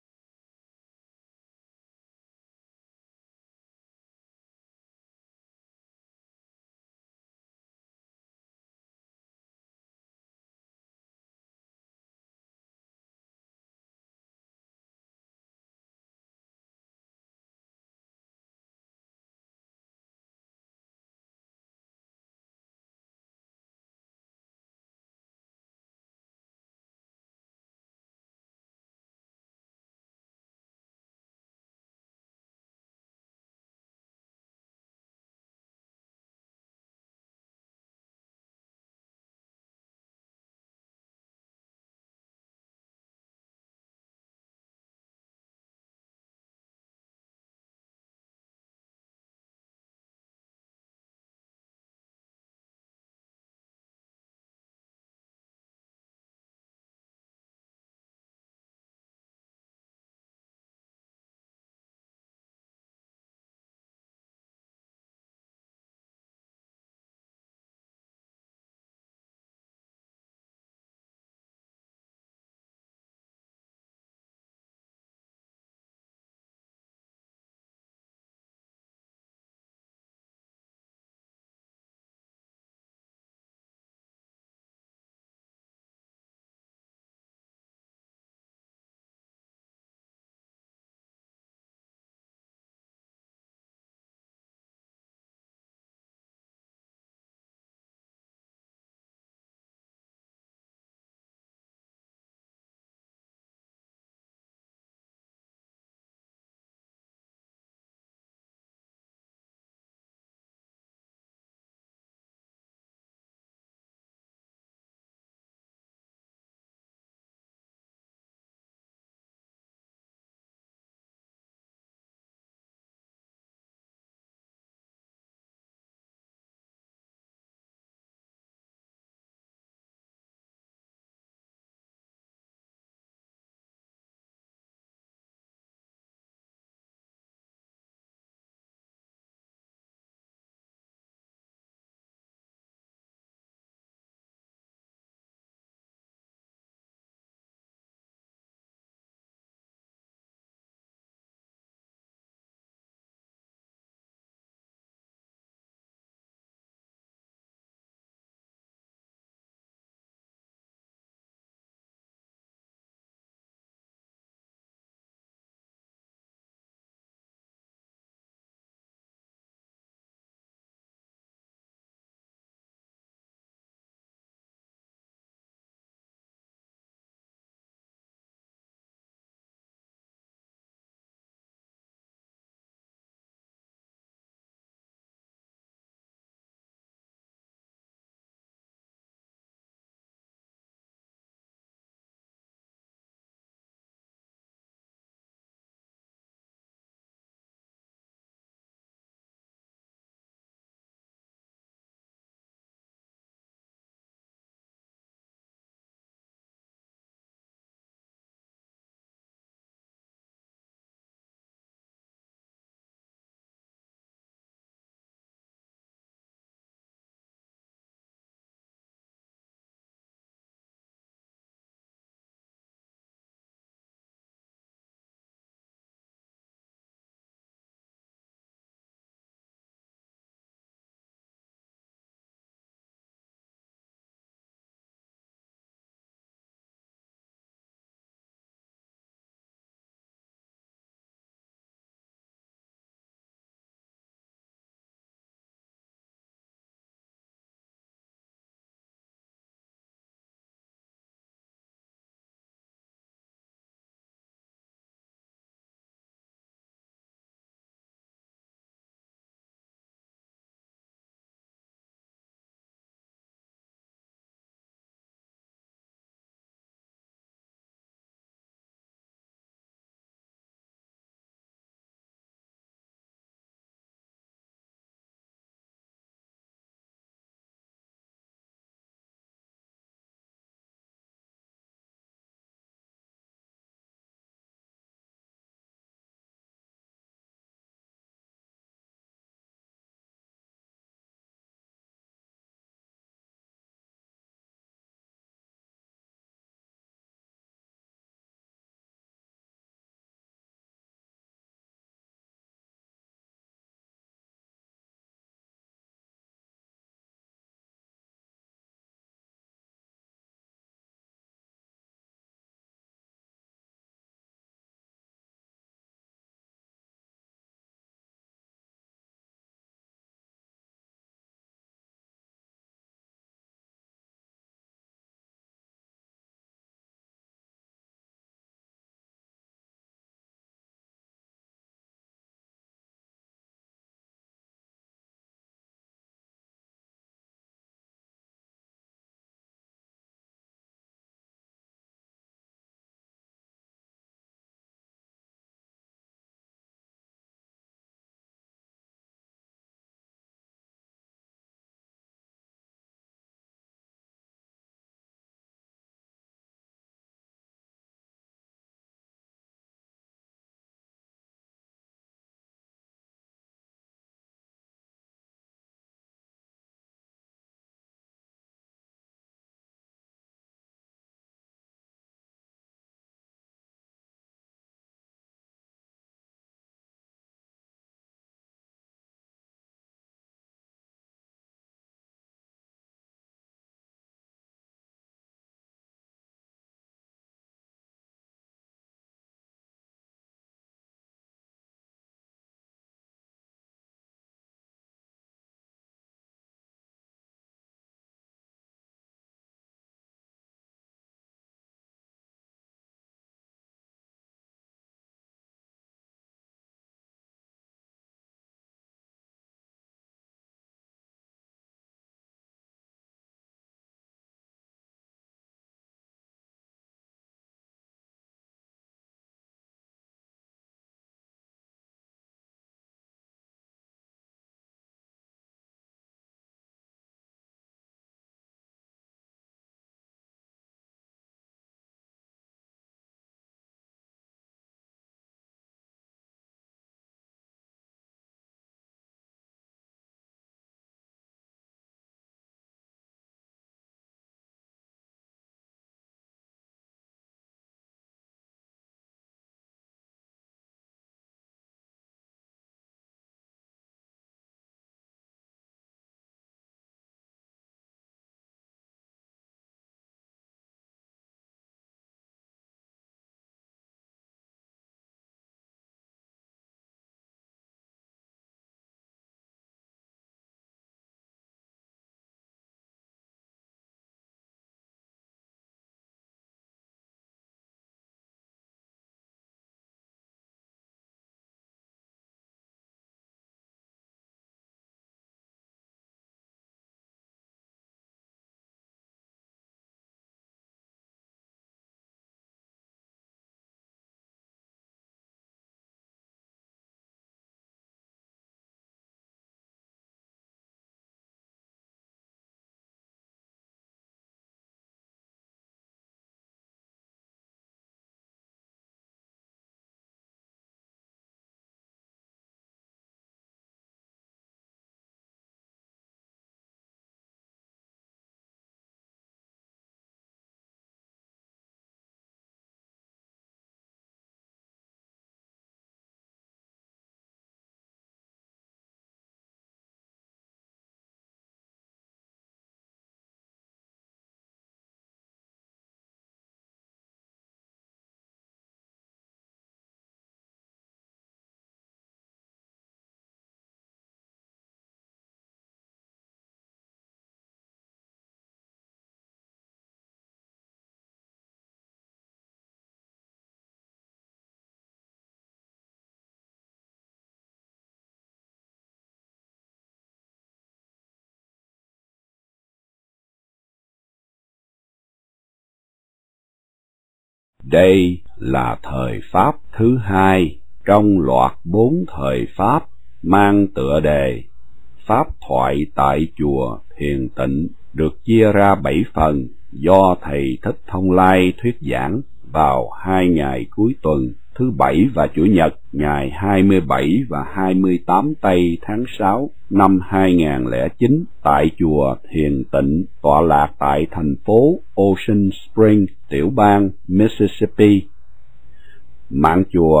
Đây là thời Pháp thứ hai trong loạt 4 thời Pháp mang tựa đề Pháp thoại tại chùa Thiền Tịnh, được chia ra 7 phần do Thầy Thích Thông Lai thuyết giảng vào 2 ngày cuối tuần, thứ Bảy và Chủ nhật, ngày 27 và 28 tây tháng 6 năm 2009 tại chùa Thiền Tịnh, tọa lạc tại thành phố Ocean Springs, tiểu bang Mississippi. Mạng chùa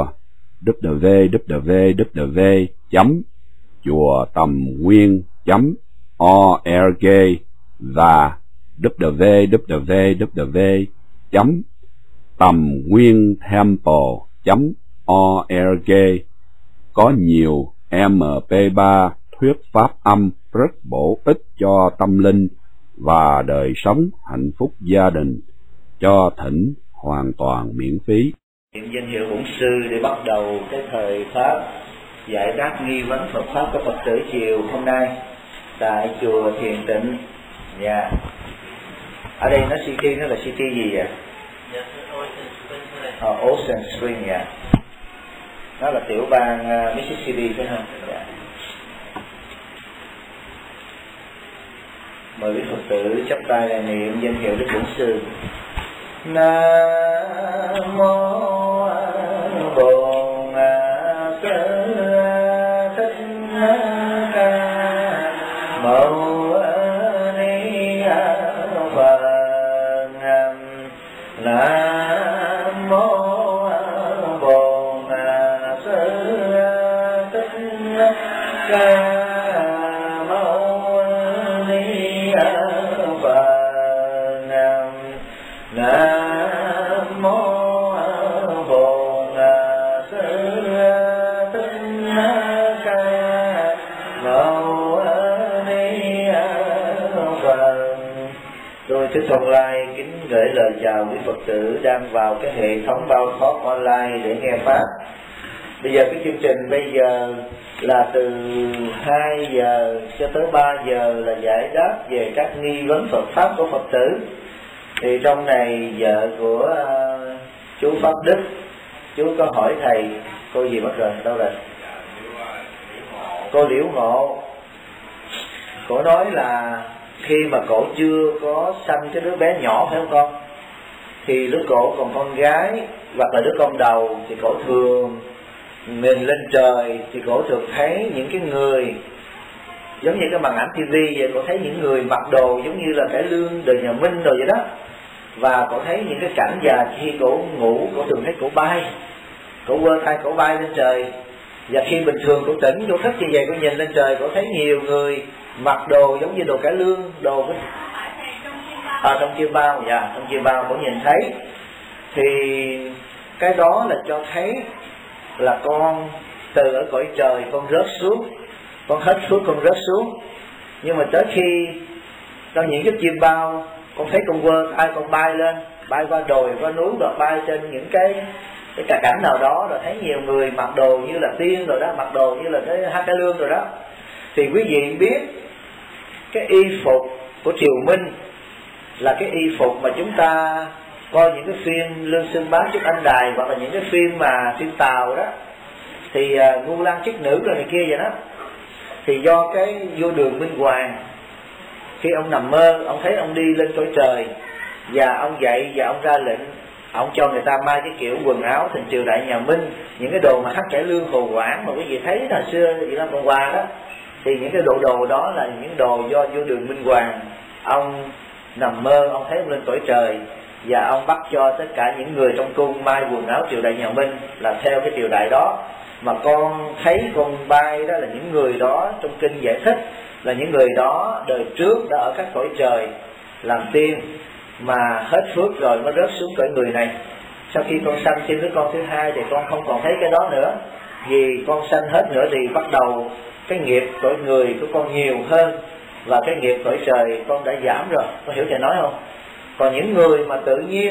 www.chuatầm-nguyên.org và www.tầm-nguyên-temple.org. có nhiều MP3 thuyết pháp âm rất bổ ích cho tâm linh và đời sống hạnh phúc gia đình, cho thỉnh hoàn toàn miễn phí. Niệm danh hiệu bổn sư để bắt đầu cái thời Pháp giải đáp nghi vấn Phật pháp của Phật tử chiều hôm nay tại chùa Thiền Tịnh. Dạ. Ở đây nó city, nó là city gì vậy? Ocean Springs. Dạ. Nó là tiểu bang Mississippi phải không? Dạ. Mời quý Phật tử chắp tay là niệm danh hiệu Đức Bổn Sư. Nam mô Bổn Sư Thích Ca Mâu Ni Phật. Nam mô Bổn Sư Thích Ca Mâu Ni Phật. Nam mô Bổn Sư Thích Ca Mâu Ni Phật. Tôi Thích Thông Lai kính gửi lời chào quý Phật tử đang vào cái hệ thống bao thoát online để nghe pháp. Bây giờ cái chương trình bây giờ là từ 2 giờ cho tới 3 giờ là giải đáp về các nghi vấn Phật pháp của Phật tử. Thì trong này vợ của chú Pháp Đức, chú có hỏi thầy, cô gì mất rồi, đâu rồi? Cô Liễu Ngộ. Cô nói là khi mà cổ chưa có sanh cái đứa bé nhỏ phải không con? Thì lúc cổ còn con gái hoặc là đứa con đầu thì cổ thường nhìn lên trời thì cổ thường thấy những cái người giống như cái màn ảnh tivi vậy, cổ thấy những người mặc đồ giống như là cải lương đời nhà Minh rồi vậy đó. Và cổ thấy những cái cảnh và khi cổ ngủ cổ thường thấy cổ bay, cổ quơ tay cổ bay lên trời. Và khi bình thường cổ tỉnh cổ thức như vậy, cổ nhìn lên trời cổ thấy nhiều người mặc đồ giống như đồ cải lương, đồ của trong chiêm bao. Dạ, trong chiêm bao cổ nhìn thấy. Thì cái đó là cho thấy là con từ ở cõi trời con rớt xuống, con hết phước con rớt xuống. Nhưng mà tới khi trong những cái chiêm bao con thấy con quơ tay con bay lên, bay qua đồi qua núi và bay trên những cái cảnh nào đó, rồi thấy nhiều người mặc đồ như là tiên rồi đó, mặc đồ như là cái hát cải lương rồi đó. Thì quý vị biết cái y phục của triều Minh là cái y phục mà chúng ta coi những cái phim Lương Sơn Bá Trúc Anh Đài hoặc là những cái phim mà phim Tàu đó, thì Ngu Lan Chiếc Nữ rồi này kia vậy đó. Thì do cái vô đường Minh Hoàng, khi ông nằm mơ ông thấy ông đi lên cõi trời và ông dậy và ông ra lệnh, ông cho người ta may cái kiểu quần áo thành triều đại nhà Minh, những cái đồ mà hát cải lương hồ quảng mà quý vị thấy hồi xưa Việt Nam Cộng Hòa đó. Thì những cái đồ đó là những đồ do vô đường Minh Hoàng, ông nằm mơ ông thấy ông lên cõi trời và ông bắt cho tất cả những người trong cung may quần áo triều đại nhà Minh là theo cái triều đại đó. Mà con thấy con bay đó là những người đó trong kinh giải thích là những người đó đời trước đã ở các cõi trời làm tiên mà hết phước rồi mới rớt xuống cõi người này. Sau khi con sanh sinh đứa con thứ hai thì con không còn thấy cái đó nữa, vì con sanh hết nữa thì bắt đầu cái nghiệp cõi người của con nhiều hơn và cái nghiệp cõi trời con đã giảm rồi. Con hiểu thầy nói không? Còn những người mà tự nhiên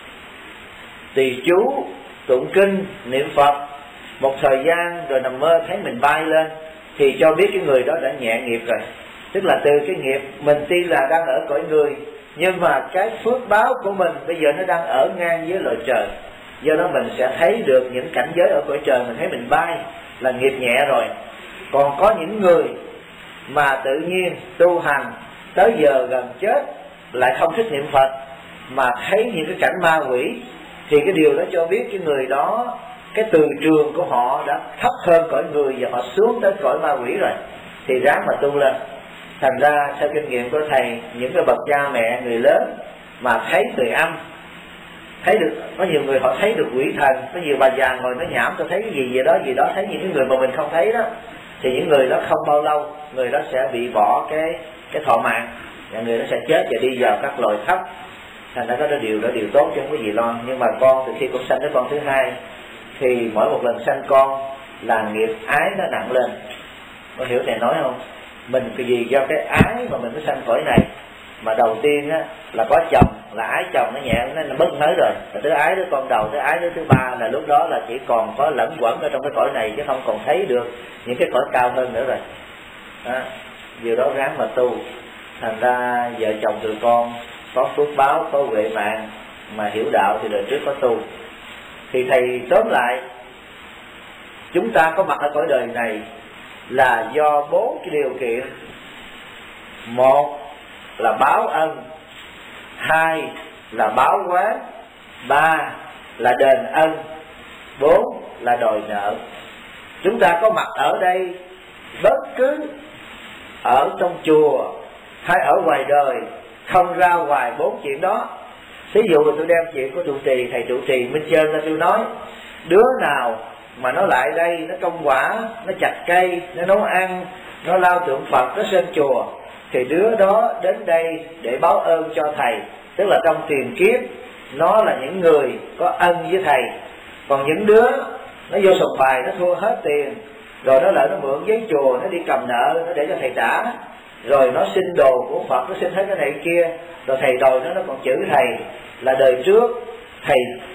trì chú tụng kinh niệm Phật một thời gian rồi nằm mơ thấy mình bay lên thì cho biết cái người đó đã nhẹ nghiệp rồi. Tức là từ cái nghiệp mình tuy là đang ở cõi người, nhưng mà cái phước báo của mình bây giờ nó đang ở ngang với loài trời. Do đó mình sẽ thấy được những cảnh giới ở cõi trời, mình thấy mình bay là nghiệp nhẹ rồi. Còn có những người mà tự nhiên tu hành tới giờ gần chết lại không thích niệm Phật, mà thấy những cái cảnh ma quỷ, thì cái điều đó cho biết cái người đó, cái từ trường của họ đã thấp hơn cõi người và họ xuống tới cõi ma quỷ rồi, thì ráng mà tu lên. Thành ra theo kinh nghiệm của thầy, những cái bậc cha mẹ người lớn mà thấy người âm, thấy được, có nhiều người họ thấy được quỷ thần, có nhiều bà già ngồi nói nhảm tôi thấy cái gì đó, thấy những cái người mà mình không thấy đó, thì những người đó không bao lâu người đó sẽ bị bỏ cái thọ mạng, và người đó sẽ chết và đi vào các loài thấp. Thành ra đó điều tốt chứ không có gì lo. Nhưng mà con từ khi con sanh đến con thứ hai, thì mỗi một lần sanh con là nghiệp ái nó nặng lên. Có hiểu thầy nói không? Mình vì do cái ái mà mình mới sanh cõi này. Mà đầu tiên á là có chồng, là ái chồng nó nhẹ, nó mất hết rồi. Rồi tới ái đứa con đầu, tới ái đứa thứ ba, là lúc đó là chỉ còn có lẫn quẩn ở trong cái cõi này, chứ không còn thấy được những cái cõi cao hơn nữa rồi. Đó, điều đó ráng mà tu. Thành ra vợ chồng tụi con có phước báo, có huệ mạng, mà hiểu đạo thì đời trước có tu. Thì thầy tóm lại, chúng ta có mặt ở cõi đời này là do 4 cái điều kiện. 1 là báo ân, 2 là báo oán, 3 là đền ân, 4 là đòi nợ. Chúng ta có mặt ở đây bất cứ ở trong chùa hay ở ngoài đời, không ra ngoài 4 chuyện đó. Ví dụ là tôi đem chuyện của trụ trì, thầy trụ trì Minh Trơn ra tôi nói, đứa nào mà nó lại đây, nó công quả, nó chặt cây, nó nấu ăn, nó lau tượng Phật, nó sơn chùa, thì đứa đó đến đây để báo ơn cho thầy. Tức là trong tiền kiếp nó là những người có ân với thầy. Còn những đứa nó vô sòng bài, nó thua hết tiền, rồi nó lại nó mượn giấy chùa, nó đi cầm nợ, nó để cho thầy trả, rồi nó xin đồ của Phật, nó xin hết cái này kia, rồi thầy đòi nó còn chửi thầy là đời trước thầy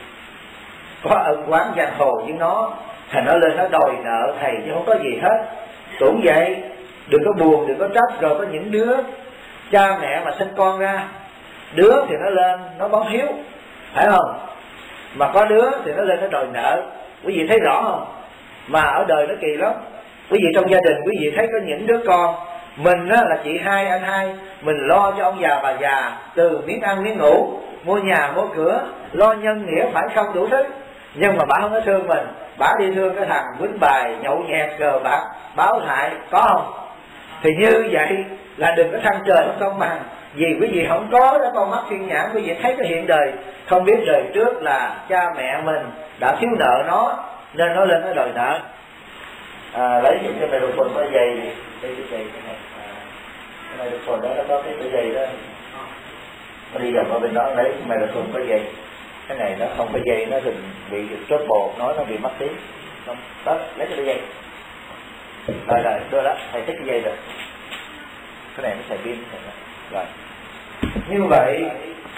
có ân oán giang hồ với nó, thành nó lên nó đòi nợ thầy chứ không có gì hết. Cũng vậy, đừng có buồn, đừng có trách. Rồi có những đứa cha mẹ mà sinh con ra, đứa thì nó lên nó báo hiếu, phải không? Mà có đứa thì nó lên nó đòi nợ. Quý vị thấy rõ không? Mà ở đời nó kỳ lắm. Quý vị trong gia đình quý vị thấy có những đứa con, mình á là chị hai anh hai, mình lo cho ông già bà già từ miếng ăn miếng ngủ, mua nhà mua cửa, lo nhân nghĩa phải không đủ thứ. Nhưng mà bà không có thương mình, bà đi thương cái thằng quýnh bài nhậu nhẹt cờ bạc báo hại, có không? Thì như vậy là đừng có than trời không công bằng. Vì quý vị không có đó con mắt thiên nhãn, quý vị thấy cái hiện đời, không biết đời trước là cha mẹ mình đã thiếu nợ nó, nên nó lên nó đòi nợ. Lấy những cái microphone có dây, cái dây cái này, cái microphone đó nó có cái dây đó, nó đi vòng qua bên đó lấy cái microphone có dây. Cái này nó không có dây, nó bị chốt bột, nói nó bị mất tiếng. Không, đó, lấy cái dây. Rồi, đưa đó, thầy thích cái dây rồi. Cái này nó xài pin. Rồi. Như vậy,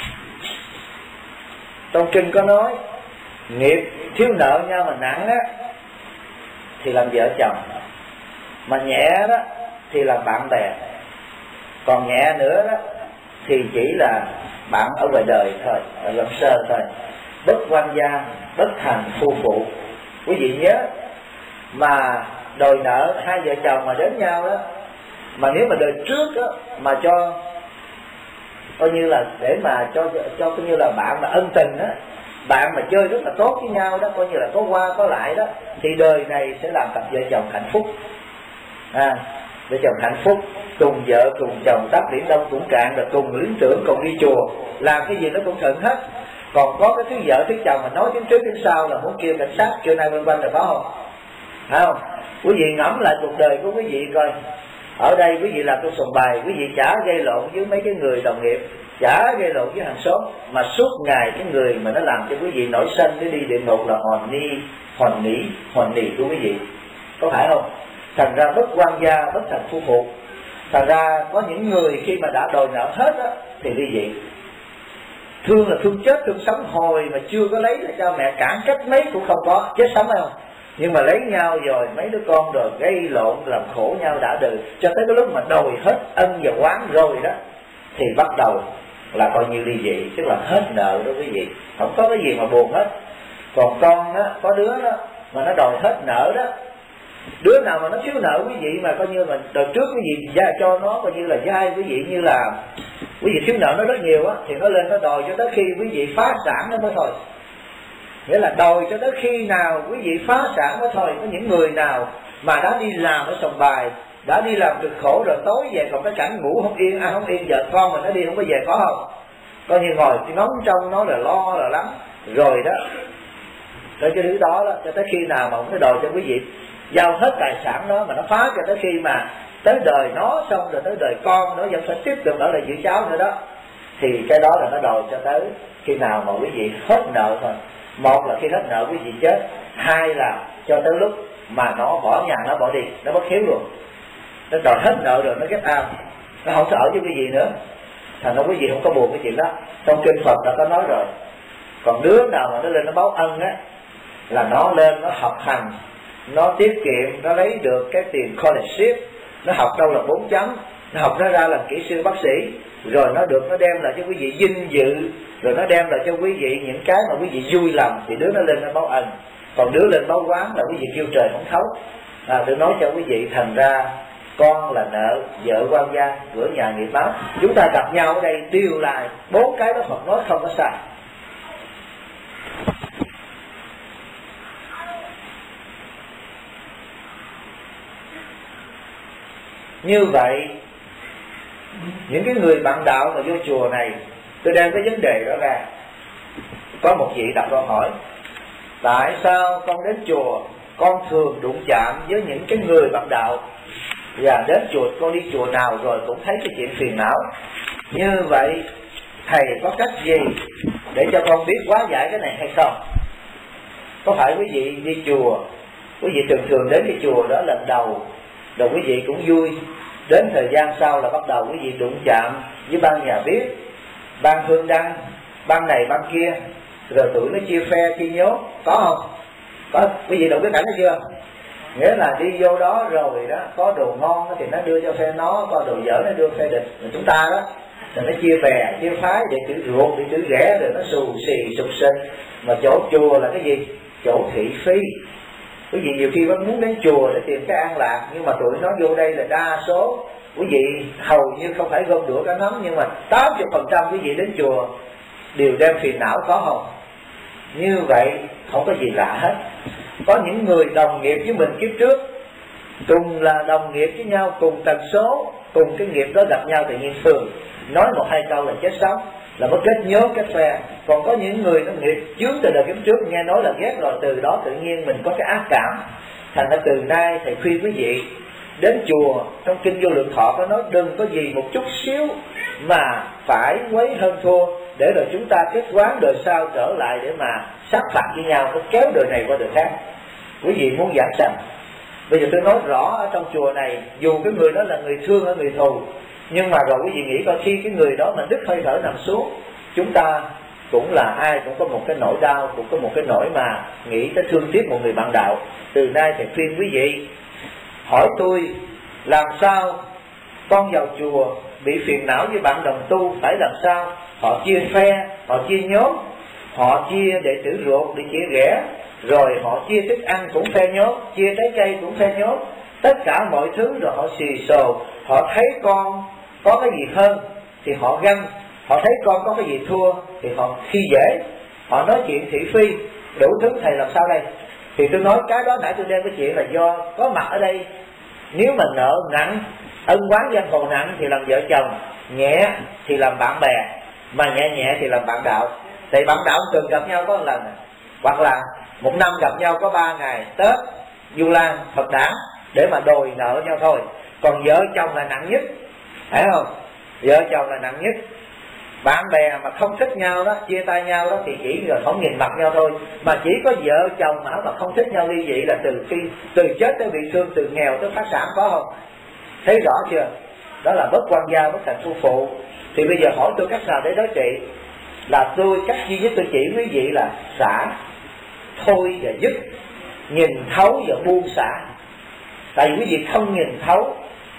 trong kinh có nói, nghiệp thiếu nợ nhau mà nặng á, thì làm vợ chồng. Mà nhẹ đó, thì làm bạn bè. Còn nhẹ nữa đó, thì chỉ là bạn ở ngoài đời thôi, ở lâm sơ thôi. Bất quan gia, bất thành phu phụ. Quý vị nhớ, mà đòi nợ hai vợ chồng mà đến nhau đó, mà nếu mà đời trước đó, mà cho coi như là để mà cho coi như là bạn mà ân tình đó, bạn mà chơi rất là tốt với nhau đó, coi như là có qua có lại đó, thì đời này sẽ làm cặp vợ chồng hạnh phúc. Vợ chồng hạnh phúc, cùng vợ cùng chồng tắt biển đông cũng cạn, rồi cùng lính trưởng cùng đi chùa, làm cái gì nó cũng thuận hết. Còn có cái thứ vợ thứ chồng mà nói tiếng trước tiếng sau là muốn kêu cảnh sát trưa nay vân vân là có không? Phải không? Quý vị ngẫm lại cuộc đời của quý vị coi. Ở đây quý vị làm tôi sòng bài, quý vị chả gây lộn với mấy cái người đồng nghiệp, chả gây lộn với hàng xóm, mà suốt ngày cái người mà nó làm cho quý vị nổi sân để đi địa ngục là hòn nỉ của quý vị, có phải không? Thành ra bất quan gia, bất thành phu phụ. Thành ra có những người khi mà đã đòi nợ hết á, thì ly dị. Thương là thương chết, thương sống hồi mà chưa có lấy là cha mẹ cản cách mấy cũng không có, chết sống phải không? Nhưng mà lấy nhau rồi mấy đứa con rồi gây lộn làm khổ nhau đã được, cho tới cái lúc mà đòi hết ân và oán rồi đó thì bắt đầu là coi như ly dị, tức là hết nợ đó quý vị, không có cái gì mà buồn hết. Còn con đó, có đứa đó mà nó đòi hết nợ đó, đứa nào mà nó thiếu nợ quý vị mà coi như mà đời trước quý vị ra cho nó coi như là dai quý vị, như là quý vị thiếu nợ nó rất nhiều á, thì nó lên nó đòi cho tới khi quý vị phá sản nó mới thôi. Nghĩa là đòi cho tới khi nào quý vị phá sản mới thôi. Có những người nào mà đã đi làm ở sòng bài, đã đi làm cực khổ rồi tối về còn cái cảnh ngủ không yên, ăn không yên, vợ con mà nó đi không có về, có không? Coi như ngồi ngóng trong nó là lo là lắm rồi đó. Tới cái thứ đó, cho tới khi nào mà không có đòi cho quý vị giao hết tài sản đó, mà nó phá cho tới khi mà tới đời nó xong rồi tới đời con nó vẫn phải tiếp tục ở lại giữ cháu nữa đó, thì cái đó là nó đòi cho tới khi nào mà quý vị hết nợ thôi. Một là khi hết nợ quý vị chết, hai là cho tới lúc mà nó bỏ nhà nó bỏ đi, nó bất hiếu luôn, nó đòi hết nợ rồi nó get out, nó không có ở với quý vị nữa. Thành ra quý vị không có buồn cái chuyện đó, trong kinh Phật đã có nói rồi. Còn đứa nào mà nó lên nó báo ân á, là nó lên nó học hành, nó tiết kiệm, nó lấy được cái tiền scholarship, nó học đâu là 4 chấm, nó học nó ra làm kỹ sư bác sĩ, rồi nó được nó đem lại cho quý vị vinh dự, rồi nó đem lại cho quý vị những cái mà quý vị vui lòng, thì đứa nó lên nó báo ân. Còn đứa lên báo oán là quý vị kêu trời không thấu. Tôi nói cho quý vị, thành ra con là nợ, vợ quan gia, cửa nhà nghiệp báo. Chúng ta gặp nhau ở đây đều là 4 cái đó Phật nói không có sai. Như vậy những cái người bạn đạo mà vô chùa này, tôi đem cái vấn đề đó ra. Có một vị đặt câu hỏi: tại sao con đến chùa con thường đụng chạm với những cái người bạn đạo, và đến chùa con đi chùa nào rồi cũng thấy cái chuyện phiền não như vậy, thầy có cách gì để cho con biết hóa giải cái này hay không? Có phải quý vị đi chùa, quý vị thường đến cái chùa đó lần đầu rồi quý vị cũng vui, đến thời gian sau là bắt đầu quý vị đụng chạm với ban nhà bếp, ban hương đăng, ban này ban kia, rồi tụi nó chia phe chia nhốt, có không? Có, quý vị đủ cái cảnh đó chưa? Nghĩa là đi vô đó rồi đó, có đồ ngon thì nó đưa cho phe nó, có đồ dở nó đưa phe địch. Rồi chúng ta đó, rồi nó chia bè, chia phái, để chữ ruột, để chữ rẻ, rồi nó xù xì, sục sinh. Mà chỗ chùa là cái gì? Chỗ thị phi. Quý vị nhiều khi vẫn muốn đến chùa để tìm cái an lạc, nhưng mà tụi nó vô đây là đa số quý vị hầu như không phải gom đũa cả nắm, nhưng mà 80% quý vị đến chùa đều đem phiền não, có không? Như vậy không có gì lạ hết. Có những người đồng nghiệp với mình kiếp trước, cùng là đồng nghiệp với nhau, cùng tần số, cùng cái nghiệp đó gặp nhau tự nhiên thường nói một hai câu là chết sống, là mất kết nhớ kết phe. Còn có những người nó nghiệp trước từ đời kiếp trước nghe nói là ghét rồi, từ đó tự nhiên mình có cái ác cảm. Thành ra từ nay thầy khuyên quý vị đến chùa, trong kinh Vô Lượng Thọ có nói đừng có gì một chút xíu mà phải quấy hơn thua, để rồi chúng ta kết quán đời sau trở lại để mà sát phạt với nhau, nó kéo đời này qua đời khác. Quý vị muốn giảm sanh. Bây giờ tôi nói rõ ở trong chùa này, dù cái người đó là người thương hay người thù, nhưng mà rồi quý vị nghĩ coi, khi cái người đó mà đứt hơi thở nằm xuống, chúng ta cũng là ai cũng có một cái nỗi đau, cũng có một cái nỗi mà nghĩ tới thương tiếc một người bạn đạo. Từ nay thầy khuyên quý vị, hỏi tôi làm sao con vào chùa bị phiền não với bạn đồng tu phải làm sao? Họ chia phe, họ chia nhóm, họ chia đệ tử ruột, để chia rẽ, rồi họ chia thức ăn cũng phe nhóm, chia trái cây cũng phe nhóm, tất cả mọi thứ. Rồi họ xì xồ, họ thấy con có cái gì hơn thì họ ganh, họ thấy con có cái gì thua thì họ khi dễ, họ nói chuyện thị phi đủ thứ. Thầy làm sao đây? Thì tôi nói cái đó nãy tôi đem cái chuyện là do có mặt ở đây. Nếu mà nợ nặng, ân oán giang hồ nặng thì làm vợ chồng, nhẹ thì làm bạn bè, mà nhẹ nhẹ thì làm bạn đạo. Thì bạn đạo từng gặp nhau có một lần, hoặc là một năm gặp nhau có 3 ngày Tết, Du Lan, Phật đản để mà đòi nợ nhau thôi. Còn vợ chồng là nặng nhất, phải không? Vợ chồng là nặng nhất. Bạn bè mà không thích nhau đó, chia tay nhau đó thì chỉ rồi không nhìn mặt nhau thôi. Mà chỉ có vợ chồng mà không thích nhau ly dị là từ chết tới bị thương, từ nghèo tới phá sản, có không? Thấy rõ chưa? Đó là bất quan gia, bất thành phu phụ. Thì bây giờ hỏi tôi cách nào để đối trị? Là tôi cách duy nhất tôi chỉ quý vị là xả, thôi và dứt. nhìn thấu và buông xả. Tại vì quý vị không nhìn thấu.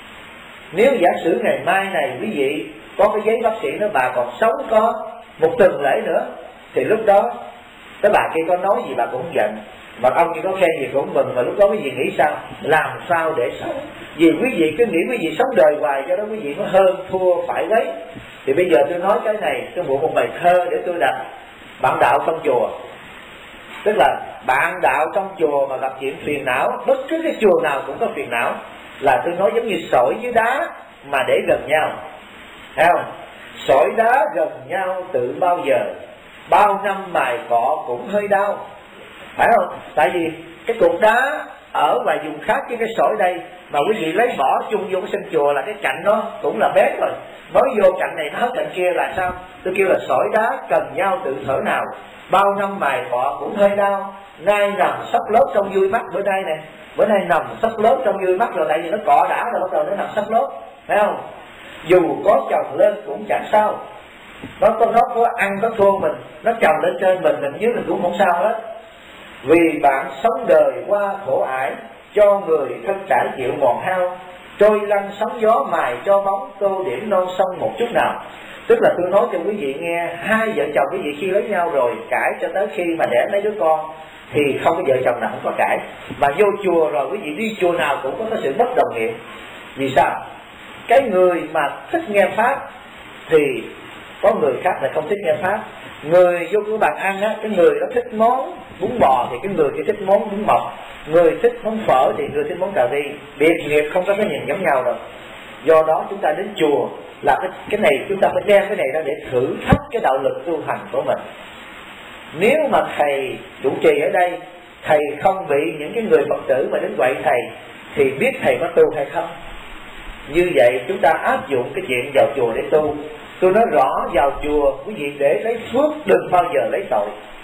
Nếu giả sử ngày mai này quý vị có cái giấy bác sĩ nói bà còn sống có một tuần lễ nữa, thì lúc đó cái bà kia có nói gì bà cũng không giận, mà ông kia có khen gì cũng mừng. Mà lúc đó quý vị nghĩ sao? Làm sao để sống? Vì quý vị cứ nghĩ quý vị sống đời hoài, do đó quý vị mới hơn thua phải quấy. Thì bây giờ tôi nói cái này, tôi mượn một bài thơ để tôi đặt bạn đạo trong chùa. Tức là bạn đạo trong chùa mà gặp chuyện phiền não, bất cứ cái chùa nào cũng có phiền não, là tôi nói giống như sỏi với đá mà để gần nhau, thấy không? Sỏi đá gần nhau tự bao giờ, bao năm mài cọ cũng hơi đau, phải không? Tại vì cái cục đá ở ngoài vùng khác với cái sỏi đây, mà quý vị lấy bỏ chung vô cái sân chùa là cái cạnh nó cũng là bét rồi, nói vô cạnh này nó hết cạnh kia là sao? Tôi kêu là sỏi đá cần nhau tự thở nào, bao năm mài cọ cũng hơi đau. Nay nằm sắp lớp trong vui mắt, bữa nay nè, bữa nay nằm sắp lớp trong vui mắt rồi, tại vì nó cọ đã rồi bắt đầu nó nằm sắp lớp, phải không? Dù có chồng lên cũng chẳng sao, nó có ăn có thua mình, nó chồng lên trên mình dưới mình cũng không sao hết. Vì bạn sống đời qua khổ ải, cho người thân trải chịu mòn hao, trôi lăn sóng gió mài cho bóng, tô điểm non sông một chút nào. Tức là tôi nói cho quý vị nghe, hai vợ chồng quý vị khi lấy nhau rồi cãi cho tới khi mà đẻ mấy đứa con thì không có vợ chồng nào không có cãi. Mà vô chùa rồi quý vị đi chùa nào cũng có cái sự bất đồng nghiệm. Vì sao? Cái người mà thích nghe pháp thì có người khác lại không thích nghe pháp. Người vô cái bàn ăn á, cái người đó thích món bún bò thì cái người kia thích món bún mọc, người thích món phở thì người thích món cà ri. Biệt nghiệp không có cái nhìn giống nhau đâu. Do đó chúng ta đến chùa là cái này chúng ta phải đem cái này ra để thử thách cái đạo lực tu hành của mình. Nếu mà thầy trụ trì ở đây, thầy không bị những cái người Phật tử mà đến quậy thầy thì biết thầy có tu hay không. Như vậy chúng ta áp dụng cái chuyện vào chùa để tu. Tôi nói rõ, vào chùa quý vị để lấy phước, đừng bao giờ lấy tội.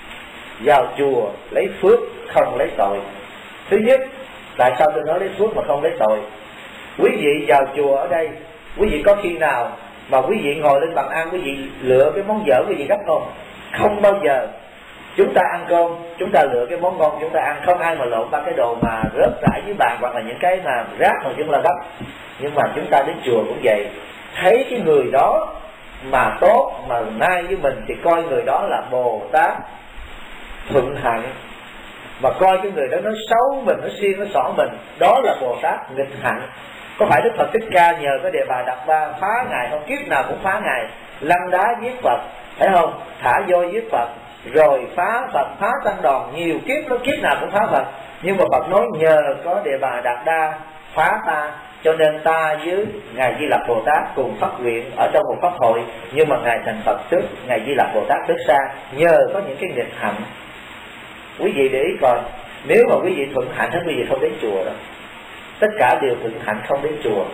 Vào chùa lấy phước, không lấy tội. Thứ nhất, tại sao tôi nói lấy phước mà không lấy tội? Quý vị vào chùa ở đây, quý vị có khi nào mà quý vị ngồi lên bàn ăn, quý vị lựa cái món dở quý vị gấp không? Không bao giờ. Chúng ta ăn cơm, chúng ta lựa cái món ngon chúng ta ăn, không ai mà lộn ba cái đồ mà rớt rải dưới bàn hoặc là những cái mà rác mà chúng ta gấp. Nhưng mà chúng ta đến chùa cũng vậy, thấy cái người đó mà tốt mà nay với mình thì coi người đó là Bồ Tát thuận hạnh, mà coi cái người đó nó xấu mình, nó xiên nó xỏ mình, đó là Bồ Tát nghịch hạnh. Có phải Đức Phật Thích Ca nhờ cái Đề Bà Đạt Ba phá ngài không? Kiếp nào cũng phá ngài, lăn đá giết Phật, thấy không? Thả voi giết Phật, rồi phá Phật, phá Tăng Đoàn, nhiều kiếp nó kiếp nào cũng phá Phật. Nhưng mà Phật nói nhờ có Đề Bà Đạt Đa phá ta, cho nên ta với ngài Di Lặc Bồ Tát cùng phát nguyện ở trong một pháp hội, nhưng mà ngài thành Phật trước, ngài Di Lặc Bồ Tát rất xa, nhờ có những cái nghịch hạnh. Quý vị để ý coi, nếu mà quý vị thuận hạnh hết quý vị không đến chùa đâu. Tất cả đều thuận hạnh không đến chùa.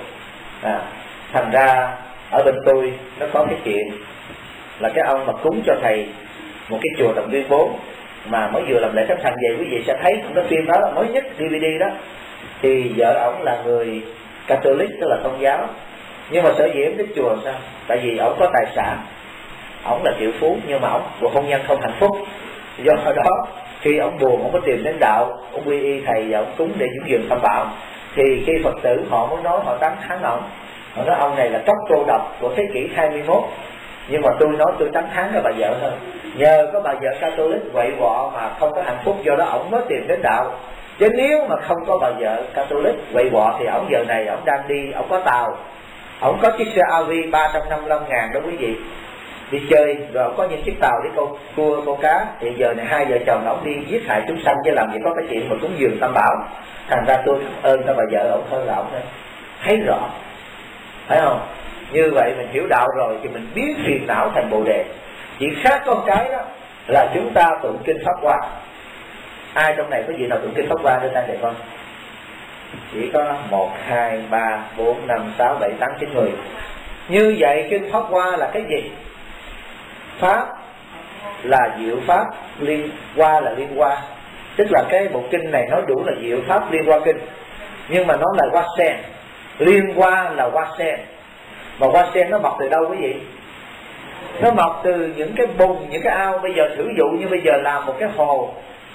Thành ra ở bên tôi nó có cái chuyện là cái ông mà cúng cho thầy một cái chùa Đồng Viên 4 mà mới vừa làm lễ khánh thành về, quý vị sẽ thấy trong cái phim đó là mới nhất DVD đó, thì vợ ổng là người Catholic, tức là Công giáo. Nhưng mà sở dĩ đến chùa sao? Tại vì ổng có tài sản, ổng là triệu phú, nhưng mà ổng cuộc hôn nhân không hạnh phúc. Do đó khi ổng buồn, ổng có tìm đến đạo, ổng quy y thầy và ổng cúng để dưỡng dường tam bảo. Thì khi Phật tử họ mới nói, họ tán thán ổng, họ nói ông này là cấp cô độc của thế kỷ 21. Nhưng mà tôi nói tôi tán thán cái bà vợ hơn. Nhờ có bà vợ Catholic quậy quọ mà không có hạnh phúc, do đó ổng mới tìm đến đạo. Chứ nếu mà không có bà vợ Catholic quậy quọ thì ổng giờ này ổng đang đi, ổng có tàu, ổng có chiếc xe RV 355.000 đó quý vị, đi chơi, rồi ổng có những chiếc tàu để cua câu cá. Thì giờ này hai vợ chồng ổng đi giết hại chúng sanh, chứ làm gì có cái chuyện mà cúng dường tam bảo. Thành ra tôi ơn cho bà vợ ổng hơn là ổng thôi. Thấy rõ, phải không? Như vậy mình hiểu đạo rồi thì mình biến phiền não thành bồ đề. Chỉ khác con cái đó là chúng ta tụng kinh Pháp Hoa. Ai trong này có gì nào tụng kinh Pháp Hoa đưa tay để con? Chỉ có 1, 2, 3, 4, 5, 6, 7, 8, 9, 10. Như vậy kinh Pháp Hoa là cái gì? Pháp là diệu pháp, liên hoa là liên hoa. Tức là cái bộ kinh này nói đủ là diệu pháp liên hoa kinh, nhưng mà nó là hoa sen. Liên hoa là hoa sen. Mà hoa sen nó mọc từ đâu quý vị? Nó mọc từ những cái bùn, những cái ao. Bây giờ thử dụ như bây giờ làm một cái hồ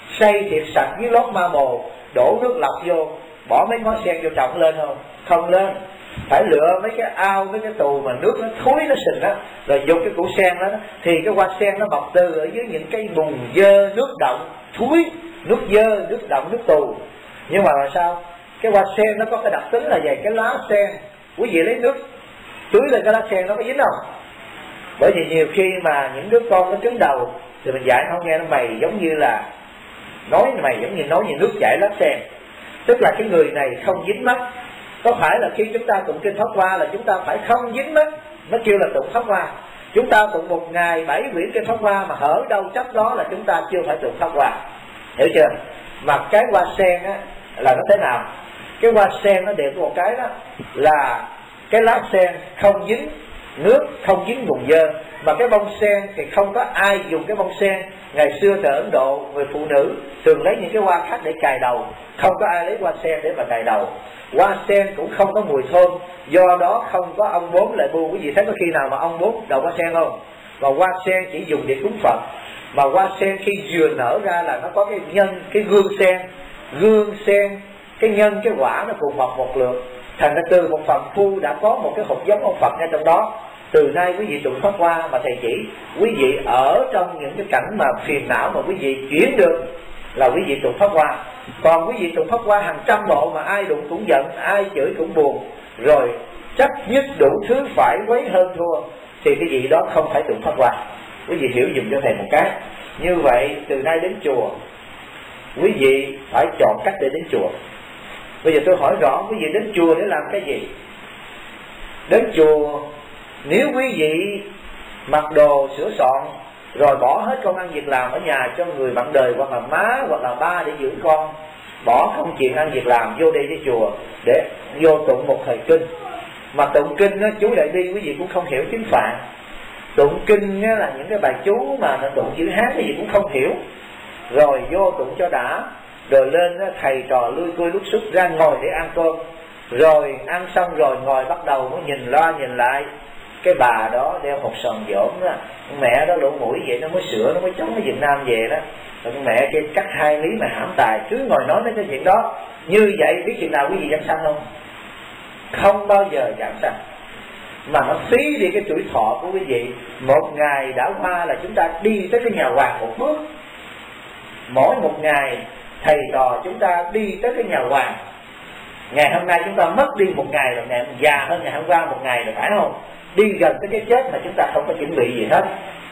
xay thiệt sạch với lót ma bồ, đổ nước lọc vô, bỏ mấy ngón sen vô trồng lên không? Không lên. Phải lựa mấy cái ao, mấy cái tù mà nước nó thối nó sình đó, rồi dùng cái củ sen đó, thì cái hoa sen nó mọc từ ở dưới những cái bùn dơ, nước động, thúi, nước dơ, nước động, nước tù. Nhưng mà là sao? Cái hoa sen nó có cái đặc tính là vậy. Cái lá sen, quý vị lấy nước tưới lên cái lá sen nó có dính không? Bởi vì nhiều khi mà những đứa con nó trứng đầu thì mình dạy nó nghe, nó mày giống như là nói mày giống như nói như nước chảy lá sen, tức là cái người này không dính mắt. Có phải là khi chúng ta tụng kinh Pháp Hoa là chúng ta phải không dính mắt, nó kêu là tụng Pháp Hoa. Chúng ta tụng một ngày 7 quyển kinh Pháp Hoa mà hở đâu chấp đó là chúng ta chưa phải tụng Pháp Hoa, hiểu chưa? Mà cái hoa sen á là nó thế nào? Cái hoa sen nó đều có một cái đó là cái lá sen không dính nước, không dính bùn dơ. Mà cái bông sen thì không có ai dùng cái bông sen. Ngày xưa tại Ấn Độ, người phụ nữ thường lấy những cái hoa khác để cài đầu, không có ai lấy hoa sen để mà cài đầu. Hoa sen cũng không có mùi thơm, do đó không có ông bốm lại bu. Quý vị thấy có khi nào mà ông bốm đầu hoa sen không? Và hoa sen chỉ dùng để cúng Phật. Mà hoa sen khi vừa nở ra là nó có cái nhân, cái gương sen, cái nhân, cái quả nó cùng mọc một lượt. Thành ra từ một phàm phu đã có một cái hột giống ông Phật ngay trong đó. Từ nay quý vị tụng Pháp Hoa mà thầy chỉ, quý vị ở trong những cái cảnh mà phiền não mà quý vị chuyển được là quý vị tụng Pháp Hoa. Còn quý vị tụng Pháp Hoa hàng trăm bộ mà ai đụng cũng giận, ai chửi cũng buồn, rồi chấp nhất đủ thứ phải quấy hơn thua, thì cái gì đó không phải tụng Pháp Hoa. Quý vị hiểu dùm cho thầy một cái. Như vậy từ nay đến chùa, quý vị phải chọn cách để đến chùa. Bây giờ tôi hỏi rõ, quý vị đến chùa để làm cái gì? Đến chùa, nếu quý vị mặc đồ sửa soạn rồi bỏ hết công ăn việc làm ở nhà cho người bạn đời hoặc là má hoặc là ba để dưỡng con, bỏ không chuyện ăn việc làm vô đây với chùa để vô tụng một thời kinh. Mà tụng kinh á, chú đại bi quý vị cũng không hiểu tiếng Phạn. Tụng kinh á, là những cái bài chú mà nó tụng chữ Hán quý vị cũng không hiểu. Rồi vô tụng cho đã, rồi lên á, thầy trò lui cui lúc xúc ra ngồi để ăn cơm. Rồi ăn xong rồi ngồi bắt đầu mới nhìn loa nhìn lại. Cái bà đó đeo hột sòn dỗm đó, mẹ đó lỗ mũi vậy nó mới sửa, nó mới chống ở Việt Nam về đó. Rồi con mẹ kia cắt 2 lý mà hãm tài, cứ ngồi nói mấy cái chuyện đó. Như vậy biết chừng nào quý vị giảm sanh không? Không bao giờ giảm sanh. Mà nó phí đi cái tuổi thọ của quý vị. Một ngày đã qua là chúng ta đi tới cái nhà hoàng một bước. Mỗi một ngày thầy trò chúng ta đi tới cái nhà hoàng. Ngày hôm nay chúng ta mất đi một ngày rồi, ngày già hơn ngày hôm qua một ngày rồi, phải không? Đi gần tới cái chết mà chúng ta không có chuẩn bị gì hết.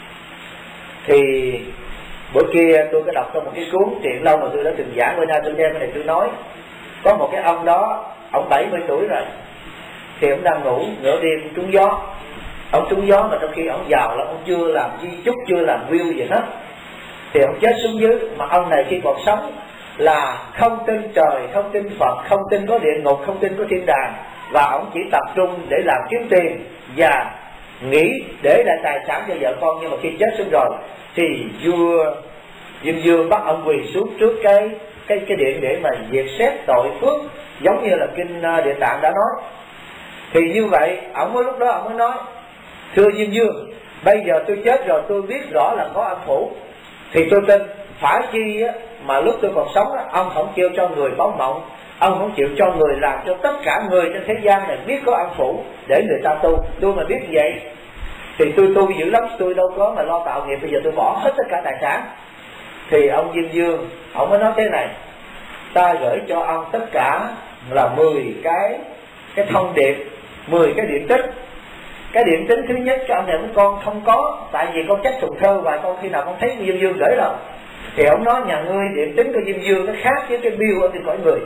Thì bữa kia tôi có đọc trong một cái cuốn chuyện lâu mà tôi đã từng giảng, bữa nay tôi đem cái này tôi nói. Có một cái ông đó, ông 70 tuổi rồi, thì ông đang ngủ, nửa đêm trúng gió. Ông trúng gió mà trong khi ông giàu lắm, ông chưa làm di chúc, chưa làm will gì hết. Thì ông chết xuống dưới. Mà ông này khi còn sống là không tin trời, không tin Phật, không tin có địa ngục, không tin có thiên đàng. Và ông chỉ tập trung để làm kiếm tiền và nghĩ để lại tài sản cho vợ con. Nhưng mà khi chết xuống rồi thì vua Dương Dương bắt ông quỳ xuống trước cái điện để mà diệt xét tội phước, giống như là kinh Địa Tạng đã nói. Thì như vậy ông mới lúc đó ông mới nói: thưa Dương Dương, bây giờ tôi chết rồi, tôi biết rõ là có âm phủ, thì tôi tin. Phải chi á, mà lúc tôi còn sống á, ông không chịu cho người báo mộng, ông không chịu cho người làm cho tất cả người trên thế gian này biết có âm phủ để người ta tu. Tôi mà biết vậy thì tôi tu dữ lắm, tôi đâu có mà lo tạo nghiệp. Bây giờ tôi bỏ hết tất cả tài sản. Thì ông Diêm Dương ông mới nói thế này: ta gửi cho ông tất cả là 10 cái thông điệp, 10 cái điển tích. Cái điển tính thứ nhất cho ông này của con không có, tại vì con chắc trùng thơ và con khi nào con thấy Diêm Dương gửi đâu. Thì ông nói nhà ngươi điển tính của Diêm Dương nó khác với cái bill ở trên cõi người.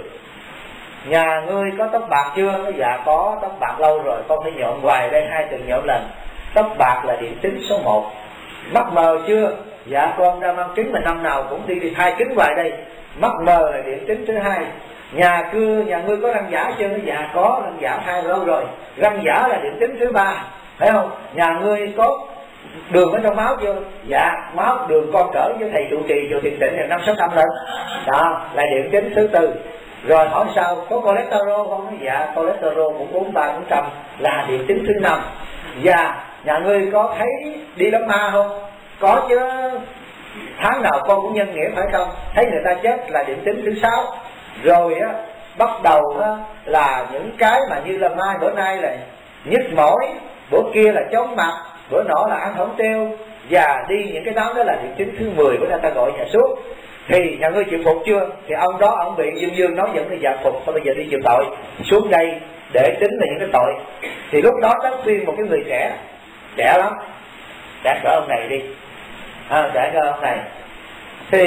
Nhà ngươi có tóc bạc chưa? Nó dạ có tóc bạc lâu rồi, con phải nhuộm hoài đây 2 tuần nhuộm lần. Tóc bạc là điển tính số 1. Mắt mờ chưa? Dạ con ra mang kính mà năm nào cũng đi thay kính hoài đây. Mắt mờ là điển tính thứ 2. Nhà ngươi có răng giả chưa? Nó dạ có răng giả 2 lâu rồi. Răng giả là điển tính thứ 3, phải không? Nhà ngươi có đường ở trong máu chưa? Dạ máu đường con cỡ với thầy trụ trì chùa Thiền Tịnh là 5-6 năm lần. Đó là điển tính thứ 4. Rồi hỏi sao có cholesterol không? Dạ cholesterol cũng 400-400 là điển tính thứ 5. Và nhà ngươi có thấy đi đám ma không? Có chứ. tháng nào con cũng nhân nghĩa phải không? Thấy người ta chết là điểm tính thứ 6. Rồi á bắt đầu á là những cái mà như là bữa nay là nhức mỏi, bữa kia là chóng mặt, bữa nọ là ăn không tiêu, và đi những cái đó là điểm tính thứ 10. Bữa nay ta gọi nhà xuống. Thì nhà ngươi chịu phục chưa? Thì ông đó ông bị dương dương nói vẫn là dạ phục, thôi bây giờ đi chịu tội, xuống đây để tính là những cái tội. Thì lúc đó ta khuyên một cái người trẻ lắm, trẻ cỡ ông này đi, trẻ cỡ ông này. Thì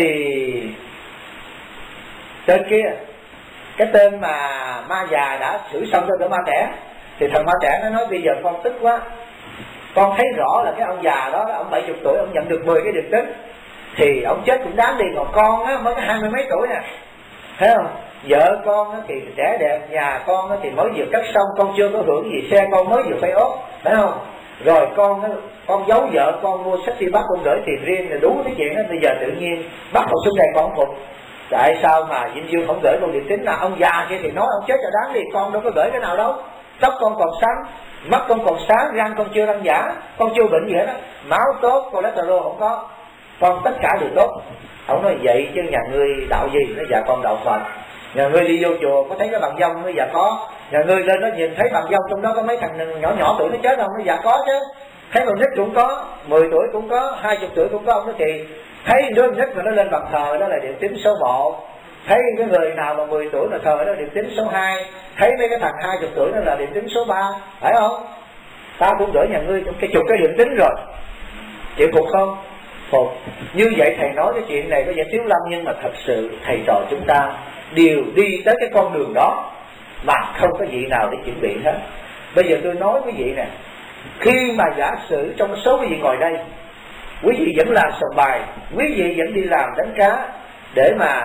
tên kia, cái tên mà ma già đã xử xong cho ma trẻ. Thì thằng ma trẻ nó nói bây giờ con tức quá, con thấy rõ là cái ông già đó ông 70 tuổi ông nhận được 10 cái điểm tính, thì ông chết cũng đáng đi. Còn con á mới có 20 mấy tuổi nè, thấy không? Vợ con á thì trẻ đẹp, nhà con á thì mới vừa cắt xong, con chưa có hưởng gì, xe con mới vừa phải ốp, thấy không? Rồi con giấu vợ con mua sách đi bắt, con gửi tiền riêng là đủ cái chuyện đó. Bây giờ tự nhiên bắt con xuống đây con không phục. Tại sao mà Vinh Dương không gửi con điểm tính? Là ông già kia thì nói ông chết cho đáng đi, con đâu có gửi cái nào đâu. Tóc con còn sáng, mắt con còn sáng, răng con chưa răng giả, con chưa bệnh gì hết á, máu tốt, cholesterol không có, con tất cả đều tốt. Ông nói vậy chứ nhà ngươi đạo gì? Nó dạ con đạo Phật. Nhà ngươi đi vô chùa có thấy cái bằng dông? Nó dạ có. Nhà ngươi lên nó nhìn thấy bằng dông trong đó có mấy thằng nhỏ nhỏ tuổi nó chết không? Nó dạ có chứ. Thấy con nít cũng có, 10 tuổi cũng có, 20 tuổi cũng có. Ông nói thì thấy đứa nít mà nó lên bàn thờ đó là điểm tính số 1. Thấy cái người nào mà 10 tuổi là thờ đó là điểm tính số 2. Thấy mấy cái thằng 20 tuổi đó là điểm tính số 3. Phải không? Ta cũng gửi nhà ngươi trong cái chục cái điểm tính rồi, chịu phục không? Phục. Như vậy thầy nói cái chuyện này có vẻ thiếu lâm, nhưng mà thật sự thầy trò chúng ta đều đi tới cái con đường đó mà không có vị nào để chuẩn bị hết. Bây giờ tôi nói quý vị nè, khi mà giả sử trong số quý vị ngồi đây, quý vị vẫn làm sòng bài, quý vị vẫn đi làm đánh cá để mà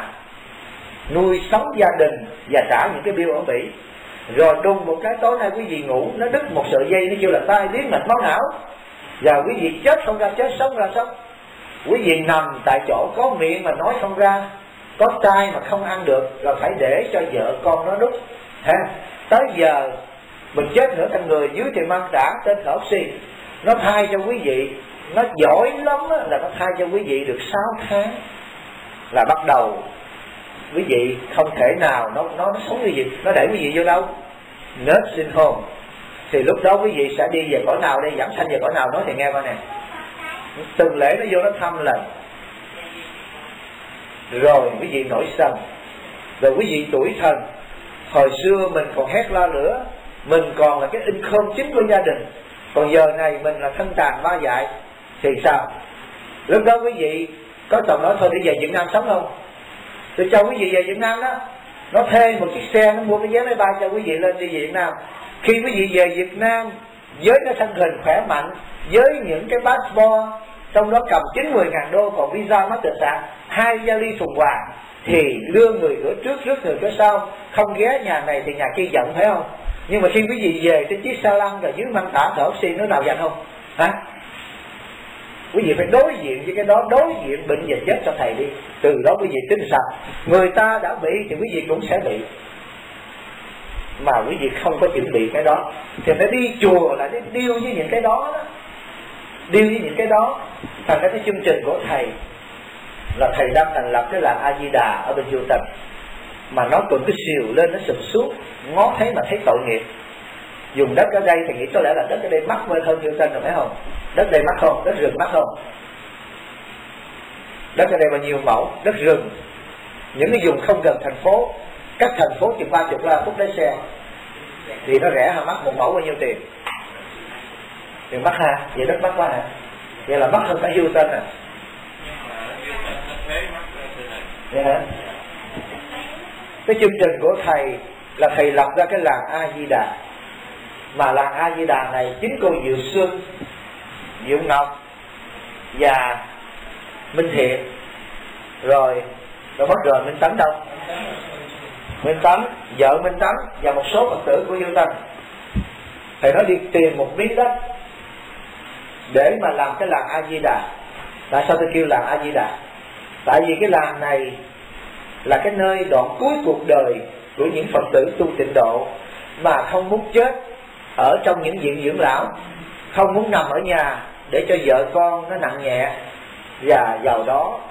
nuôi sống gia đình và trả những cái bill ở Mỹ, rồi đùng một cái tối nay quý vị ngủ, nó đứt một sợi dây, nó kêu là tai biến mạch máu não, và quý vị chết không ra chết, sống ra sống. Quý vị nằm tại chỗ, có miệng mà nói không ra, có tai mà không ăn được, rồi phải để cho vợ con nó đút ha. Tới giờ mình chết nửa thân người, dưới thì mang trả tên là oxy, nó thay cho quý vị, nó giỏi lắm đó, là nó thay cho quý vị được 6 tháng là bắt đầu quý vị không thể nào nó sống như vậy, nó đẩy quý vị vô đâu? Nursing home. Thì lúc đó quý vị sẽ đi về cõi nào đây? Giảm sanh về cõi nào? Nói thì nghe coi nè. Từng lễ nó vô nó thăm lần, rồi quý vị nổi sân, rồi quý vị tuổi thần. Hồi xưa mình còn hét la lửa, mình còn là cái income chính của gia đình, còn giờ này mình là thân tàn ma dại thì sao? Lúc đó quý vị có chồng nói thôi đi về Việt Nam sống không? Tôi cho quý vị về Việt Nam đó, nó thuê một chiếc xe, nó mua cái vé máy bay cho quý vị lên đi về Việt Nam. Khi quý vị về Việt Nam với cái thân hình khỏe mạnh, với những cái passport trong đó cầm 90.000 đô, còn visa mất tự sản, 2 vali thùng quà, thì đưa người cửa trước, rước người cửa sau, không ghé nhà này thì nhà kia giận, phải không? Nhưng mà khi quý vị về trên chiếc xa lăng rồi dưới măng tả thở oxy, nó nào giận không? Hả? Quý vị phải đối diện với cái đó, đối diện bệnh và chết cho thầy đi. Từ đó quý vị tính sao? Người ta đã bị thì quý vị cũng sẽ bị, mà quý vị không có chuẩn bị cái đó thì phải đi chùa là để deal với những cái đó, deal với những cái đó. Thành ra cái chương trình của thầy là thầy đang thành lập cái làng A Di Đà ở bên Du Tân, mà nó còn cái xìu lên, nó sụp xuống, ngó thấy mà thấy tội nghiệp. Dùng đất ở đây thì nghĩ có lẽ là đất ở đây mắc hơn Du Tân rồi, phải không? Đất đây mắc không? Đất rừng mắc không? Đất ở đây bao nhiêu mẫu? Đất rừng, những cái vùng không gần thành phố, cách thành phố chừng 30 phút lái xe, thì nó rẻ hả? Mắc một mẫu bao nhiêu tiền? Tiền mắc ha? Vậy đất mắc quá hả? Vậy là mắc hơn cả Du Tân à? Vậy hả? Cái chương trình của thầy là thầy lập ra cái làng A Di Đà, mà làng A Di Đà này chính cô Diệu Xuân, Diệu Ngọc và Minh Thiện, rồi mất rồi Minh Tấn đâu? Minh Tấn, vợ Minh Tấn và một số Phật tử của Du Tân, thầy nói đi tìm một miếng đất để mà làm cái làng A Di Đà. Tại sao tôi kêu làng A Di Đà? Tại vì cái làng này là cái nơi đoạn cuối cuộc đời của những Phật tử tu tịnh độ, mà không muốn chết ở trong những viện dưỡng lão, không muốn nằm ở nhà để cho vợ con nó nặng nhẹ, và vào đó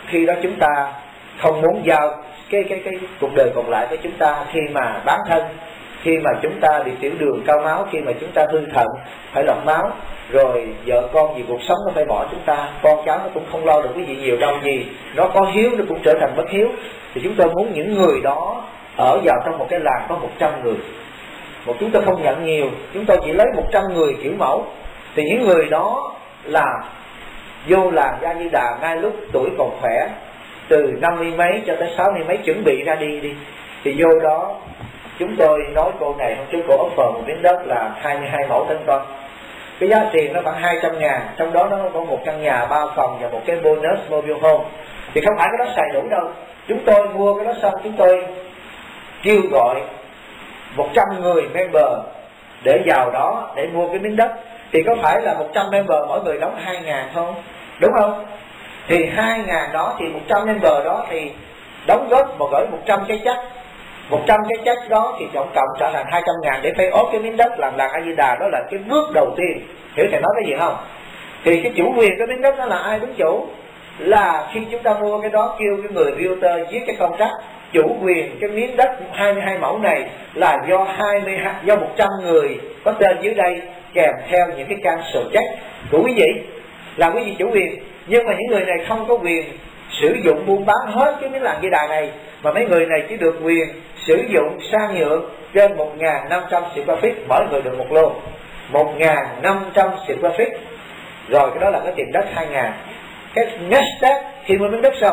khi đó chúng ta không muốn giao cái cuộc đời còn lại với chúng ta, khi mà bán thân, khi mà chúng ta bị tiểu đường cao máu, khi mà chúng ta hư thận phải lọc máu, rồi vợ con vì cuộc sống nó phải bỏ chúng ta, con cháu nó cũng không lo được cái gì nhiều đâu, gì nó có hiếu nó cũng trở thành bất hiếu. Thì chúng tôi muốn những người đó ở vào trong một cái làng có 100 người. Chúng tôi không nhận nhiều, chúng tôi chỉ lấy 100 người kiểu mẫu. Thì những người đó là vô làng A Di Đà ngay lúc tuổi còn khỏe, từ 50 mấy cho tới 60 mấy chuẩn bị ra đi. Thì vô đó chúng tôi nói cô này hôm trước cô offer một miếng đất là 22 mẫu tên con. Cái giá tiền nó khoảng 200.000, trong đó nó có một căn nhà 3 phòng và một cái bonus mobile home. Thì không phải cái đó xài đủ đâu. Chúng tôi mua cái đó xong chúng tôi kêu gọi 100 người member để vào đó để mua cái miếng đất. Thì có phải là 100 member mỗi người đóng 2.000 không? Đúng không? Thì 2.000 đó thì 100 member đó thì đóng góp mà gửi 100 cái check. 100 cái check đó thì tổng cộng trở thành 200.000 để pay off cái miếng đất làm làng A Di Đà. Đó là cái bước đầu tiên. Hiểu thầy nói cái gì không? Thì cái chủ quyền cái miếng đất đó là ai đứng chủ? Là khi chúng ta mua cái đó kêu cái người realtor viết cái contract. Chủ quyền cái miếng đất 22 mẫu này là do 100 người có tên dưới đây kèm theo những cái cancel check của quý vị, là quý vị chủ quyền. Nhưng mà những người này không có quyền sử dụng buôn bán hết cái miếng làng Di Đà này, mà mấy người này chỉ được quyền sử dụng sang nhượng trên 1.500 square feet, mỗi người được một lô 1.500 square feet. Rồi cái đó là cái tiền đất 2.000. Cái next step khi mua miếng đất xong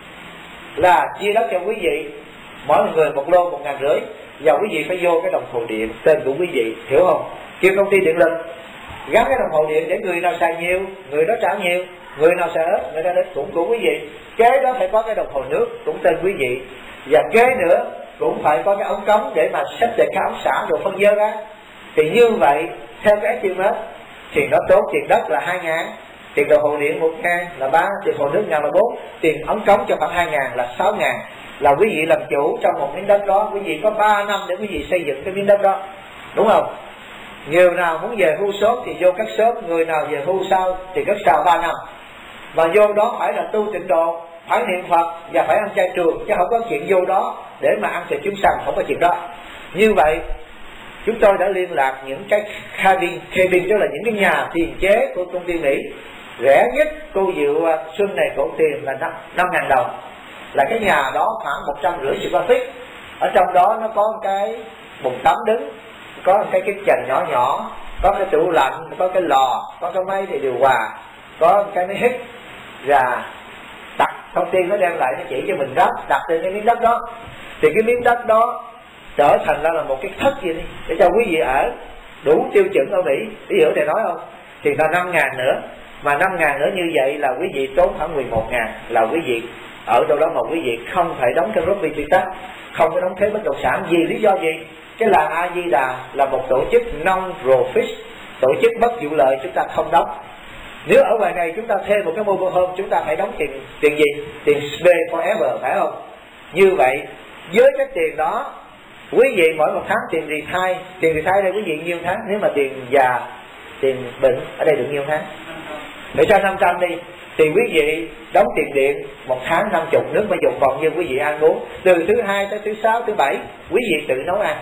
là chia đất cho quý vị, mỗi người một lô 1.500, và quý vị phải vô cái đồng hồ điện tên của quý vị, hiểu không? Kêu công ty điện lực gắn cái đồng hồ điện để người nào xài nhiều người đó trả nhiều, người nào xài ít người ta đến cũng của quý vị. Kế đó phải có cái đồng hồ nước cũng tên quý vị, và kế nữa cũng phải có cái ống cống để mà xếp để cái ống xả rồi phân dơ ra. Thì như vậy theo cái estimate thì nó tốn tiền đất là 2.000, tiền đồng hồ điện 1.000 là 3, tiền hồ nước 1.000 là 4, tiền ống cống cho khoảng 2.000 là 6.000. Là quý vị làm chủ trong một miếng đất đó, quý vị có 3 năm để quý vị xây dựng cái miếng đất đó, đúng không? Người nào muốn về hưu sớm thì vô cắt sớm, người nào về hưu sau thì cắt sau 3 năm. Mà vô đó phải là tu tịnh độ, phải niệm Phật và phải ăn chay trường, chứ không có chuyện vô đó để mà ăn thịt chúng sanh, không có chuyện đó. Như vậy chúng tôi đã liên lạc những cái cabin, tức là những cái nhà tiền chế của công ty Mỹ. Rẻ nhất cô Diệu Xuân này cổ tiền là 5.000 đồng, là cái nhà đó khoảng 150 square feet. Ở trong đó nó có cái bồn tắm đứng, có cái trần nhỏ nhỏ, có cái tủ lạnh, có cái lò, có cái máy để điều hòa, có cái máy hít, và đặt thông tin nó đem lại nó chỉ cho mình đặt trên cái miếng đất đó. Thì cái miếng đất đó trở thành ra là một cái thất gì đi để cho quý vị ở đủ tiêu chuẩn ở Mỹ. Quý vị hiểu thầy nói không? Thì là 5.000 nữa, mà 5.000 nữa như vậy là quý vị tốn khoảng 11.000, là quý vị ở đâu đó mà quý vị không phải đóng cái property tax, không có đóng thuế bất động sản. Vì lý do gì? Cái làng A Di Đà là một tổ chức non-profit, tổ chức bất vụ lợi, chúng ta không đóng. Nếu ở ngoài này chúng ta thuê một cái mobile home, chúng ta phải đóng tiền gì? Tiền stay forever, phải không? Như vậy với cái tiền đó, quý vị mỗi một tháng tiền retire đây quý vị nhiêu tháng? Nếu mà tiền già, tiền bệnh ở đây được nhiêu tháng? Để cho 500 đi, thì quý vị đóng tiền điện một tháng 50, nước mà dùng còn như quý vị ăn uống. Từ thứ 2 tới thứ 6, thứ 7 quý vị tự nấu ăn.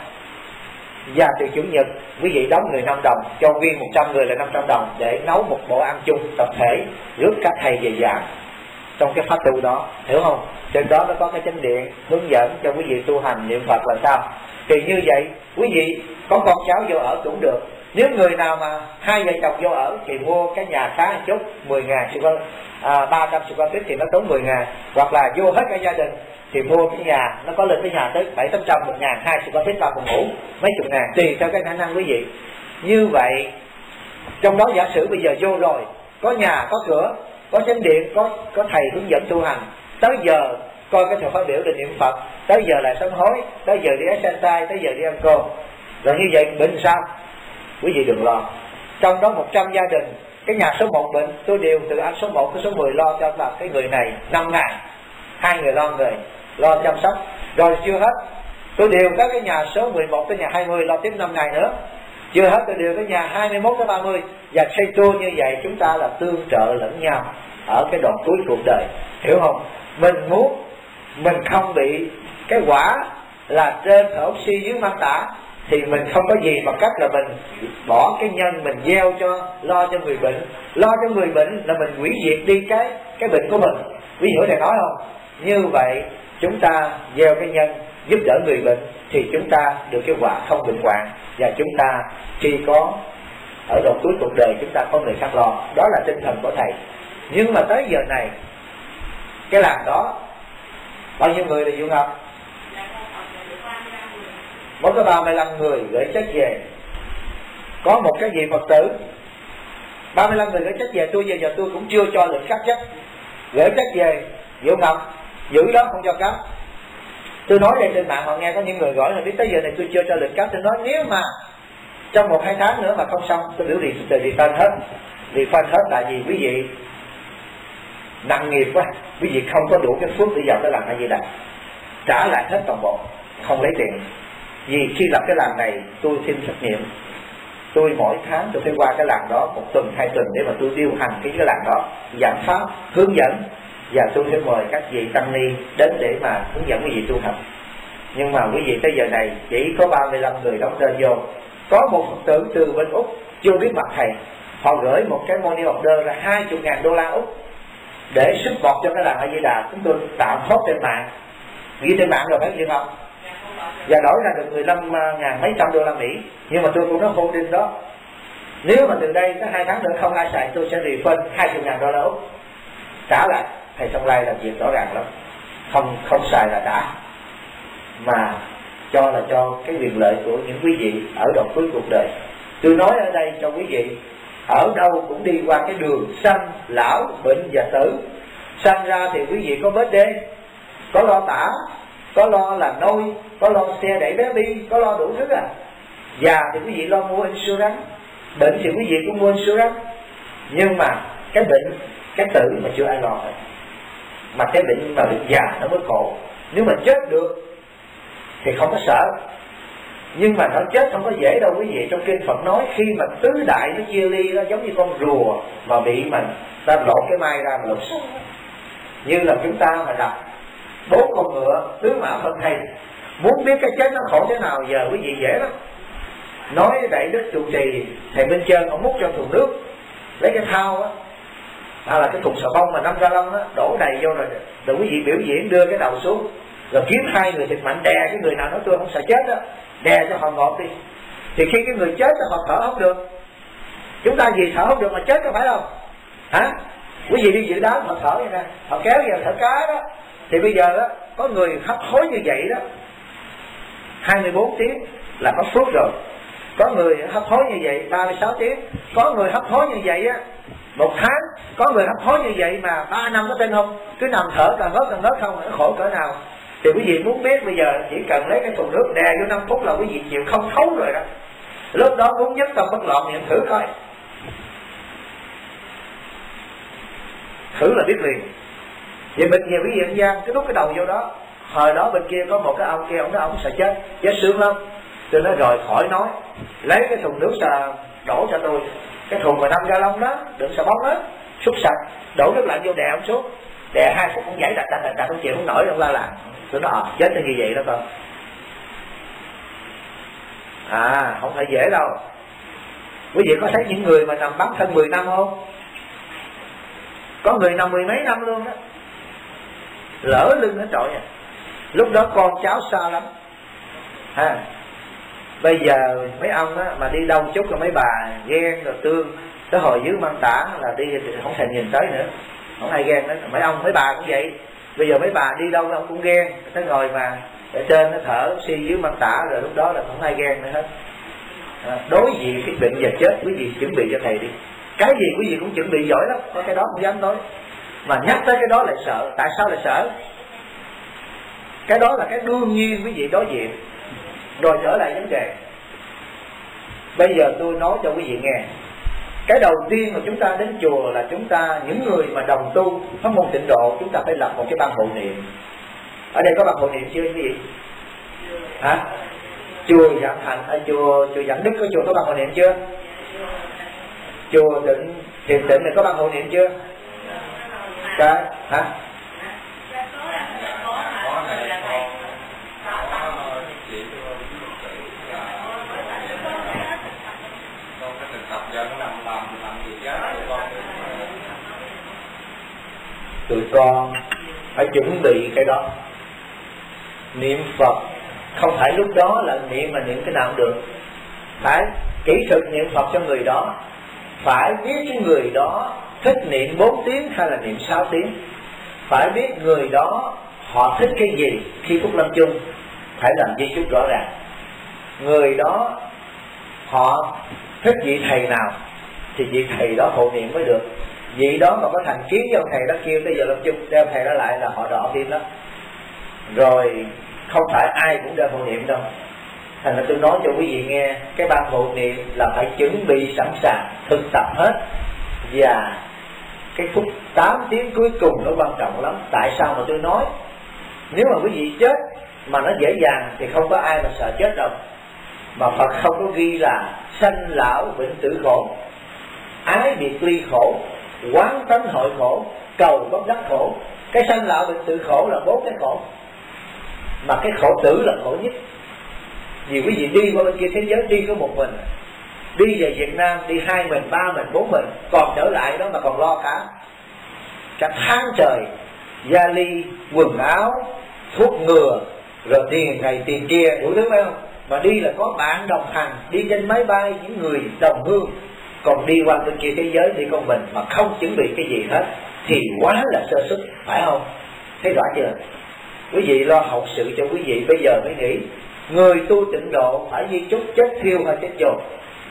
Và từ chủ nhật quý vị đóng người 5 đồng, cho nguyên 100 người là 500 đồng để nấu một bữa ăn chung tập thể, rước các thầy về giảng trong cái pháp tu đó, hiểu không? Trên đó nó có cái chánh điện hướng dẫn cho quý vị tu hành niệm Phật là sao. Thì như vậy quý vị có con cháu vô ở cũng được. Nếu người nào mà hai vợ chồng vô ở thì mua cái nhà khá một chút, 10.000 300 square feet thì nó tốn 10.000. Hoặc là vô hết cả gia đình thì mua cái nhà, nó có lên cái nhà tới 700-800, 1.000, 2 square feet 3 phòng ngủ, mấy chục ngàn, tùy theo cái khả năng quý vị. Như vậy trong đó giả sử bây giờ vô rồi, có nhà, có cửa, có chánh điện, có thầy hướng dẫn tu hành, tới giờ coi cái thời khóa biểu để niệm Phật, tới giờ lại sám hối, tới giờ đi exercise, tới giờ đi ăn cơm. Rồi như vậy bệnh sao? Quý vị đừng lo. Trong đó 100 gia đình, cái nhà số 1 bệnh, tôi đều từ anh số 1 tới số 10 lo cho là cái người này 5 ngày, 2 người lo chăm sóc. Rồi chưa hết, tôi đều các cái nhà số 11 tới nhà 20 lo tiếp 5 ngày nữa. Chưa hết tôi đưa cái nhà 21 tới 30. Và xây tour như vậy chúng ta là tương trợ lẫn nhau ở cái đoạn cuối cuộc đời, hiểu không? Mình muốn mình không bị cái quả là trên thở oxy dưới mang tả, thì mình không có gì bằng cách là mình bỏ cái nhân mình gieo cho, lo cho người bệnh. Lo cho người bệnh là mình hủy diệt đi cái bệnh của mình. Ví dụ thầy nói không? Như vậy chúng ta gieo cái nhân giúp đỡ người bệnh thì chúng ta được cái quả không bệnh hoạn, và chúng ta khi có ở đoạn cuối cuộc đời chúng ta có người khác lo. Đó là tinh thần của thầy. Nhưng mà tới giờ này cái làng đó bao nhiêu người là Dũng Ngọc? Mới có 35 người gửi chết về. Có một cái vị Phật tử 35 người gửi chết về. Tôi giờ tôi cũng chưa cho lệnh cắt chết. Gửi chết về Dũng Ngọc giữ đó không cho cắt. Tôi nói đây trên mạng họ nghe có những người gọi là biết tới giờ này tôi chưa cho lệnh cắt. Tôi nói nếu mà trong 1-2 tháng nữa mà không xong tôi biểu refund hết. Refund hết tại vì quý vị nặng nghiệp quá, quý vị không có đủ cái phước để vào cái làng A Di Đà, trả lại hết toàn bộ, không lấy tiền. Vì khi lập cái làng này tôi thêm trách nhiệm, tôi mỗi tháng tôi phải qua cái làng đó 1 tuần 2 tuần để mà tôi điều hành cái làng đó, giảng pháp, hướng dẫn, và tôi sẽ mời các vị tăng ni đến để mà hướng dẫn quý vị tu hành. Nhưng mà quý vị tới giờ này chỉ có 35 người đóng tên vô. Có một Phật tử từ bên Úc chưa biết mặt thầy, họ gửi một cái money order là $20,000 Úc để support cho cái làng A Di Đà. Chúng tôi tạm hốt trên mạng, ghi trên mạng rồi phải không? Và đổi ra được 15.000 mấy trăm $15. Nhưng mà tôi cũng nói hô đinh đó, nếu mà từ đây tới 2 tháng nữa không ai xài tôi sẽ refund $20,000 Úc, trả lại. Thầy Song Lai làm việc rõ ràng lắm, không xài là trả, mà cho là cho cái quyền lợi của những quý vị ở đoạn cuối cuộc đời. Tôi nói ở đây cho quý vị, ở đâu cũng đi qua cái đường sanh, lão, bệnh và tử. Sanh ra thì quý vị có vết đê, có lo tả, có lo là nôi, có lo xe đẩy bé bi, có lo đủ thứ à. Già thì quý vị lo mua insurance, bệnh thì quý vị cũng mua insurance. Nhưng mà cái bệnh, cái tử mà chưa ai lo hết. Mà cái bệnh mà bệnh già nó mới khổ. Nếu mà chết được thì không có sợ, nhưng mà nó chết không có dễ đâu quý vị. Trong kinh Phật nói khi mà tứ đại nó chia ly, nó giống như con rùa mà bị mình ta lột cái mai ra mà lột xuống. Như là chúng ta mà đặt 4 con ngựa tứ mã phân thây, muốn biết cái chết nó khổ thế nào giờ quý vị dễ lắm. Nói Đại Đức trụ trì thầy Minh Trơn, ông múc cho thùng nước, lấy cái thao á, hay là cái thùng xà bông mà 5 gallon á, đổ đầy vô rồi quý vị biểu diễn đưa cái đầu xuống, rồi kiếm 2 người thịt mạnh đè cái người nào nói tôi không sợ chết đó, đè cho họ ngọt đi. Thì khi cái người chết họ thở không được. Chúng ta gì thở không được mà chết có phải không? Hả? Quý vị đi dự đám họ thở vậy nè, họ kéo vào thở cá đó. Thì bây giờ đó có người hấp hối như vậy đó 24 tiếng là có phước rồi. Có người hấp hối như vậy 36 tiếng. Có người hấp hối như vậy á 1 tháng. Có người hấp hối như vậy mà 3 năm, có tin không? Cứ nằm thở càng ngớt không, nó khổ cỡ nào. Thì quý vị muốn biết bây giờ chỉ cần lấy cái thùng nước đè vô 5 phút là quý vị chịu không thấu rồi đó. Lúc đó muốn nhất tâm bất loạn niệm thử coi, thử là biết liền. Vậy bên kia quý vị ăn gian cứ đút cái đầu vô đó. Hồi đó bên kia có một cái ông kia, ông nói ông sợ chết sướng lắm. Tôi nói rồi khỏi nói, lấy cái thùng nước đổ cho tôi, cái thùng mà 5 gallon đó, đựng xà bông đó, xúc sạch, đổ nước lạnh vô đè ông xuống, đè 2 phút cũng giãy đặt không chịu không nổi, ông la làng. Tôi nói chết như vậy đó con. Không phải dễ đâu. Quý vị có thấy những người mà nằm bán thân 10 năm không? Có người nằm 10 mấy năm luôn đó, lỡ lưng hết trọi à. Lúc đó con cháu xa lắm ha. Bây giờ mấy ông á mà đi đông chút là mấy bà ghen rồi tương. Tới hồi dưới Mang Tả là đi thì không thèm nhìn tới nữa, không ai ghen nữa. Mấy ông mấy bà cũng vậy. Bây giờ mấy bà đi đâu ông cũng ghen. Tới ngồi mà ở trên nó thở oxy dưới Mang Tả rồi lúc đó là không ai ghen nữa hết. Đối diện cái bệnh và chết quý vị chuẩn bị cho thầy đi. Cái gì quý vị cũng chuẩn bị giỏi lắm, có cái đó không dám nói. Mà nhắc tới cái đó lại sợ. Tại sao lại sợ? Cái đó là cái đương nhiên quý vị đối diện. Rồi trở lại vấn đề. Bây giờ tôi nói cho quý vị nghe. Cái đầu tiên mà chúng ta đến chùa là chúng ta, những người mà đồng tu pháp môn tịnh độ, chúng ta phải lập một cái ban hộ niệm. Ở đây có ban hộ niệm chưa quý vị? Hả? Chùa Vạn Thành, chùa Vạn Đức có chùa có ban hộ niệm chưa? Chùa Thiền Tịnh này có ban hộ niệm chưa? Cái hả? Tụi con phải chuẩn bị cái đó. Niệm Phật không phải lúc đó là niệm mà niệm cái nào cũng được, phải kỹ thuật niệm Phật cho người đó, phải biết cái người đó thích niệm 4 tiếng hay là niệm 6 tiếng, phải biết người đó họ thích cái gì khi phúc lâm chung, phải làm di chúc rõ ràng. Người đó họ thích vị thầy nào thì vị thầy đó hộ niệm mới được. Vị đó mà có thành kiến với ông thầy đó kêu tới giờ lâm chung đeo thầy đó lại là họ đỏ tim đó. Rồi không phải ai cũng đeo hộ niệm đâu. Thành ra tôi nói cho quý vị nghe, cái ban hộ niệm là phải chuẩn bị sẵn sàng, thực tập hết. Và cái phút 8 tiếng cuối cùng nó quan trọng lắm. Tại sao mà tôi nói nếu mà quý vị chết mà nó dễ dàng thì không có ai mà sợ chết đâu. Mà Phật không có ghi là sanh lão bệnh tử khổ, ái biệt ly khổ, quán tánh hội khổ, cầu bất đắc khổ. Cái sanh lão bệnh tử khổ là 4 cái khổ, mà cái khổ tử là khổ nhất. Vì quý vị đi qua bên kia thế giới đi có một mình, đi về Việt Nam đi 2 mình, 3 mình, 4 mình, còn trở lại đó mà còn lo cả tháng trời, gia ly, quần áo, thuốc ngừa, rồi tiền này tiền kia đủ thứ phải không? Mà đi là có bạn đồng hành, đi trên máy bay những người đồng hương. Còn đi qua bên kia thế giới đi con mình mà không chuẩn bị cái gì hết thì quá là sơ suất, phải không? Thấy rõ chưa? Quý vị lo hậu sự cho quý vị bây giờ mới nghĩ. Người tu tịnh độ phải di chúc chết thiêu hay chết dồn.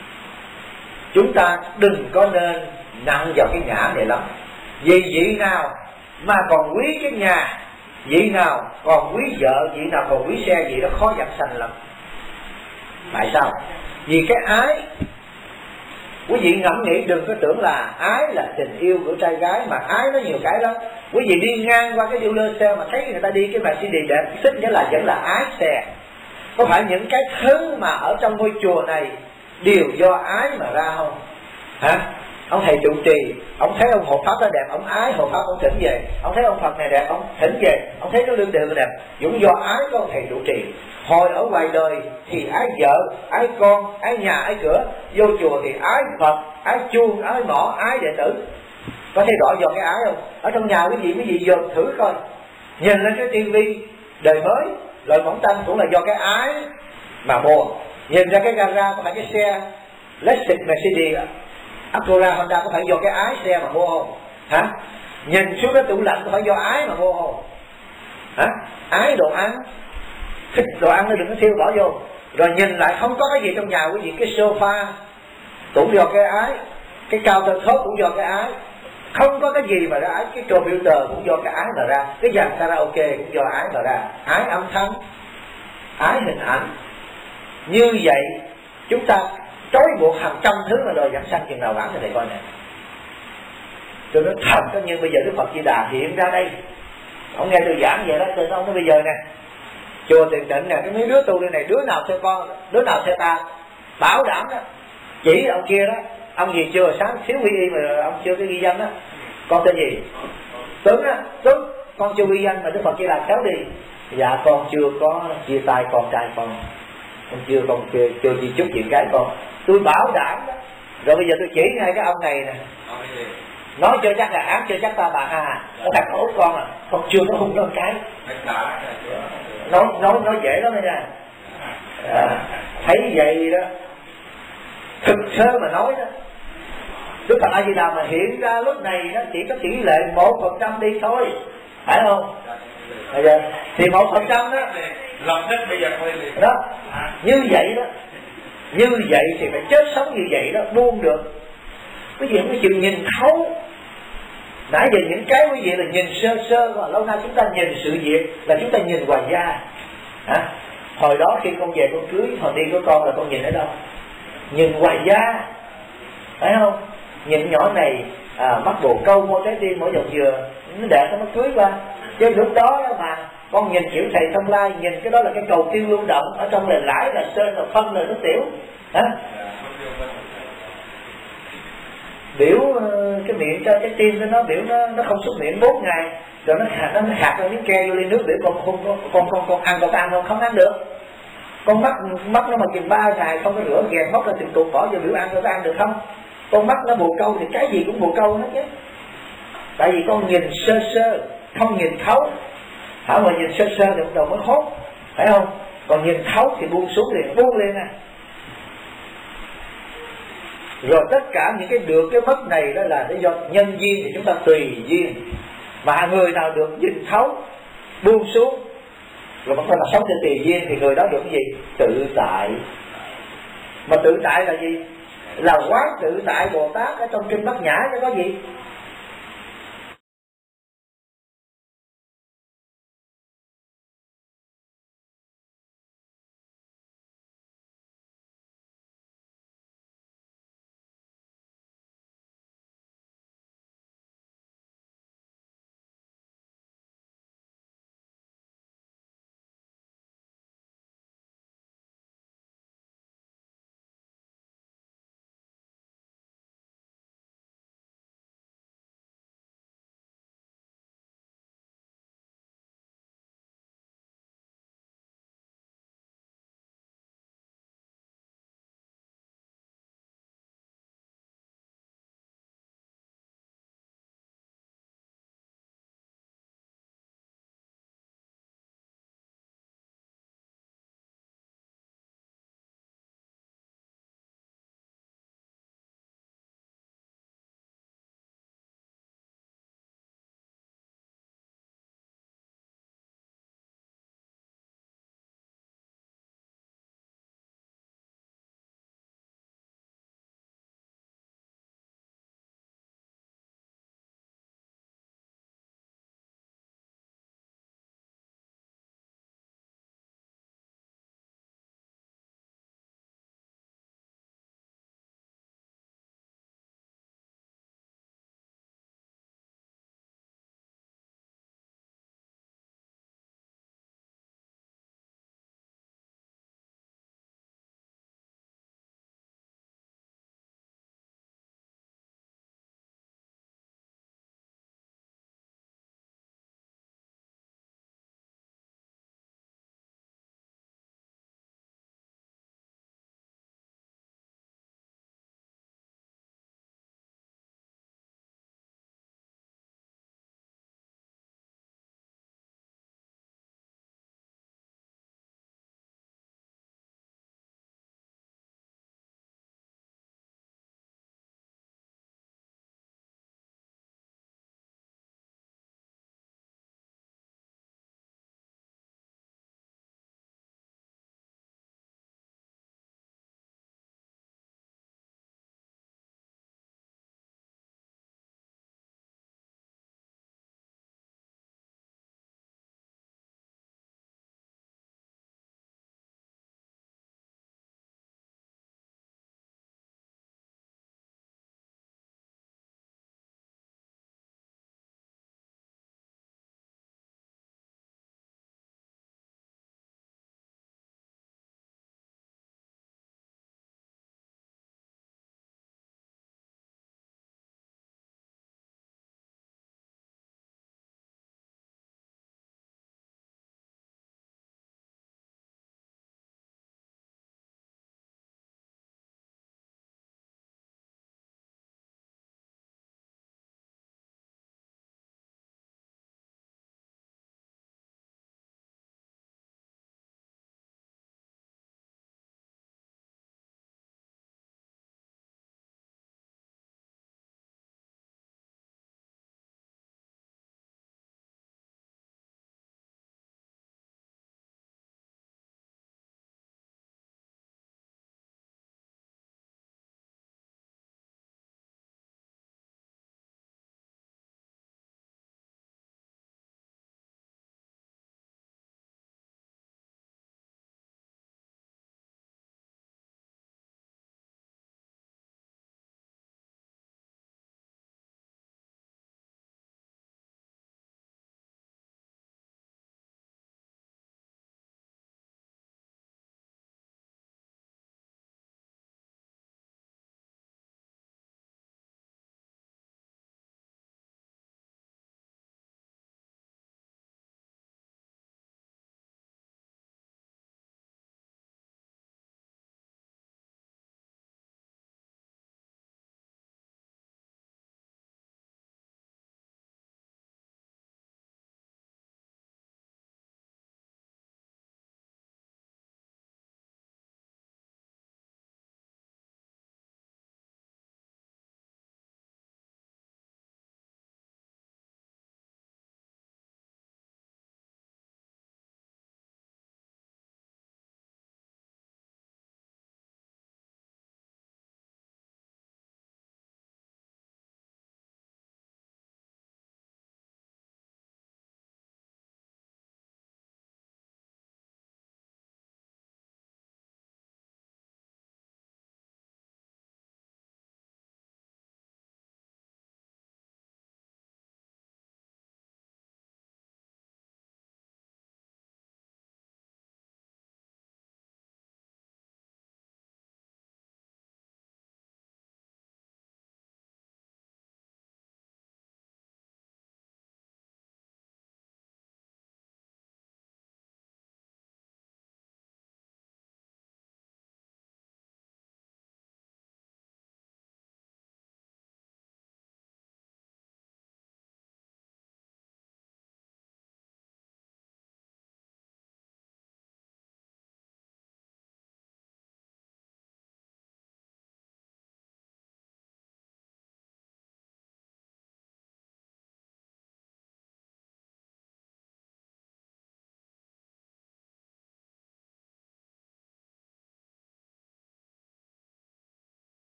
Chúng ta đừng có nên nặng vào cái ngã này lắm. Vì vị nào mà còn quý cái nhà, vị nào còn quý vợ, vị nào còn quý xe, vị đó khó giảng sanh lắm. Tại sao? Vì cái ái, quý vị ngẫm nghĩ đừng có tưởng là ái là tình yêu của trai gái, mà ái nó nhiều cái lắm. Quý vị đi ngang qua cái dealer xe mà thấy người ta đi cái Mercedes đẹp, thích nghĩa là vẫn là ái xe. Có phải những cái thứ mà ở trong ngôi chùa này đều do ái mà ra không? Hả? Ông thầy trụ trì, ông thấy ông hộ pháp đó đẹp, ông ái hộ pháp, ông thỉnh về. Ông thấy ông Phật này đẹp, ông thỉnh về. Ông thấy nó lương đều đẹp, cũng do ái của ông thầy trụ trì. Hồi ở ngoài đời thì ái vợ, ái con, ái nhà, ái cửa. Vô chùa thì ái Phật, ái chuông, ái mõ, ái đệ tử. Có thấy rõ do cái ái không? Ở trong nhà quý vị dồn thử coi. Nhìn lên cái tivi đời mới, lời mỏng tanh cũng là do cái ái mà mua. Nhìn ra cái gara có phải cái xe Lexus, Mercedes, Acura, Honda có phải do cái ái xe mà mua không? Hả? Nhìn xuống cái tủ lạnh có phải do ái mà mua không? Hả? Ái đồ ăn, thích đồ ăn nó đừng có thiêu bỏ vô. Rồi nhìn lại không có cái gì trong nhà quý vị, cái sofa cũng do cái ái, cái cao tơ thốt cũng do cái ái, không có cái gì mà ra ái. Cái computer cũng do cái ái mà ra, cái dàn karaoke cũng do ái mà ra. Ái âm thanh, ái hình ảnh. Như vậy chúng ta trói buộc hàng trăm thứ mà đòi giảng sanh chừng nào bản cho thầy coi nè. Tôi nói thật, tất nhiên bây giờ Đức Phật Di Đà hiện ra đây, ông nghe tôi giảng vậy đó, tôi nói bây giờ nè, chùa Thiền Tịnh nè, cái mấy đứa tu đây này, đứa nào theo con, đứa nào theo ta, bảo đảm đó. Chỉ ông kia đó, ông gì chưa sáng xíu quy y mà ông chưa cái ghi danh đó. Con tên gì? Tuấn á, Tuấn, con chưa ghi danh mà Đức Phật Di Đà kéo đi. Dạ con chưa có chia tay con trai con chưa di chúc chuyện gái con. Tôi bảo đảm đó. Rồi bây giờ tôi chỉ ngay cái ông này nè, nói cho chắc là ác, cho chắc ta bà Hà, nó thằng út con à, con chưa có hung nó một cái. Nói dễ lắm nha. Thấy vậy đó, thực sơ mà nói đó, Đức Phật A Di Đà mà hiện ra lúc này nó chỉ có tỷ lệ 1% đi thôi, phải không? Bây giờ thì 1% đó lập tức bây giờ thôi liền đó, như vậy đó, như vậy thì phải chết sống như vậy đó, buông được. Quý vị mới chịu nhìn thấu. Nãy giờ những cái quý vị là nhìn sơ sơ, mà lâu nay chúng ta nhìn sự việc là chúng ta nhìn ngoài da. Hả? Hồi đó khi con về con cưới hồi đi của con là con nhìn ở đâu? Nhìn ngoài da, phải không? Nhìn nhỏ này mắt bồ câu, môi trái tim, mỗi dòng dừa, nó đẹp nó mới cưới qua. Chứ lúc đó mà Con nhìn kiểu thầy Thông Lai, nhìn cái đó là cái cầu tiêu lưu động, ở trong là lãi là sơn là phân là nước tiểu hả? Biểu cái miệng cho cái tim nó biểu nó không xuất miệng 4 ngày rồi nó khạc ra miếng ke vô ly nước, biểu con ăn con ăn không ăn được. Con mắt nó mà chừng 3 ngày không có rửa ghèn móc ra từng cục bỏ vô biểu ăn có ăn được không? Con mắt nó bồ câu thì cái gì cũng bồ câu hết chứ. Tại vì con nhìn sơ sơ, không nhìn thấu. Hả, mà nhìn sơ sơ thì bắt đầu mới hốt, phải không? Còn nhìn thấu thì buông xuống liền, buông lên nè. Rồi tất cả những cái được cái mất này đó là do nhân duyên, thì chúng ta tùy duyên. Mà người nào được nhìn thấu, buông xuống, rồi bắt đầu là sống theo tùy duyên, thì người đó được cái gì? Tự tại. Mà tự tại là gì? Là quán tự tại Bồ Tát ở trong kinh Bát Nhã chứ có gì?